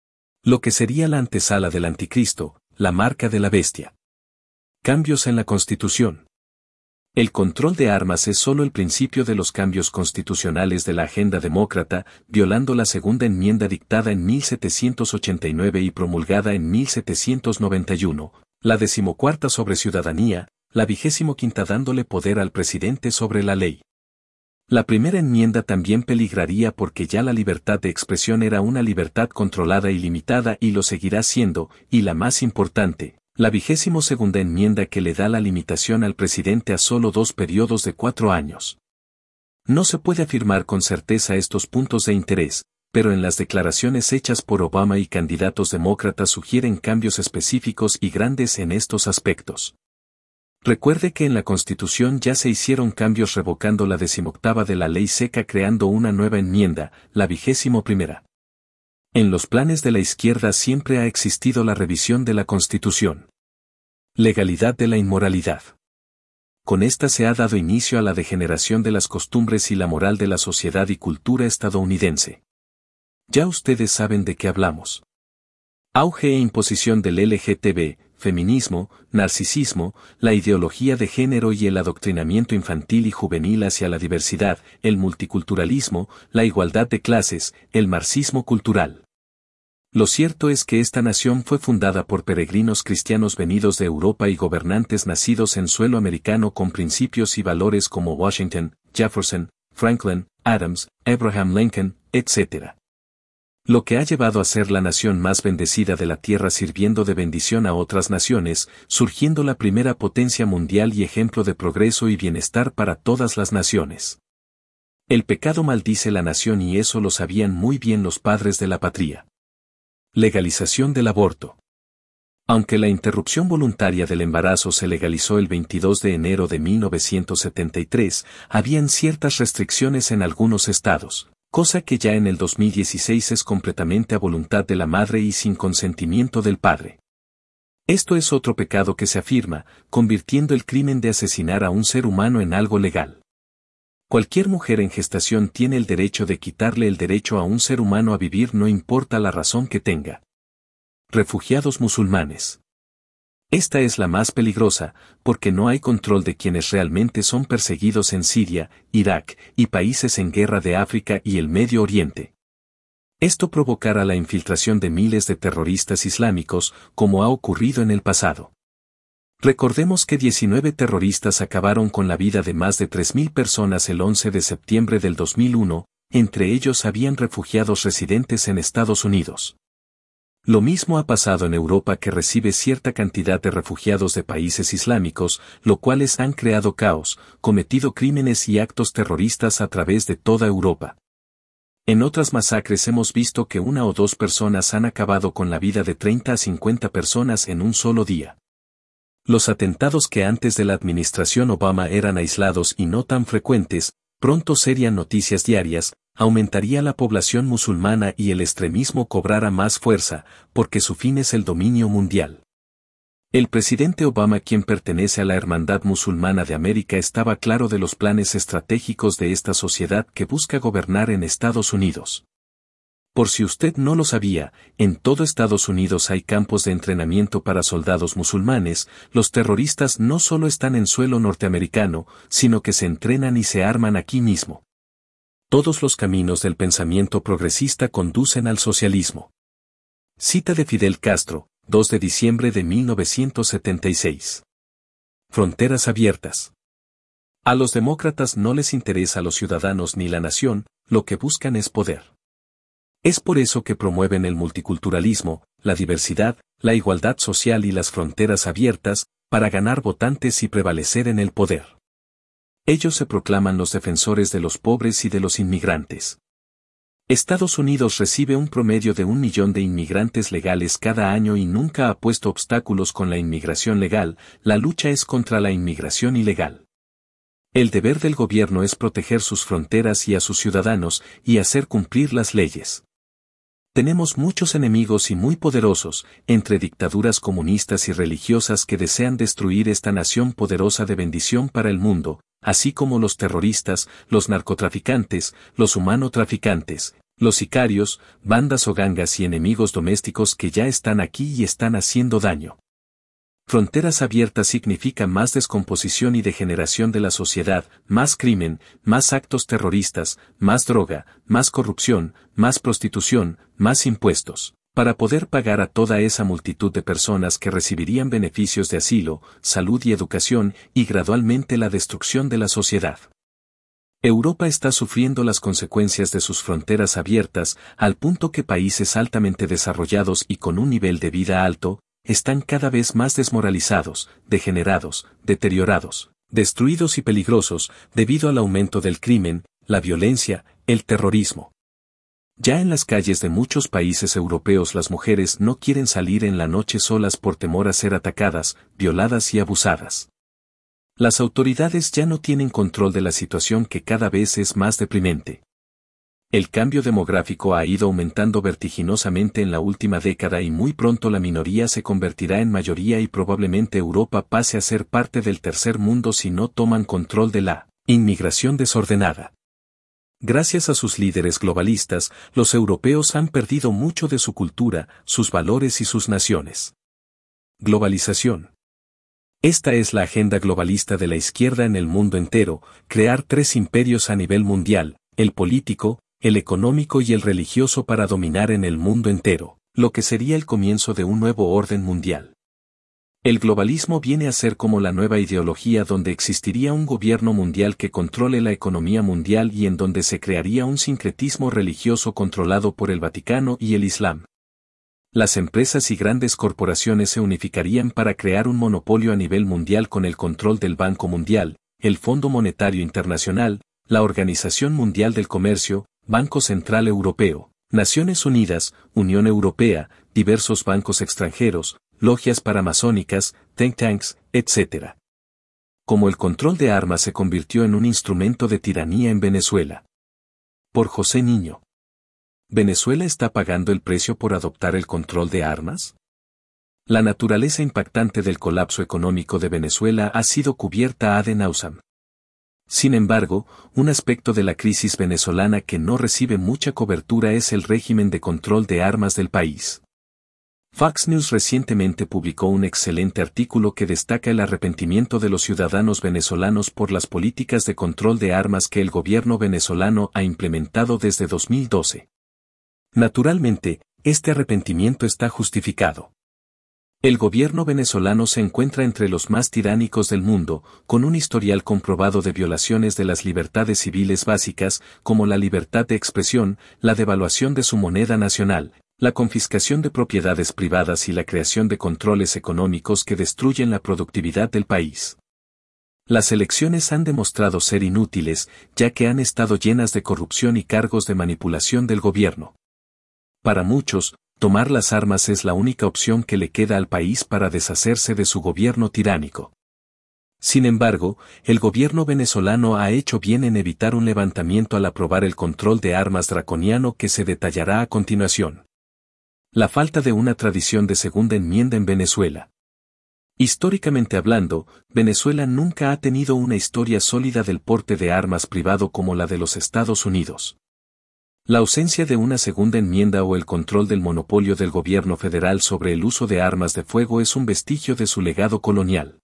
Lo que sería la antesala del anticristo, la marca de la bestia. Cambios en la Constitución. El control de armas es solo el principio de los cambios constitucionales de la agenda demócrata, violando la segunda enmienda dictada en mil setecientos ochenta y nueve y promulgada en mil setecientos noventa y uno, la decimocuarta sobre ciudadanía, la vigésimo quinta dándole poder al presidente sobre la ley. La primera enmienda también peligraría porque ya la libertad de expresión era una libertad controlada y limitada y lo seguirá siendo, y la más importante, la vigésimo segunda enmienda que le da la limitación al presidente a solo dos periodos de cuatro años. No se puede afirmar con certeza estos puntos de interés, pero en las declaraciones hechas por Obama y candidatos demócratas sugieren cambios específicos y grandes en estos aspectos. Recuerde que en la Constitución ya se hicieron cambios revocando la decimoctava de la ley seca creando una nueva enmienda, la vigésimo primera. En los planes de la izquierda siempre ha existido la revisión de la Constitución. Legalidad de la inmoralidad. Con esta se ha dado inicio a la degeneración de las costumbres y la moral de la sociedad y cultura estadounidense. Ya ustedes saben de qué hablamos. Auge e imposición del L G T B, feminismo, narcisismo, la ideología de género y el adoctrinamiento infantil y juvenil hacia la diversidad, el multiculturalismo, la igualdad de clases, el marxismo cultural. Lo cierto es que esta nación fue fundada por peregrinos cristianos venidos de Europa y gobernantes nacidos en suelo americano con principios y valores como Washington, Jefferson, Franklin, Adams, Abraham Lincoln, etcétera. Lo que ha llevado a ser la nación más bendecida de la tierra sirviendo de bendición a otras naciones, surgiendo la primera potencia mundial y ejemplo de progreso y bienestar para todas las naciones. El pecado maldice la nación y eso lo sabían muy bien los padres de la patria. Legalización del aborto. Aunque la interrupción voluntaria del embarazo se legalizó el veintidós de enero de mil novecientos setenta y tres, habían ciertas restricciones en algunos estados, cosa que ya en el dos mil dieciséis es completamente a voluntad de la madre y sin consentimiento del padre. Esto es otro pecado que se afirma, convirtiendo el crimen de asesinar a un ser humano en algo legal. Cualquier mujer en gestación tiene el derecho de quitarle el derecho a un ser humano a vivir no importa la razón que tenga. Refugiados musulmanes. Esta es la más peligrosa, porque no hay control de quienes realmente son perseguidos en Siria, Irak, y países en guerra de África y el Medio Oriente. Esto provocará la infiltración de miles de terroristas islámicos, como ha ocurrido en el pasado. Recordemos que diecinueve terroristas acabaron con la vida de más de tres mil personas el once de septiembre del dos mil uno, entre ellos habían refugiados residentes en Estados Unidos. Lo mismo ha pasado en Europa que recibe cierta cantidad de refugiados de países islámicos, lo cuales han creado caos, cometido crímenes y actos terroristas a través de toda Europa. En otras masacres hemos visto que una o dos personas han acabado con la vida de treinta a cincuenta personas en un solo día. Los atentados que antes de la administración Obama eran aislados y no tan frecuentes, pronto serían noticias diarias, aumentaría la población musulmana y el extremismo cobrara más fuerza, porque su fin es el dominio mundial. El presidente Obama, quien pertenece a la Hermandad Musulmana de América, estaba claro de los planes estratégicos de esta sociedad que busca gobernar en Estados Unidos. Por si usted no lo sabía, en todo Estados Unidos hay campos de entrenamiento para soldados musulmanes. Los terroristas no solo están en suelo norteamericano, sino que se entrenan y se arman aquí mismo. Todos los caminos del pensamiento progresista conducen al socialismo. Cita de Fidel Castro, dos de diciembre de mil novecientos setenta y seis. Fronteras abiertas. A los demócratas no les interesa a los ciudadanos ni la nación, lo que buscan es poder. Es por eso que promueven el multiculturalismo, la diversidad, la igualdad social y las fronteras abiertas, para ganar votantes y prevalecer en el poder. Ellos se proclaman los defensores de los pobres y de los inmigrantes. Estados Unidos recibe un promedio de un millón de inmigrantes legales cada año y nunca ha puesto obstáculos con la inmigración legal, la lucha es contra la inmigración ilegal. El deber del gobierno es proteger sus fronteras y a sus ciudadanos y hacer cumplir las leyes. Tenemos muchos enemigos y muy poderosos, entre dictaduras comunistas y religiosas que desean destruir esta nación poderosa de bendición para el mundo, así como los terroristas, los narcotraficantes, los humanotraficantes, Los sicarios, bandas o gangas y enemigos domésticos que ya están aquí y están haciendo daño. Fronteras abiertas significa más descomposición y degeneración de la sociedad, más crimen, más actos terroristas, más droga, más corrupción, más prostitución, más impuestos, para poder pagar a toda esa multitud de personas que recibirían beneficios de asilo, salud y educación, y gradualmente la destrucción de la sociedad. Europa está sufriendo las consecuencias de sus fronteras abiertas, al punto que países altamente desarrollados y con un nivel de vida alto, están cada vez más desmoralizados, degenerados, deteriorados, destruidos y peligrosos, debido al aumento del crimen, la violencia, el terrorismo. Ya en las calles de muchos países europeos las mujeres no quieren salir en la noche solas por temor a ser atacadas, violadas y abusadas. Las autoridades ya no tienen control de la situación que cada vez es más deprimente. El cambio demográfico ha ido aumentando vertiginosamente en la última década y muy pronto la minoría se convertirá en mayoría y probablemente Europa pase a ser parte del tercer mundo si no toman control de la inmigración desordenada. Gracias a sus líderes globalistas, los europeos han perdido mucho de su cultura, sus valores y sus naciones. Globalización. Esta es la agenda globalista de la izquierda en el mundo entero, crear tres imperios a nivel mundial, el político, el económico y el religioso para dominar en el mundo entero, lo que sería el comienzo de un nuevo orden mundial. El globalismo viene a ser como la nueva ideología donde existiría un gobierno mundial que controle la economía mundial y en donde se crearía un sincretismo religioso controlado por el Vaticano y el Islam. Las empresas y grandes corporaciones se unificarían para crear un monopolio a nivel mundial con el control del Banco Mundial, el Fondo Monetario Internacional, la Organización Mundial del Comercio, Banco Central Europeo, Naciones Unidas, Unión Europea, diversos bancos extranjeros, logias paramasónicas, think tanks, etcétera. Como el control de armas se convirtió en un instrumento de tiranía en Venezuela. Por José Niño. ¿Venezuela está pagando el precio por adoptar el control de armas? La naturaleza impactante del colapso económico de Venezuela ha sido cubierta ad nauseam. Sin embargo, un aspecto de la crisis venezolana que no recibe mucha cobertura es el régimen de control de armas del país. Fox News recientemente publicó un excelente artículo que destaca el arrepentimiento de los ciudadanos venezolanos por las políticas de control de armas que el gobierno venezolano ha implementado desde dos mil doce. Naturalmente, este arrepentimiento está justificado. El gobierno venezolano se encuentra entre los más tiránicos del mundo, con un historial comprobado de violaciones de las libertades civiles básicas, como la libertad de expresión, la devaluación de su moneda nacional, la confiscación de propiedades privadas y la creación de controles económicos que destruyen la productividad del país. Las elecciones han demostrado ser inútiles, ya que han estado llenas de corrupción y cargos de manipulación del gobierno. Para muchos, tomar las armas es la única opción que le queda al país para deshacerse de su gobierno tiránico. Sin embargo, el gobierno venezolano ha hecho bien en evitar un levantamiento al aprobar el control de armas draconiano que se detallará a continuación. La falta de una tradición de segunda enmienda en Venezuela. Históricamente hablando, Venezuela nunca ha tenido una historia sólida del porte de armas privado como la de los Estados Unidos. La ausencia de una segunda enmienda o el control del monopolio del gobierno federal sobre el uso de armas de fuego es un vestigio de su legado colonial.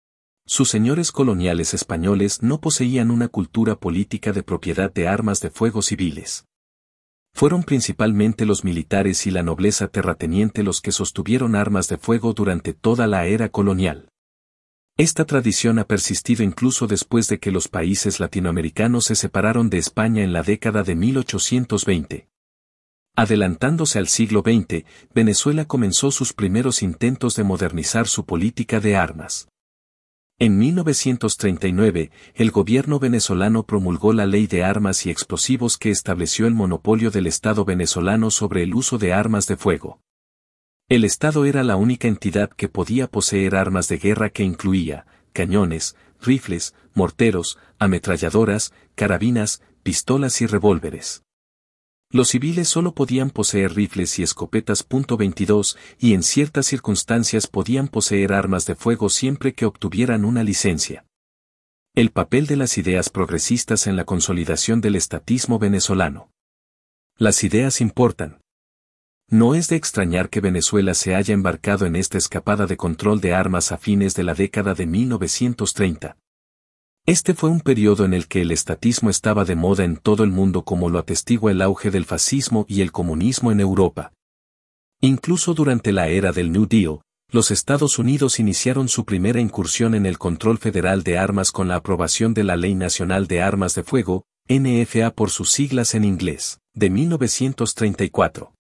Sus señores coloniales españoles no poseían una cultura política de propiedad de armas de fuego civiles. Fueron principalmente los militares y la nobleza terrateniente los que sostuvieron armas de fuego durante toda la era colonial. Esta tradición ha persistido incluso después de que los países latinoamericanos se separaron de España en la década de mil ochocientos veinte. Adelantándose al siglo veinte, Venezuela comenzó sus primeros intentos de modernizar su política de armas. En mil novecientos treinta y nueve, el gobierno venezolano promulgó la Ley de Armas y Explosivos que estableció el monopolio del Estado venezolano sobre el uso de armas de fuego. El Estado era la única entidad que podía poseer armas de guerra que incluía cañones, rifles, morteros, ametralladoras, carabinas, pistolas y revólveres. Los civiles solo podían poseer rifles y escopetas punto veintidós y en ciertas circunstancias podían poseer armas de fuego siempre que obtuvieran una licencia. El papel de las ideas progresistas en la consolidación del estatismo venezolano. Las ideas importan. No es de extrañar que Venezuela se haya embarcado en esta escapada de control de armas a fines de la década de mil novecientos treinta. Este fue un periodo en el que el estatismo estaba de moda en todo el mundo, como lo atestigua el auge del fascismo y el comunismo en Europa. Incluso durante la era del New Deal, los Estados Unidos iniciaron su primera incursión en el control federal de armas con la aprobación de la Ley Nacional de Armas de Fuego, N F A por sus siglas en inglés, de mil novecientos treinta y cuatro.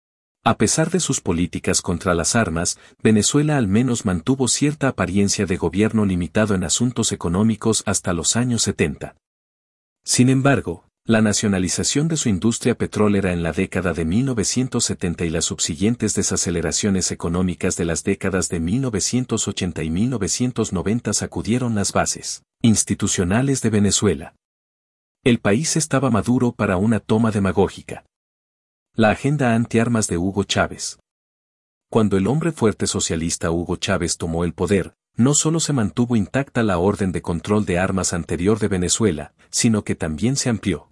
A pesar de sus políticas contra las armas, Venezuela al menos mantuvo cierta apariencia de gobierno limitado en asuntos económicos hasta los años setenta. Sin embargo, la nacionalización de su industria petrolera en la década de mil novecientos setenta y las subsiguientes desaceleraciones económicas de las décadas de mil novecientos ochenta y mil novecientos noventa sacudieron las bases institucionales de Venezuela. El país estaba maduro para una toma demagógica. La agenda antiarmas de Hugo Chávez. Cuando el hombre fuerte socialista Hugo Chávez tomó el poder, no solo se mantuvo intacta la orden de control de armas anterior de Venezuela, sino que también se amplió.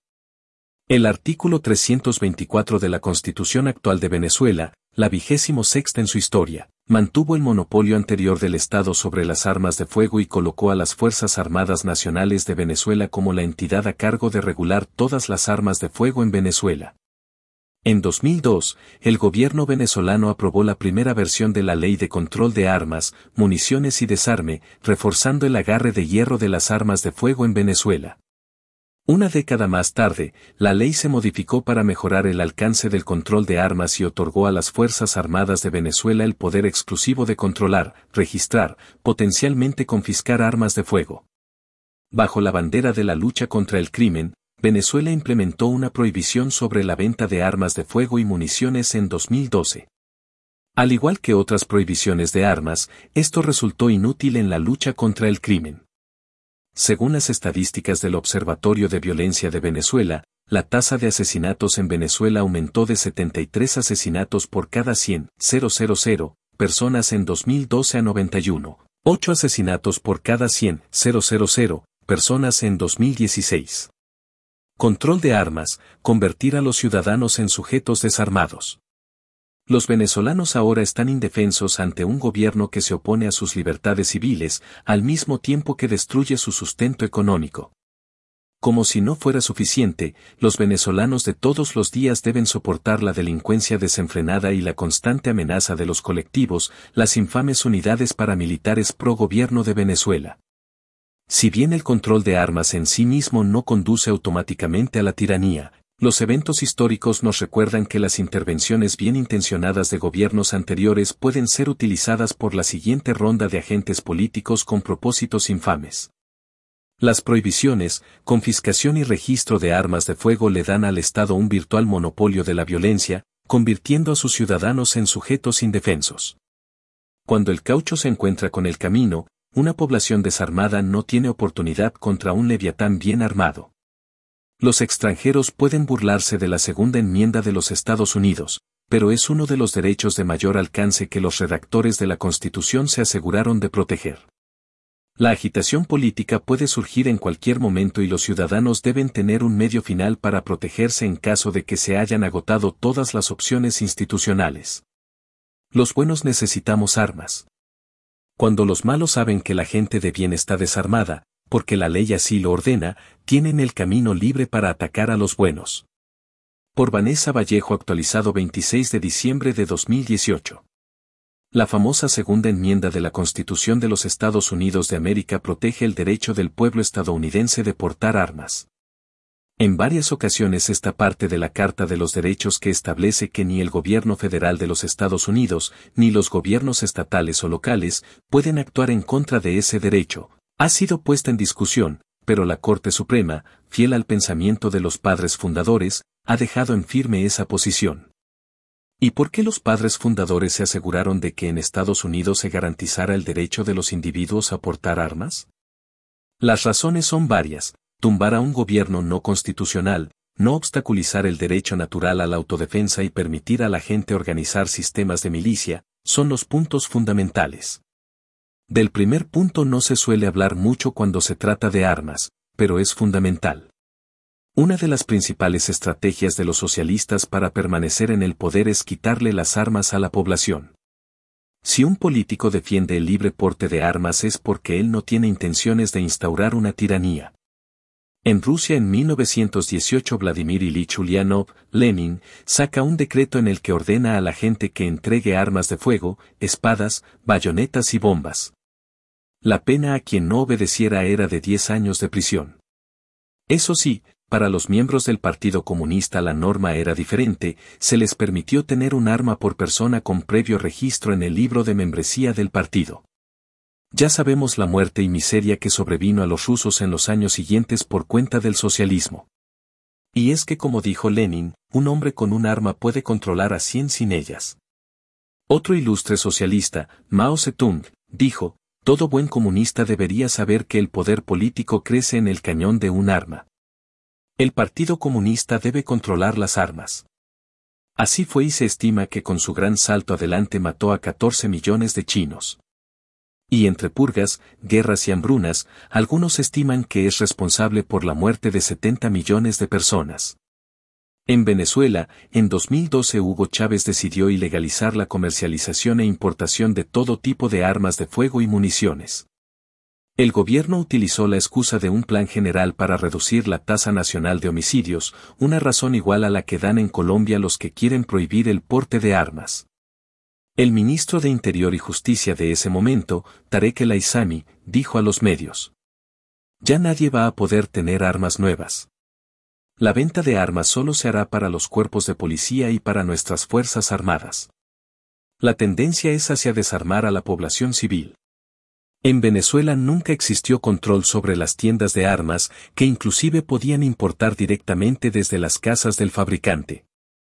El artículo trescientos veinticuatro de la Constitución actual de Venezuela, la vigésimo sexta en su historia, mantuvo el monopolio anterior del Estado sobre las armas de fuego y colocó a las Fuerzas Armadas Nacionales de Venezuela como la entidad a cargo de regular todas las armas de fuego en Venezuela. En dos mil dos, el gobierno venezolano aprobó la primera versión de la Ley de Control de Armas, Municiones y Desarme, reforzando el agarre de hierro de las armas de fuego en Venezuela. Una década más tarde, la ley se modificó para mejorar el alcance del control de armas y otorgó a las Fuerzas Armadas de Venezuela el poder exclusivo de controlar, registrar, potencialmente confiscar armas de fuego. Bajo la bandera de la lucha contra el crimen, Venezuela implementó una prohibición sobre la venta de armas de fuego y municiones en dos mil doce. Al igual que otras prohibiciones de armas, esto resultó inútil en la lucha contra el crimen. Según las estadísticas del Observatorio de Violencia de Venezuela, la tasa de asesinatos en Venezuela aumentó de setenta y tres asesinatos por cada cien mil personas en dos mil doce a noventa y uno, ocho asesinatos por cada cien mil personas en dos mil dieciséis. Control de armas, convertir a los ciudadanos en sujetos desarmados. Los venezolanos ahora están indefensos ante un gobierno que se opone a sus libertades civiles, al mismo tiempo que destruye su sustento económico. Como si no fuera suficiente, los venezolanos de todos los días deben soportar la delincuencia desenfrenada y la constante amenaza de los colectivos, las infames unidades paramilitares pro gobierno de Venezuela. Si bien el control de armas en sí mismo no conduce automáticamente a la tiranía, los eventos históricos nos recuerdan que las intervenciones bien intencionadas de gobiernos anteriores pueden ser utilizadas por la siguiente ronda de agentes políticos con propósitos infames. Las prohibiciones, confiscación y registro de armas de fuego le dan al Estado un virtual monopolio de la violencia, convirtiendo a sus ciudadanos en sujetos indefensos. Cuando el caucho se encuentra con el camino, una población desarmada no tiene oportunidad contra un leviatán bien armado. Los extranjeros pueden burlarse de la segunda enmienda de los Estados Unidos, pero es uno de los derechos de mayor alcance que los redactores de la Constitución se aseguraron de proteger. La agitación política puede surgir en cualquier momento y los ciudadanos deben tener un medio final para protegerse en caso de que se hayan agotado todas las opciones institucionales. Los buenos necesitamos armas. Cuando los malos saben que la gente de bien está desarmada, porque la ley así lo ordena, tienen el camino libre para atacar a los buenos. Por Vanessa Vallejo, actualizado veintiséis de diciembre de dos mil dieciocho. La famosa segunda enmienda de la Constitución de los Estados Unidos de América protege el derecho del pueblo estadounidense de portar armas. En varias ocasiones esta parte de la Carta de los Derechos que establece que ni el gobierno federal de los Estados Unidos, ni los gobiernos estatales o locales, pueden actuar en contra de ese derecho, ha sido puesta en discusión, pero la Corte Suprema, fiel al pensamiento de los padres fundadores, ha dejado en firme esa posición. ¿Y por qué los padres fundadores se aseguraron de que en Estados Unidos se garantizara el derecho de los individuos a portar armas? Las razones son varias. Tumbar a un gobierno no constitucional, no obstaculizar el derecho natural a la autodefensa y permitir a la gente organizar sistemas de milicia, son los puntos fundamentales. Del primer punto no se suele hablar mucho cuando se trata de armas, pero es fundamental. Una de las principales estrategias de los socialistas para permanecer en el poder es quitarle las armas a la población. Si un político defiende el libre porte de armas es porque él no tiene intenciones de instaurar una tiranía. En Rusia en mil novecientos dieciocho Vladimir Ilich Ulyanov, Lenin, saca un decreto en el que ordena a la gente que entregue armas de fuego, espadas, bayonetas y bombas. La pena a quien no obedeciera era de diez años de prisión. Eso sí, para los miembros del Partido Comunista la norma era diferente, se les permitió tener un arma por persona con previo registro en el libro de membresía del partido. Ya sabemos la muerte y miseria que sobrevino a los rusos en los años siguientes por cuenta del socialismo. Y es que como dijo Lenin, un hombre con un arma puede controlar a cien sin ellas. Otro ilustre socialista, Mao Zedong, dijo, todo buen comunista debería saber que el poder político crece en el cañón de un arma. El Partido Comunista debe controlar las armas. Así fue y se estima que con su gran salto adelante mató a catorce millones de chinos. Y entre purgas, guerras y hambrunas, algunos estiman que es responsable por la muerte de setenta millones de personas. En Venezuela, en dos mil doce Hugo Chávez decidió ilegalizar la comercialización e importación de todo tipo de armas de fuego y municiones. El gobierno utilizó la excusa de un plan general para reducir la tasa nacional de homicidios, una razón igual a la que dan en Colombia los que quieren prohibir el porte de armas. El ministro de Interior y Justicia de ese momento, Tarek El Aissami, dijo a los medios: ya nadie va a poder tener armas nuevas. La venta de armas solo se hará para los cuerpos de policía y para nuestras fuerzas armadas. La tendencia es hacia desarmar a la población civil. En Venezuela nunca existió control sobre las tiendas de armas, que inclusive podían importar directamente desde las casas del fabricante.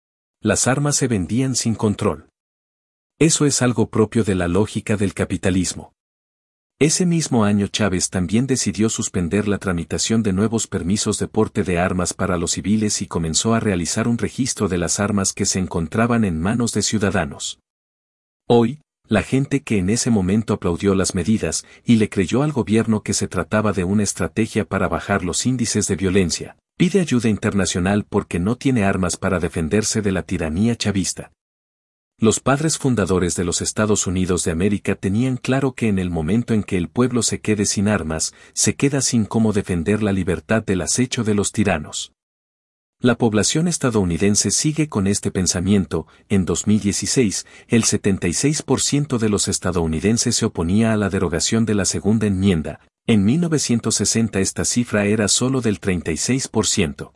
Las armas se vendían sin control. Eso es algo propio de la lógica del capitalismo. Ese mismo año Chávez también decidió suspender la tramitación de nuevos permisos de porte de armas para los civiles y comenzó a realizar un registro de las armas que se encontraban en manos de ciudadanos. Hoy, la gente que en ese momento aplaudió las medidas y le creyó al gobierno que se trataba de una estrategia para bajar los índices de violencia, pide ayuda internacional porque no tiene armas para defenderse de la tiranía chavista. Los padres fundadores de los Estados Unidos de América tenían claro que en el momento en que el pueblo se quede sin armas, se queda sin cómo defender la libertad del acecho de los tiranos. La población estadounidense sigue con este pensamiento. En dos mil dieciséis, el setenta y seis por ciento de los estadounidenses se oponía a la derogación de la segunda enmienda. En mil novecientos sesenta esta cifra era solo del treinta y seis por ciento.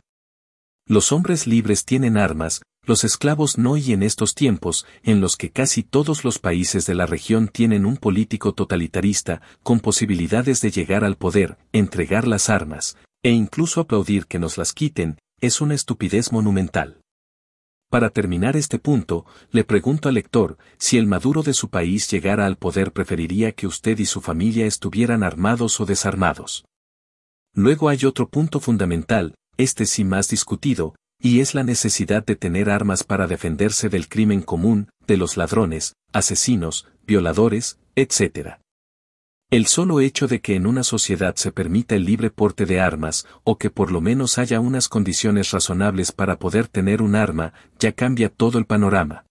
Los hombres libres tienen armas, los esclavos no, y en estos tiempos, en los que casi todos los países de la región tienen un político totalitarista, con posibilidades de llegar al poder, entregar las armas, e incluso aplaudir que nos las quiten, es una estupidez monumental. Para terminar este punto, le pregunto al lector, si el Maduro de su país llegara al poder, ¿preferiría que usted y su familia estuvieran armados o desarmados? Luego hay otro punto fundamental, este sí más discutido, y es la necesidad de tener armas para defenderse del crimen común, de los ladrones, asesinos, violadores, etcétera. El solo hecho de que en una sociedad se permita el libre porte de armas, o que por lo menos haya unas condiciones razonables para poder tener un arma, ya cambia todo el panorama.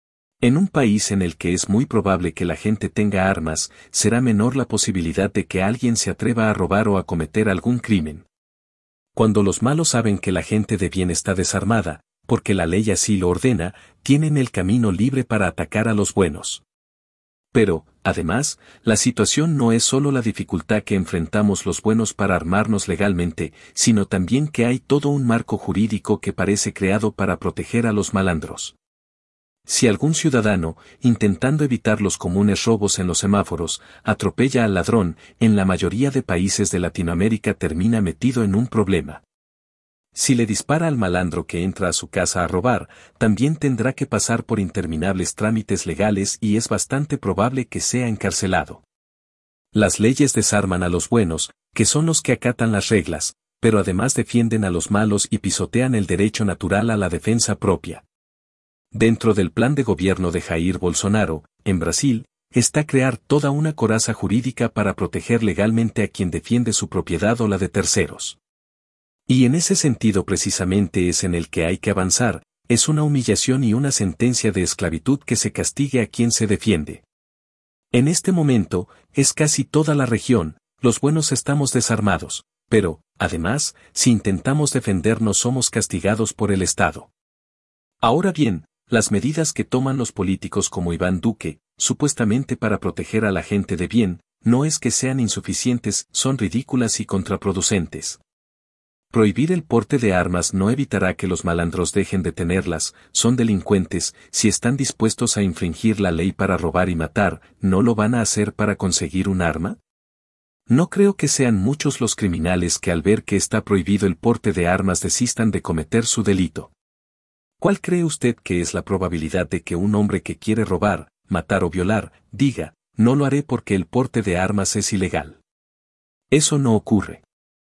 En un país en el que es muy probable que la gente tenga armas, será menor la posibilidad de que alguien se atreva a robar o a cometer algún crimen. Cuando los malos saben que la gente de bien está desarmada, porque la ley así lo ordena, tienen el camino libre para atacar a los buenos. Pero, además, la situación no es solo la dificultad que enfrentamos los buenos para armarnos legalmente, sino también que hay todo un marco jurídico que parece creado para proteger a los malandros. Si algún ciudadano, intentando evitar los comunes robos en los semáforos, atropella al ladrón, en la mayoría de países de Latinoamérica termina metido en un problema. Si le dispara al malandro que entra a su casa a robar, también tendrá que pasar por interminables trámites legales y es bastante probable que sea encarcelado. Las leyes desarman a los buenos, que son los que acatan las reglas, pero además defienden a los malos y pisotean el derecho natural a la defensa propia. Dentro del plan de gobierno de Jair Bolsonaro, en Brasil, está crear toda una coraza jurídica para proteger legalmente a quien defiende su propiedad o la de terceros. Y en ese sentido precisamente es en el que hay que avanzar, es una humillación y una sentencia de esclavitud que se castigue a quien se defiende. En este momento, es casi toda la región, los buenos estamos desarmados, pero, además, si intentamos defendernos somos castigados por el Estado. Ahora bien, las medidas que toman los políticos como Iván Duque, supuestamente para proteger a la gente de bien, no es que sean insuficientes, son ridículas y contraproducentes. Prohibir el porte de armas no evitará que los malandros dejen de tenerlas, son delincuentes, si están dispuestos a infringir la ley para robar y matar, ¿no lo van a hacer para conseguir un arma? No creo que sean muchos los criminales que al ver que está prohibido el porte de armas desistan de cometer su delito. ¿Cuál cree usted que es la probabilidad de que un hombre que quiere robar, matar o violar, diga, no lo haré porque el porte de armas es ilegal? Eso no ocurre.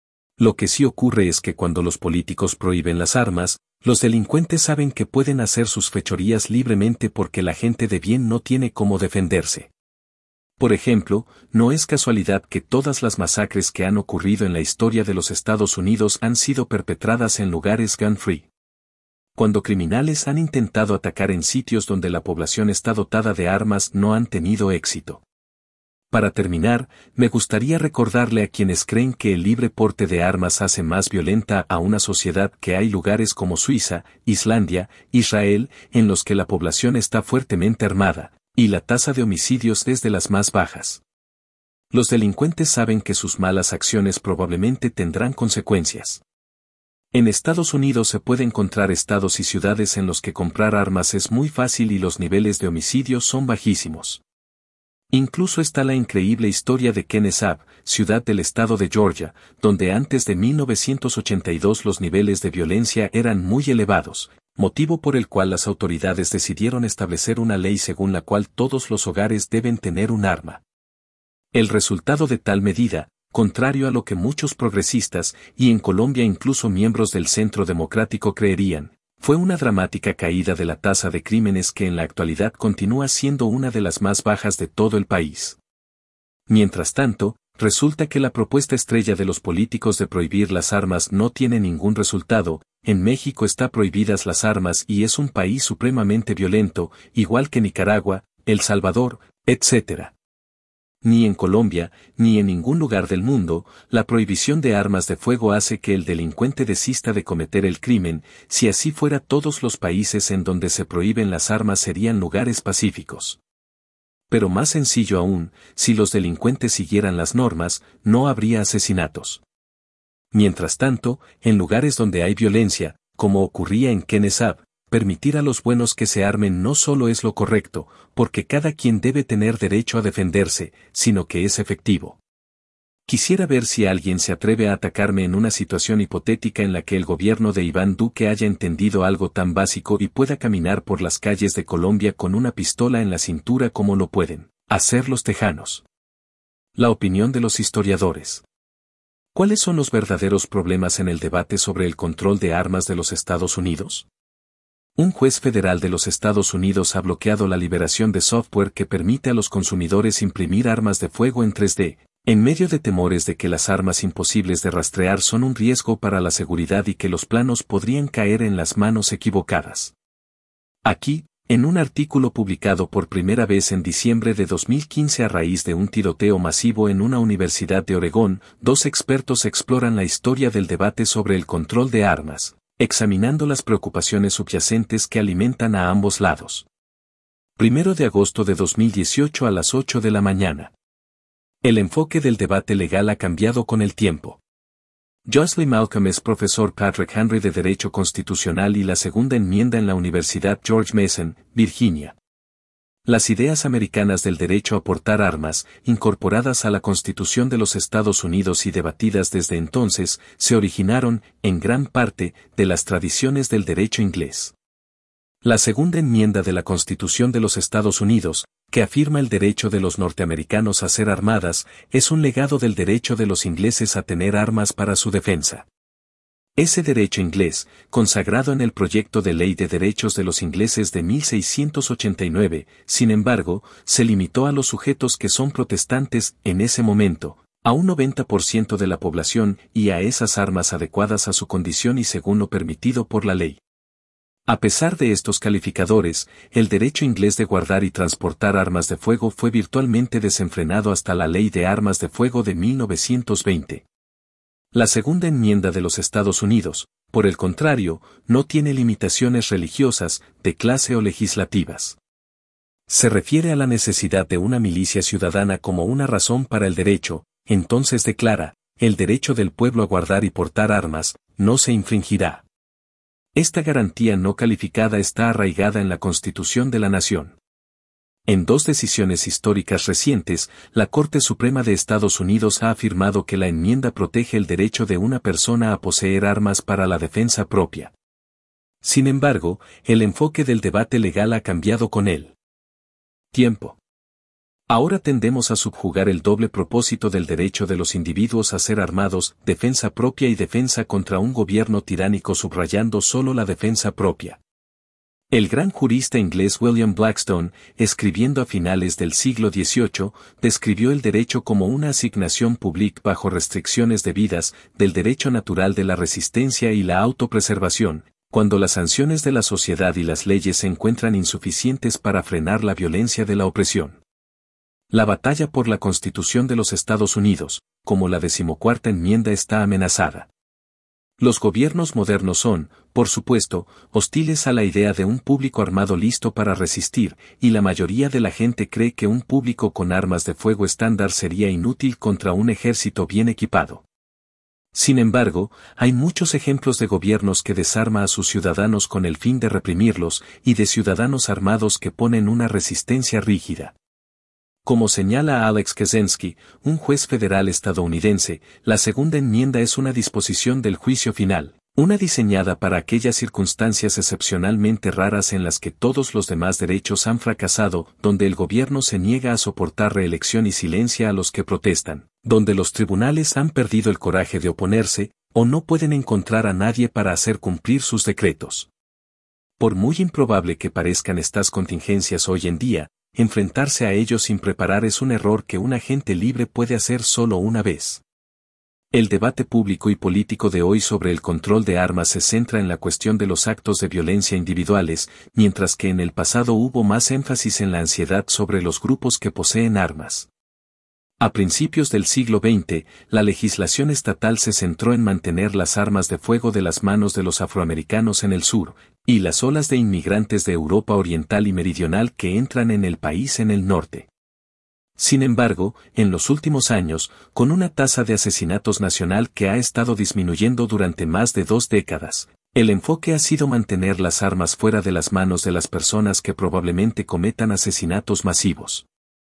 Lo que sí ocurre es que cuando los políticos prohíben las armas, los delincuentes saben que pueden hacer sus fechorías libremente porque la gente de bien no tiene cómo defenderse. Por ejemplo, no es casualidad que todas las masacres que han ocurrido en la historia de los Estados Unidos han sido perpetradas en lugares gun-free. Cuando criminales han intentado atacar en sitios donde la población está dotada de armas no han tenido éxito. Para terminar, me gustaría recordarle a quienes creen que el libre porte de armas hace más violenta a una sociedad que hay lugares como Suiza, Islandia, Israel, en los que la población está fuertemente armada, y la tasa de homicidios es de las más bajas. Los delincuentes saben que sus malas acciones probablemente tendrán consecuencias. En Estados Unidos se puede encontrar estados y ciudades en los que comprar armas es muy fácil y los niveles de homicidios son bajísimos. Incluso está la increíble historia de Kennesaw, ciudad del estado de Georgia, donde antes de mil novecientos ochenta y dos los niveles de violencia eran muy elevados, motivo por el cual las autoridades decidieron establecer una ley según la cual todos los hogares deben tener un arma. El resultado de tal medida, contrario a lo que muchos progresistas, y en Colombia incluso miembros del Centro Democrático creerían, fue una dramática caída de la tasa de crímenes que en la actualidad continúa siendo una de las más bajas de todo el país. Mientras tanto, resulta que la propuesta estrella de los políticos de prohibir las armas no tiene ningún resultado. En México está prohibidas las armas y es un país supremamente violento, igual que Nicaragua, El Salvador, etcétera. Ni en Colombia, ni en ningún lugar del mundo, la prohibición de armas de fuego hace que el delincuente desista de cometer el crimen. Si así fuera, todos los países en donde se prohíben las armas serían lugares pacíficos. Pero más sencillo aún, si los delincuentes siguieran las normas, no habría asesinatos. Mientras tanto, en lugares donde hay violencia, como ocurría en Kennesaw, permitir a los buenos que se armen no solo es lo correcto, porque cada quien debe tener derecho a defenderse, sino que es efectivo. Quisiera ver si alguien se atreve a atacarme en una situación hipotética en la que el gobierno de Iván Duque haya entendido algo tan básico y pueda caminar por las calles de Colombia con una pistola en la cintura como lo pueden hacer los tejanos. La opinión de los historiadores. ¿Cuáles son los verdaderos problemas en el debate sobre el control de armas de los Estados Unidos? Un juez federal de los Estados Unidos ha bloqueado la liberación de software que permite a los consumidores imprimir armas de fuego en tres D, en medio de temores de que las armas imposibles de rastrear son un riesgo para la seguridad y que los planos podrían caer en las manos equivocadas. Aquí, en un artículo publicado por primera vez en diciembre de dos mil quince a raíz de un tiroteo masivo en una universidad de Oregón, dos expertos exploran la historia del debate sobre el control de armas, examinando las preocupaciones subyacentes que alimentan a ambos lados. Primero de agosto de dos mil dieciocho a las ocho de la mañana. El enfoque del debate legal ha cambiado con el tiempo. Jocelyn Malcolm es profesor Patrick Henry de Derecho Constitucional y la Segunda Enmienda en la Universidad George Mason, Virginia. Las ideas americanas del derecho a portar armas, incorporadas a la Constitución de los Estados Unidos y debatidas desde entonces, se originaron, en gran parte, de las tradiciones del derecho inglés. La segunda enmienda de la Constitución de los Estados Unidos, que afirma el derecho de los norteamericanos a ser armadas, es un legado del derecho de los ingleses a tener armas para su defensa. Ese derecho inglés, consagrado en el proyecto de Ley de Derechos de los Ingleses de mil seiscientos ochenta y nueve, sin embargo, se limitó a los sujetos que son protestantes en ese momento, a un noventa por ciento de la población y a esas armas adecuadas a su condición y según lo permitido por la ley. A pesar de estos calificadores, el derecho inglés de guardar y transportar armas de fuego fue virtualmente desenfrenado hasta la Ley de Armas de Fuego de mil novecientos veinte. La segunda enmienda de los Estados Unidos, por el contrario, no tiene limitaciones religiosas, de clase o legislativas. Se refiere a la necesidad de una milicia ciudadana como una razón para el derecho, entonces declara, el derecho del pueblo a guardar y portar armas, no se infringirá. Esta garantía no calificada está arraigada en la Constitución de la Nación. En dos decisiones históricas recientes, la Corte Suprema de Estados Unidos ha afirmado que la enmienda protege el derecho de una persona a poseer armas para la defensa propia. Sin embargo, el enfoque del debate legal ha cambiado con el tiempo. Ahora tendemos a subjugar el doble propósito del derecho de los individuos a ser armados, defensa propia y defensa contra un gobierno tiránico, subrayando solo la defensa propia. El gran jurista inglés William Blackstone, escribiendo a finales del siglo dieciocho, describió el derecho como una asignación pública bajo restricciones debidas, del derecho natural de la resistencia y la autopreservación, cuando las sanciones de la sociedad y las leyes se encuentran insuficientes para frenar la violencia de la opresión. La batalla por la Constitución de los Estados Unidos, como la decimocuarta enmienda, está amenazada. Los gobiernos modernos son, por supuesto, hostiles a la idea de un público armado listo para resistir, y la mayoría de la gente cree que un público con armas de fuego estándar sería inútil contra un ejército bien equipado. Sin embargo, hay muchos ejemplos de gobiernos que desarma a sus ciudadanos con el fin de reprimirlos, y de ciudadanos armados que ponen una resistencia rígida. Como señala Alex Kaczynski, un juez federal estadounidense, la segunda enmienda es una disposición del juicio final, una diseñada para aquellas circunstancias excepcionalmente raras en las que todos los demás derechos han fracasado, donde el gobierno se niega a soportar reelección y silencia a los que protestan, donde los tribunales han perdido el coraje de oponerse, o no pueden encontrar a nadie para hacer cumplir sus decretos. Por muy improbable que parezcan estas contingencias hoy en día, enfrentarse a ellos sin preparar es un error que un agente libre puede hacer solo una vez. El debate público y político de hoy sobre el control de armas se centra en la cuestión de los actos de violencia individuales, mientras que en el pasado hubo más énfasis en la ansiedad sobre los grupos que poseen armas. A principios del siglo veinte, la legislación estatal se centró en mantener las armas de fuego de las manos de los afroamericanos en el sur, y las olas de inmigrantes de Europa Oriental y Meridional que entran en el país en el norte. Sin embargo, en los últimos años, con una tasa de asesinatos nacional que ha estado disminuyendo durante más de dos décadas, el enfoque ha sido mantener las armas fuera de las manos de las personas que probablemente cometan asesinatos masivos.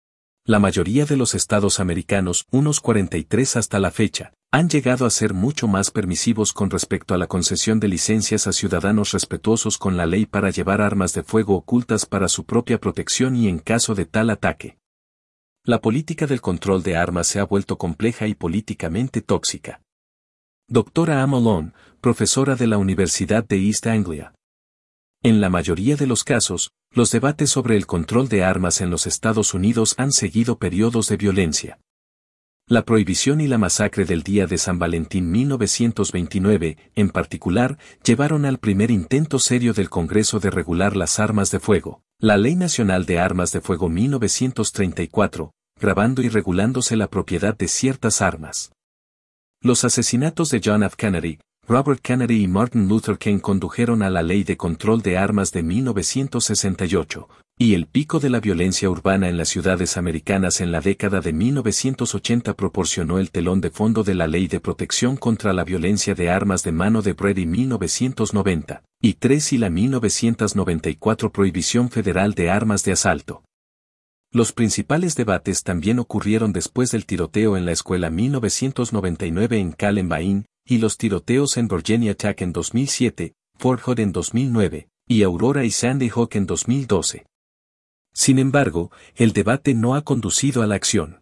La mayoría de los estados americanos, unos cuarenta y tres hasta la fecha, han llegado a ser mucho más permisivos con respecto a la concesión de licencias a ciudadanos respetuosos con la ley para llevar armas de fuego ocultas para su propia protección y en caso de tal ataque. La política del control de armas se ha vuelto compleja y políticamente tóxica. Doctora Malone, profesora de la Universidad de East Anglia. En la mayoría de los casos, los debates sobre el control de armas en los Estados Unidos han seguido periodos de violencia. La prohibición y la masacre del día de San Valentín mil novecientos veintinueve, en particular, llevaron al primer intento serio del Congreso de regular las armas de fuego, la Ley Nacional de Armas de Fuego mil novecientos treinta y cuatro, grabando y regulándose la propiedad de ciertas armas. Los asesinatos de John F. Kennedy, Robert Kennedy y Martin Luther King condujeron a la Ley de Control de Armas de mil novecientos sesenta y ocho, y el pico de la violencia urbana en las ciudades americanas en la década de mil novecientos ochenta proporcionó el telón de fondo de la Ley de Protección contra la Violencia de Armas de Mano de Brady mil novecientos noventa, y tres y la mil novecientos noventa y cuatro Prohibición Federal de Armas de Asalto. Los principales debates también ocurrieron después del tiroteo en la escuela mil novecientos noventa y nueve en Columbine, y los tiroteos en Virginia Tech en dos mil siete, Fort Hood en dos mil nueve, y Aurora y Sandy Hook en dos mil doce. Sin embargo, el debate no ha conducido a la acción.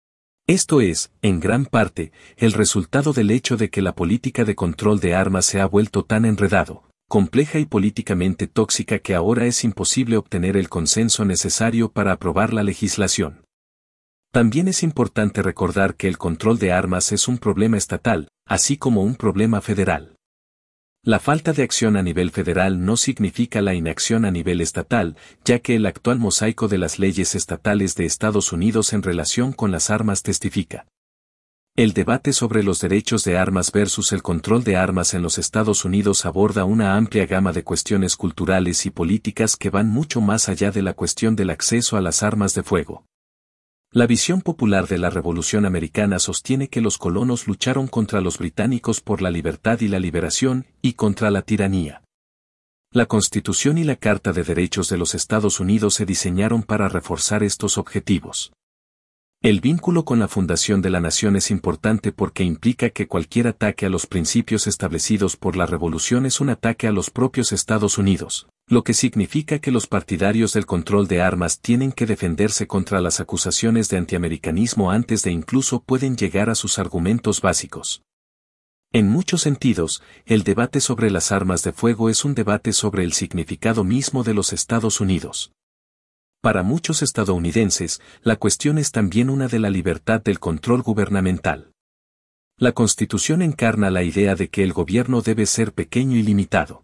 Esto es, en gran parte, el resultado del hecho de que la política de control de armas se ha vuelto tan enredado, compleja y políticamente tóxica que ahora es imposible obtener el consenso necesario para aprobar la legislación. También es importante recordar que el control de armas es un problema estatal, así como un problema federal. La falta de acción a nivel federal no significa la inacción a nivel estatal, ya que el actual mosaico de las leyes estatales de Estados Unidos en relación con las armas testifica. El debate sobre los derechos de armas versus el control de armas en los Estados Unidos aborda una amplia gama de cuestiones culturales y políticas que van mucho más allá de la cuestión del acceso a las armas de fuego. La visión popular de la Revolución Americana sostiene que los colonos lucharon contra los británicos por la libertad y la liberación, y contra la tiranía. La Constitución y la Carta de Derechos de los Estados Unidos se diseñaron para reforzar estos objetivos. El vínculo con la fundación de la nación es importante porque implica que cualquier ataque a los principios establecidos por la Revolución es un ataque a los propios Estados Unidos, lo que significa que los partidarios del control de armas tienen que defenderse contra las acusaciones de antiamericanismo antes de incluso pueden llegar a sus argumentos básicos. En muchos sentidos, el debate sobre las armas de fuego es un debate sobre el significado mismo de los Estados Unidos. Para muchos estadounidenses, la cuestión es también una de la libertad del control gubernamental. La Constitución encarna la idea de que el gobierno debe ser pequeño y limitado.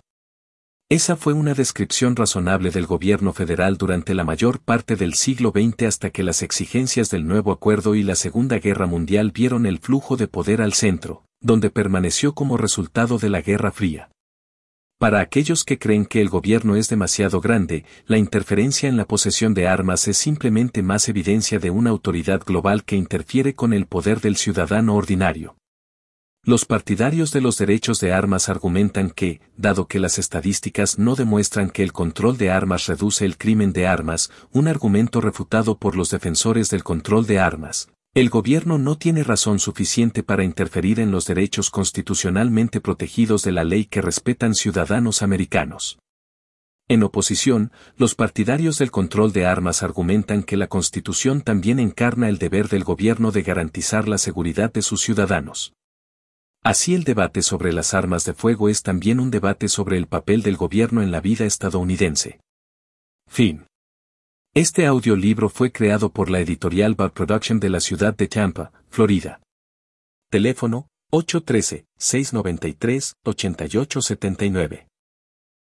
Esa fue una descripción razonable del gobierno federal durante la mayor parte del siglo veinte hasta que las exigencias del nuevo acuerdo y la Segunda Guerra Mundial vieron el flujo de poder al centro, donde permaneció como resultado de la Guerra Fría. Para aquellos que creen que el gobierno es demasiado grande, la interferencia en la posesión de armas es simplemente más evidencia de una autoridad global que interfiere con el poder del ciudadano ordinario. Los partidarios de los derechos de armas argumentan que, dado que las estadísticas no demuestran que el control de armas reduce el crimen de armas, un argumento refutado por los defensores del control de armas, el gobierno no tiene razón suficiente para interferir en los derechos constitucionalmente protegidos de la ley que respetan ciudadanos americanos. En oposición, los partidarios del control de armas argumentan que la Constitución también encarna el deber del gobierno de garantizar la seguridad de sus ciudadanos. Así el debate sobre las armas de fuego es también un debate sobre el papel del gobierno en la vida estadounidense. Fin. Este audiolibro fue creado por la editorial Bard Production de la ciudad de Tampa, Florida. Teléfono ocho uno tres, seis nueve tres, ocho ocho siete nueve.